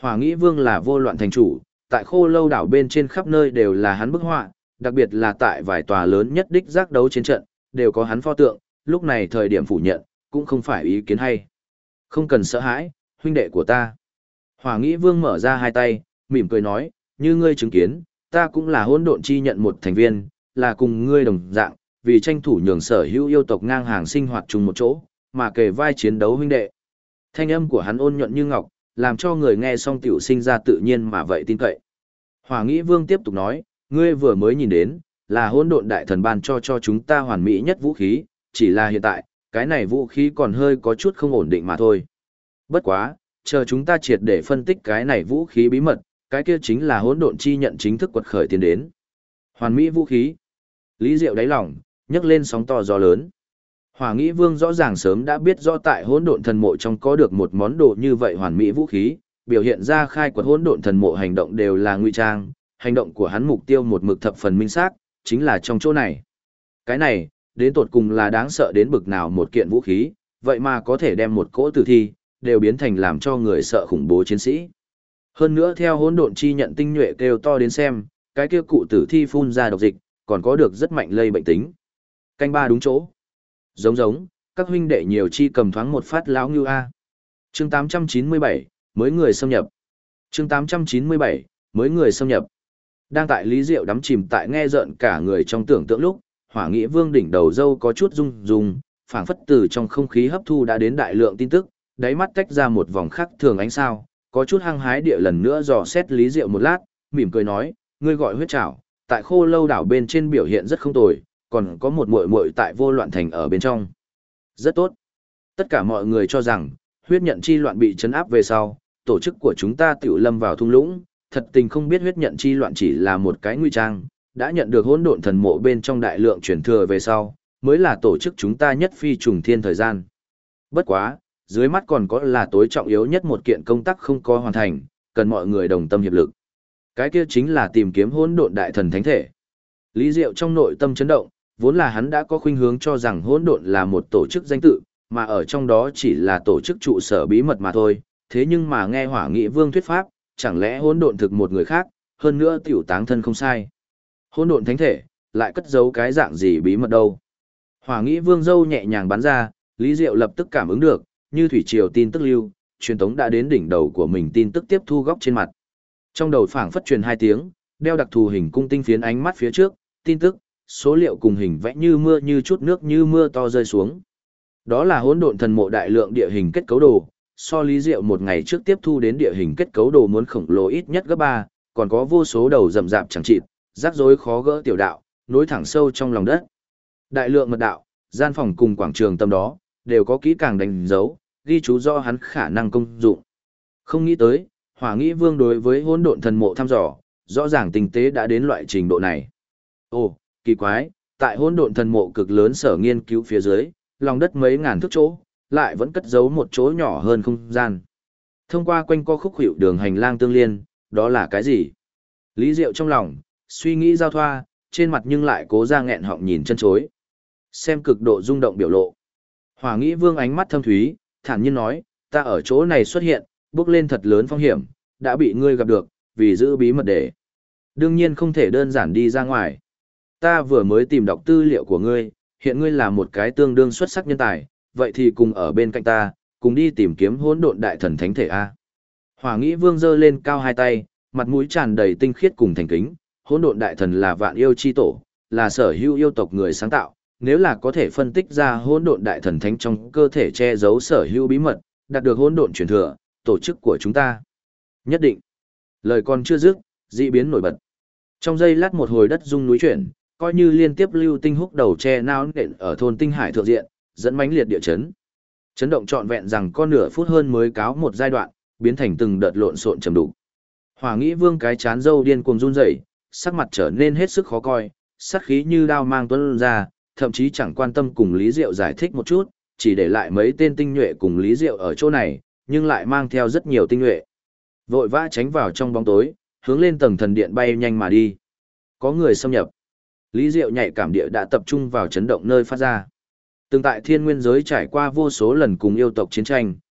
Hỏa Nghĩ Vương là vô loạn thành chủ, tại Khô Lâu đảo bên trên khắp nơi đều là hắn bức họa, đặc biệt là tại vài tòa lớn nhất đích giác đấu chiến trận, đều có hắn pho tượng, lúc này thời điểm phủ nhận, cũng không phải ý kiến hay. Không cần sợ hãi, huynh đệ của ta. Hỏa Nghĩ Vương mở ra hai tay, mỉm cười nói, như ngươi chứng kiến, ta cũng là hỗn độn chi nhận một thành viên, là cùng ngươi đồng dạng, vì tranh thủ nhường sở hữu yêu tộc ngang hàng sinh hoạt chung một chỗ, mà kề vai chiến đấu huynh đệ. Thanh âm của hắn ôn nhuận như ngọc, làm cho người nghe xong tiểu sinh ra tự nhiên mà vậy tin cậy. Hỏa Nghĩ Vương tiếp tục nói, ngươi vừa mới nhìn đến, là hỗn độn đại thần ban cho chúng ta hoàn mỹ nhất vũ khí, chỉ là hiện tại, cái này vũ khí còn hơi có chút không ổn định mà thôi. Bất quá, chờ chúng ta triệt để phân tích cái này vũ khí bí mật, cái kia chính là hỗn độn chi nhận chính thức quật khởi tiến đến. Hoàn mỹ vũ khí. Lý Diệu đáy lòng, nhấc lên sóng to gió lớn. Hỏa Nghĩ Vương rõ ràng sớm đã biết rõ tại hỗn độn thần mộ trong có được một món đồ như vậy hoàn mỹ vũ khí, biểu hiện ra khai quật hỗn độn thần mộ hành động đều là nguy trang, hành động của hắn mục tiêu một mực thập phần minh xác, chính là trong chỗ này. Cái này, đến tột cùng là đáng sợ đến bực nào một kiện vũ khí, vậy mà có thể đem một cỗ tử thi, đều biến thành làm cho người sợ khủng bố chiến sĩ. Hơn nữa theo hỗn độn chi nhận tinh nhuệ kêu to đến xem, cái kia cụ tử thi phun ra độc dịch, còn có được rất mạnh lây bệnh tính. Canh ba đúng chỗ. Giống, các huynh đệ nhiều chi cầm thoáng một phát lão ngưu a. Chương 897, mới người xâm nhập. Chương 897, mới người xâm nhập. Đang tại Lý Diệu đắm chìm tại nghe rợn cả người trong tưởng tượng lúc, Hỏa Nghĩ Vương đỉnh đầu râu có chút rung rung, phảng phất từ trong không khí hấp thu đã đến đại lượng tin tức, đáy mắt tách ra một vòng khắc thường ánh sao, có chút hăng hái địa lần nữa dò xét Lý Diệu một lát, mỉm cười nói, ngươi gọi huyết trảo, tại Khô Lâu đảo bên trên biểu hiện rất không tồi, còn có một muội muội tại Vô Loạn thành ở bên trong. Rất tốt. Tất cả mọi người cho rằng, huyết nhận chi loạn bị trấn áp về sau, tổ chức của chúng ta tiểu lâm vào thung lũng, thật tình không biết huyết nhận chi loạn chỉ là một cái nguy trang, đã nhận được hỗn độn thần mộ bên trong đại lượng truyền thừa về sau, mới là tổ chức chúng ta nhất phi trùng thiên thời gian. Bất quá, dưới mắt còn có là tối trọng yếu nhất một kiện công tác không có hoàn thành, cần mọi người đồng tâm hiệp lực. Cái kia chính là tìm kiếm hỗn độn đại thần thánh thể. Lý Diệu trong nội tâm chấn động, vốn là hắn đã có khuynh hướng cho rằng hỗn độn là một tổ chức danh tự, mà ở trong đó chỉ là tổ chức trụ sở bí mật mà thôi, thế nhưng mà nghe Hỏa Nghị Vương thuyết pháp, chẳng lẽ hỗn độn thực một người khác, hơn nữa tiểu táng thân không sai. Hỗn độn thánh thể, lại cất giấu cái dạng gì bí mật đâu. Hỏa Nghị Vương dâu nhẹ nhàng bắn ra, Lý Diệu lập tức cảm ứng được, như thủy triều tin tức lưu, truyền tống đã đến đỉnh đầu của mình tin tức tiếp thu góc trên mặt. Trong đầu phảng phất truyền hai tiếng, đeo đặc thù hình cung tinh phiến ánh mắt phía trước, tin tức, số liệu cùng hình vẽ như mưa như chút nước như mưa to rơi xuống. Đó là hỗn độn thần mộ đại lượng địa hình kết cấu đồ, so Lý Diệu một ngày trước tiếp thu đến địa hình kết cấu đồ muốn khổng lồ ít nhất gấp 3, còn có vô số đầu rậm rạp chẳng chịt, rắc rối khó gỡ tiểu đạo, nối thẳng sâu trong lòng đất. Đại lượng mật đạo, gian phòng cùng quảng trường tâm đó, đều có kỹ càng đánh dấu, ghi chú do hắn khả năng công dụng. Không nghĩ tới, Hỏa Nghĩ Vương đối với hỗn độn thần mộ thăm dò, rõ ràng tinh tế đã đến loại trình độ này. Ồ, kỳ quái, tại hỗn độn thần mộ cực lớn sở nghiên cứu phía dưới, lòng đất mấy ngàn thước chỗ, lại vẫn cất giấu một chỗ nhỏ hơn không gian. Thông qua quanh co khúc hiệu đường hành lang tương liên, đó là cái gì? Lý Diệu trong lòng, suy nghĩ giao thoa, trên mặt nhưng lại cố ra nghẹn họng nhìn chân chối. Xem cực độ rung động biểu lộ. Hỏa Nghĩ Vương ánh mắt thâm thúy, thản nhiên nói, ta ở chỗ này xuất hiện, bước lên thật lớn phong hiểm, đã bị ngươi gặp được, vì giữ bí mật để. Đương nhiên không thể đơn giản đi ra ngoài. Ta vừa mới tìm đọc tư liệu của ngươi, hiện ngươi là một cái tương đương xuất sắc nhân tài, vậy thì cùng ở bên cạnh ta, cùng đi tìm kiếm hỗn độn đại thần thánh thể A. Hỏa Nghĩ Vương giơ lên cao hai tay, mặt mũi tràn đầy tinh khiết cùng thành kính, hỗn độn đại thần là vạn yêu chi tổ, là sở hữu yêu tộc người sáng tạo, nếu là có thể phân tích ra hỗn độn đại thần thánh trong cơ thể che giấu sở hữu bí mật, đạt được hỗn độn truyền thừa, tổ chức của chúng ta. Nhất định. Lời còn chưa dứt, dị biến nổi bật. Trong giây lát một hồi đất rung núi chuyển, coi như liên tiếp lưu tinh húc đầu che nao nện ở thôn Tinh Hải thượng diện, dẫn mãnh liệt địa chấn. Chấn động trọn vẹn rằng có nửa phút hơn mới cáo một giai đoạn, biến thành từng đợt lộn xộn trầm đục. Hỏa Nghĩ Vương cái chán râu điên cuồng run rẩy, sắc mặt trở nên hết sức khó coi, sát khí như đao mang tuôn ra, thậm chí chẳng quan tâm cùng Lý Diệu giải thích một chút, chỉ để lại mấy tên tinh nhuệ cùng Lý Diệu ở chỗ này, nhưng lại mang theo rất nhiều tinh nhuệ. Vội vã tránh vào trong bóng tối, hướng lên tầng thần điện bay nhanh mà đi. Có người xâm nhập. Lý Diệu nhạy cảm địa đã tập trung vào chấn động nơi phát ra. Từng tại thiên nguyên giới trải qua vô số lần cùng yêu tộc chiến tranh,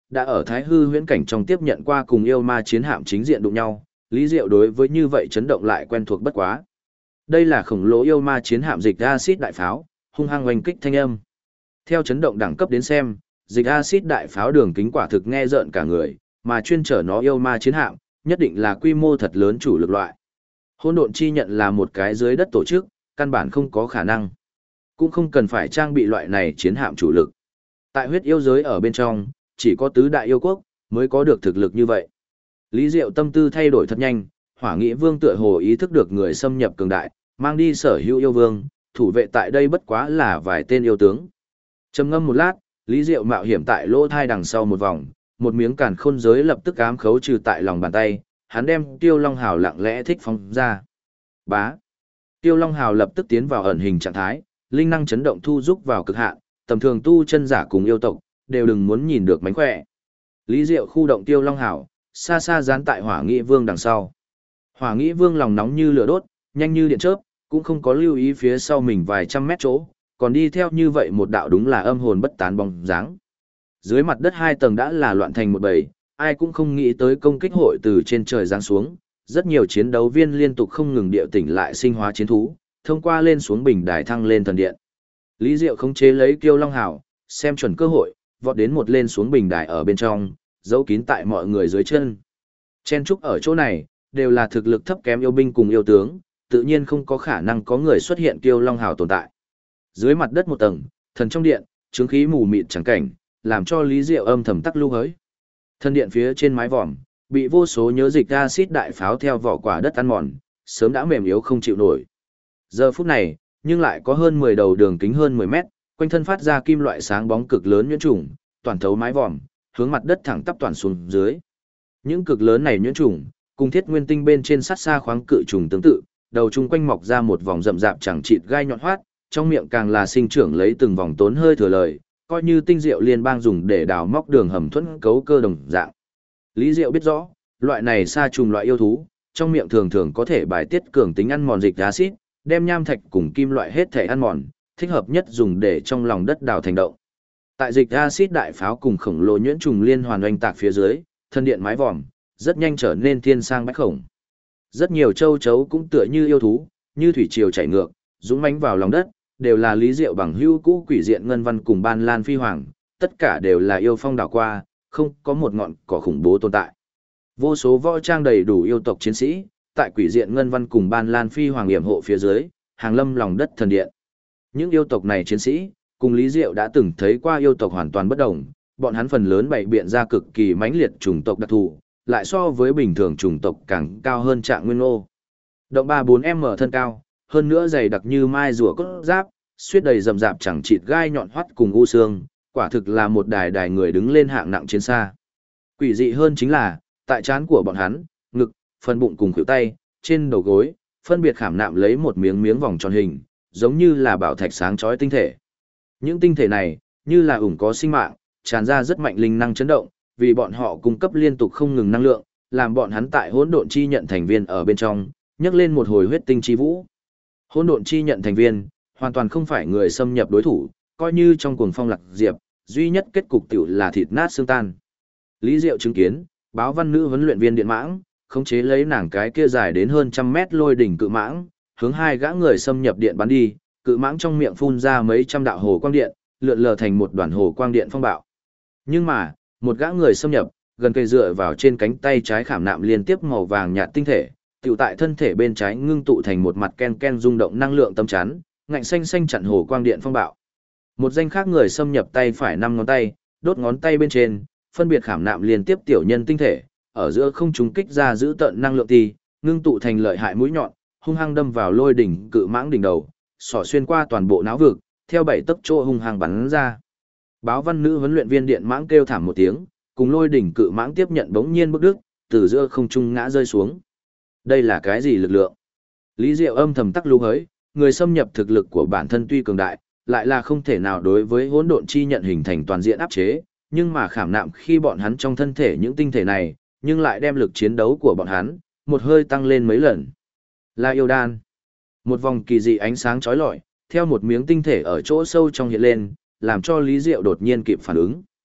đã ở Thái Hư huyễn cảnh trong tiếp nhận qua cùng yêu ma chiến hạm chính diện đụng nhau, Lý Diệu đối với như vậy chấn động lại quen thuộc bất quá. Đây là khổng lồ yêu ma chiến hạm dịch axit đại pháo, hung hăng oanh kích thanh âm. Theo chấn động đẳng cấp đến xem, dịch axit đại pháo đường kính quả thực nghe rợn cả người, mà chuyên chở nó yêu ma chiến hạm, nhất định là quy mô thật lớn chủ lực loại. Hỗn độn chi nhận là một cái dưới đất tổ chức, căn bản không có khả năng. Cũng không cần phải trang bị loại này chiến hạm chủ lực. Tại huyết yêu giới ở bên trong, chỉ có tứ đại yêu quốc mới có được thực lực như vậy. Lý Diệu tâm tư thay đổi thật nhanh, Hỏa Nghị Vương tựa hồ ý thức được người xâm nhập cường đại, mang đi sở hữu yêu vương, thủ vệ tại đây bất quá là vài tên yêu tướng. Trầm ngâm một lát, Lý Diệu mạo hiểm tại lỗ thai đằng sau một vòng, một miếng càn khôn giới lập tức ám khấu trừ tại lòng bàn tay, hắn đem Tiêu Long Hào lặng lẽ thích phóng ra. Bá. Tiêu Long Hào lập tức tiến vào ẩn hình trạng thái, linh năng chấn động thu rúc vào cực hạn, tầm thường tu chân giả cùng yêu tộc đều đừng muốn nhìn được mánh khỏe. Lý Diệu khu động Tiêu Long Hào, xa xa dán tại Hỏa Nghị Vương đằng sau. Hỏa Nghị Vương lòng nóng như lửa đốt, nhanh như điện chớp, cũng không có lưu ý phía sau mình vài trăm mét chỗ, còn đi theo như vậy một đạo đúng là âm hồn bất tán bóng dáng. Dưới mặt đất 2 tầng đã là loạn thành một bầy, ai cũng không nghĩ tới công kích hội từ trên trời giáng xuống, rất nhiều chiến đấu viên liên tục không ngừng điệu tỉnh lại sinh hóa chiến thú, thông qua lên xuống bình đài thăng lên thần điện. Lý Diệu khống chế lấy Kiêu Long Hào, xem chuẩn cơ hội, vọt đến một lên xuống bình đài ở bên trong, giấu kín tại mọi người dưới chân. Chen trúc ở chỗ này, đều là thực lực thấp kém yêu binh cùng yêu tướng, tự nhiên không có khả năng có người xuất hiện Kiêu Long Hào tồn tại. Dưới mặt đất một tầng, thần trong điện, chứng khí mù mịt trắng cảnh, làm cho Lý Diệu âm thầm tắc lưu hới. Thần điện phía trên mái vòm, bị vô số nhớ dịch acid đại pháo theo vỏ quả đất ăn mòn, sớm đã mềm yếu không chịu nổi. Giờ phút này, nhưng lại có hơn 10 đầu đường kính hơn 10 mét, quanh thân phát ra kim loại sáng bóng cực lớn nhuyễn trùng, toàn thấu mái vòm, hướng mặt đất thẳng tắp toàn xuống dưới. Những cực lớn này nhuyễn trùng, cùng thiết nguyên tinh bên trên sát xa khoáng cự trùng tương tự, đầu chung quanh mọc ra một vòng rậm rạp chẳng chịt gai nhọn hoắt, trong miệng càng là sinh trưởng lấy từng vòng tốn hơi thừa lời, coi như tinh diệu liên bang dùng để đào móc đường hầm thuẫn cấu cơ đồng dạng. Lý Diệu biết rõ, loại này sa trùng loại yêu thú, trong miệng thường thường có thể bài tiết cường tính ăn mòn dịch axit, đem nham thạch cùng kim loại hết thể ăn mòn, thích hợp nhất dùng để trong lòng đất đào thành động. Tại dịch axit đại pháo cùng khổng lồ nhuyễn trùng liên hoàn oanh tạc phía dưới, thân điện mái vòm rất nhanh trở nên thiên sang bách khổng. Rất nhiều châu chấu cũng tựa như yêu thú, như thủy triều chảy ngược, dũng mãnh vào lòng đất, đều là Lý Diệu bằng hữu cũ quỷ diện ngân văn cùng ban lan phi hoàng, tất cả đều là yêu phong đảo qua, không có một ngọn cỏ khủng bố tồn tại. Vô số võ trang đầy đủ yêu tộc chiến sĩ, tại quỷ diện ngân văn cùng ban lan phi hoàng yểm hộ phía dưới, hàng lâm lòng đất thần điện. Những yêu tộc này chiến sĩ, cùng Lý Diệu đã từng thấy qua yêu tộc hoàn toàn bất đồng, bọn hắn phần lớn bày biện ra cực kỳ mãnh liệt chủng tộc đặc thù, lại so với bình thường chủng tộc càng cao hơn Trạng Nguyên Ô. Động 3-4m thân cao, hơn nữa dày đặc như mai rùa cốt giáp, suýt đầy rậm rạp chẳng chịt gai nhọn hoắt cùng u xương, quả thực là một đài người đứng lên hạng nặng chiến xa. Quỷ dị hơn chính là, tại trán của bọn hắn, ngực, phần bụng cùng khuỷu tay, trên đầu gối, phân biệt khảm nạm lấy một miếng vòng tròn hình, giống như là bảo thạch sáng chói tinh thể. Những tinh thể này, như là ủng có sinh mạng, tràn ra rất mạnh linh năng chấn động, vì bọn họ cung cấp liên tục không ngừng năng lượng, làm bọn hắn tại hỗn độn chi nhận thành viên ở bên trong, nhấc lên một hồi huyết tinh chi vũ. Hỗn độn chi nhận thành viên, hoàn toàn không phải người xâm nhập đối thủ, coi như trong cuồng phong lạc diệp, duy nhất kết cục tiểu là thịt nát xương tan. Lý Diệu chứng kiến, báo văn nữ huấn luyện viên điện mãng, khống chế lấy nàng cái kia dài đến hơn 100 mét lôi đỉnh cự mãng, hướng 2 gã người xâm nhập điện bắn đi, cự mãng trong miệng phun ra mấy trăm đạo hồ quang điện, lượn lờ thành một đoàn hồ quang điện phong bạo. Nhưng mà, một gã người xâm nhập, gần cây dựa vào trên cánh tay trái khảm nạm liên tiếp màu vàng nhạt tinh thể, tiểu tại thân thể bên trái ngưng tụ thành một mặt ken ken rung động năng lượng tâm chắn, ngạnh xanh xanh chặn hồ quang điện phong bạo. Một danh khác người xâm nhập tay phải 5 ngón tay, đốt ngón tay bên trên, phân biệt khảm nạm liên tiếp tiểu nhân tinh thể, ở giữa không trung kích ra giữ tận năng lượng tì, ngưng tụ thành lợi hại mũi nhọn, hung hăng đâm vào lôi đỉnh cự mãng đỉnh đầu, xỏ xuyên qua toàn bộ não vực, theo 7 tấc chỗ hung hăng bắn ra. Báo văn nữ huấn luyện viên điện mãng kêu thảm một tiếng, cùng lôi đỉnh cự mãng tiếp nhận bỗng nhiên bức đứt, từ giữa không trung ngã rơi xuống. Đây là cái gì lực lượng? Lý Diệu âm thầm tắc lưu hới, người xâm nhập thực lực của bản thân tuy cường đại, lại là không thể nào đối với hỗn độn chi nhận hình thành toàn diện áp chế, nhưng mà khảm nạm khi bọn hắn trong thân thể những tinh thể này, nhưng lại đem lực chiến đấu của bọn hắn một hơi tăng lên mấy lần. Là yêu đan. Một vòng kỳ dị ánh sáng chói lọi, theo một miếng tinh thể ở chỗ sâu trong hiện lên, làm cho Lý Diệu đột nhiên kịp phản ứng.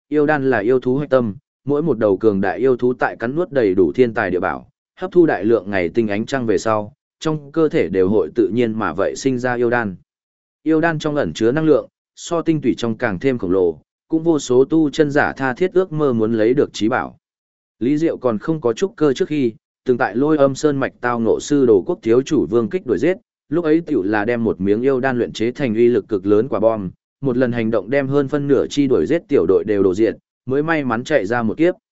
Yêu đan là yêu thú hoạch tâm, mỗi một đầu cường đại yêu thú tại cắn nuốt đầy đủ thiên tài địa bảo, hấp thu đại lượng ngày tinh ánh trăng về sau, trong cơ thể đều hội tự nhiên mà vậy sinh ra yêu đan. Yêu đan trong ẩn chứa năng lượng, so tinh tủy trong càng thêm khổng lồ, cũng vô số tu chân giả tha thiết ước mơ muốn lấy được trí bảo. Lý Diệu còn không có trúc cơ trước khi, từng tại Lôi Âm Sơn mạch tao ngộ sư đồ quốc thiếu chủ Vương Kích đuổi giết, lúc ấy tiểu là đem một miếng yêu đan luyện chế thành uy lực cực lớn quả bom, một lần hành động đem hơn phân nửa chi đuổi giết tiểu đội đều đổ diệt, mới may mắn chạy ra một kiếp.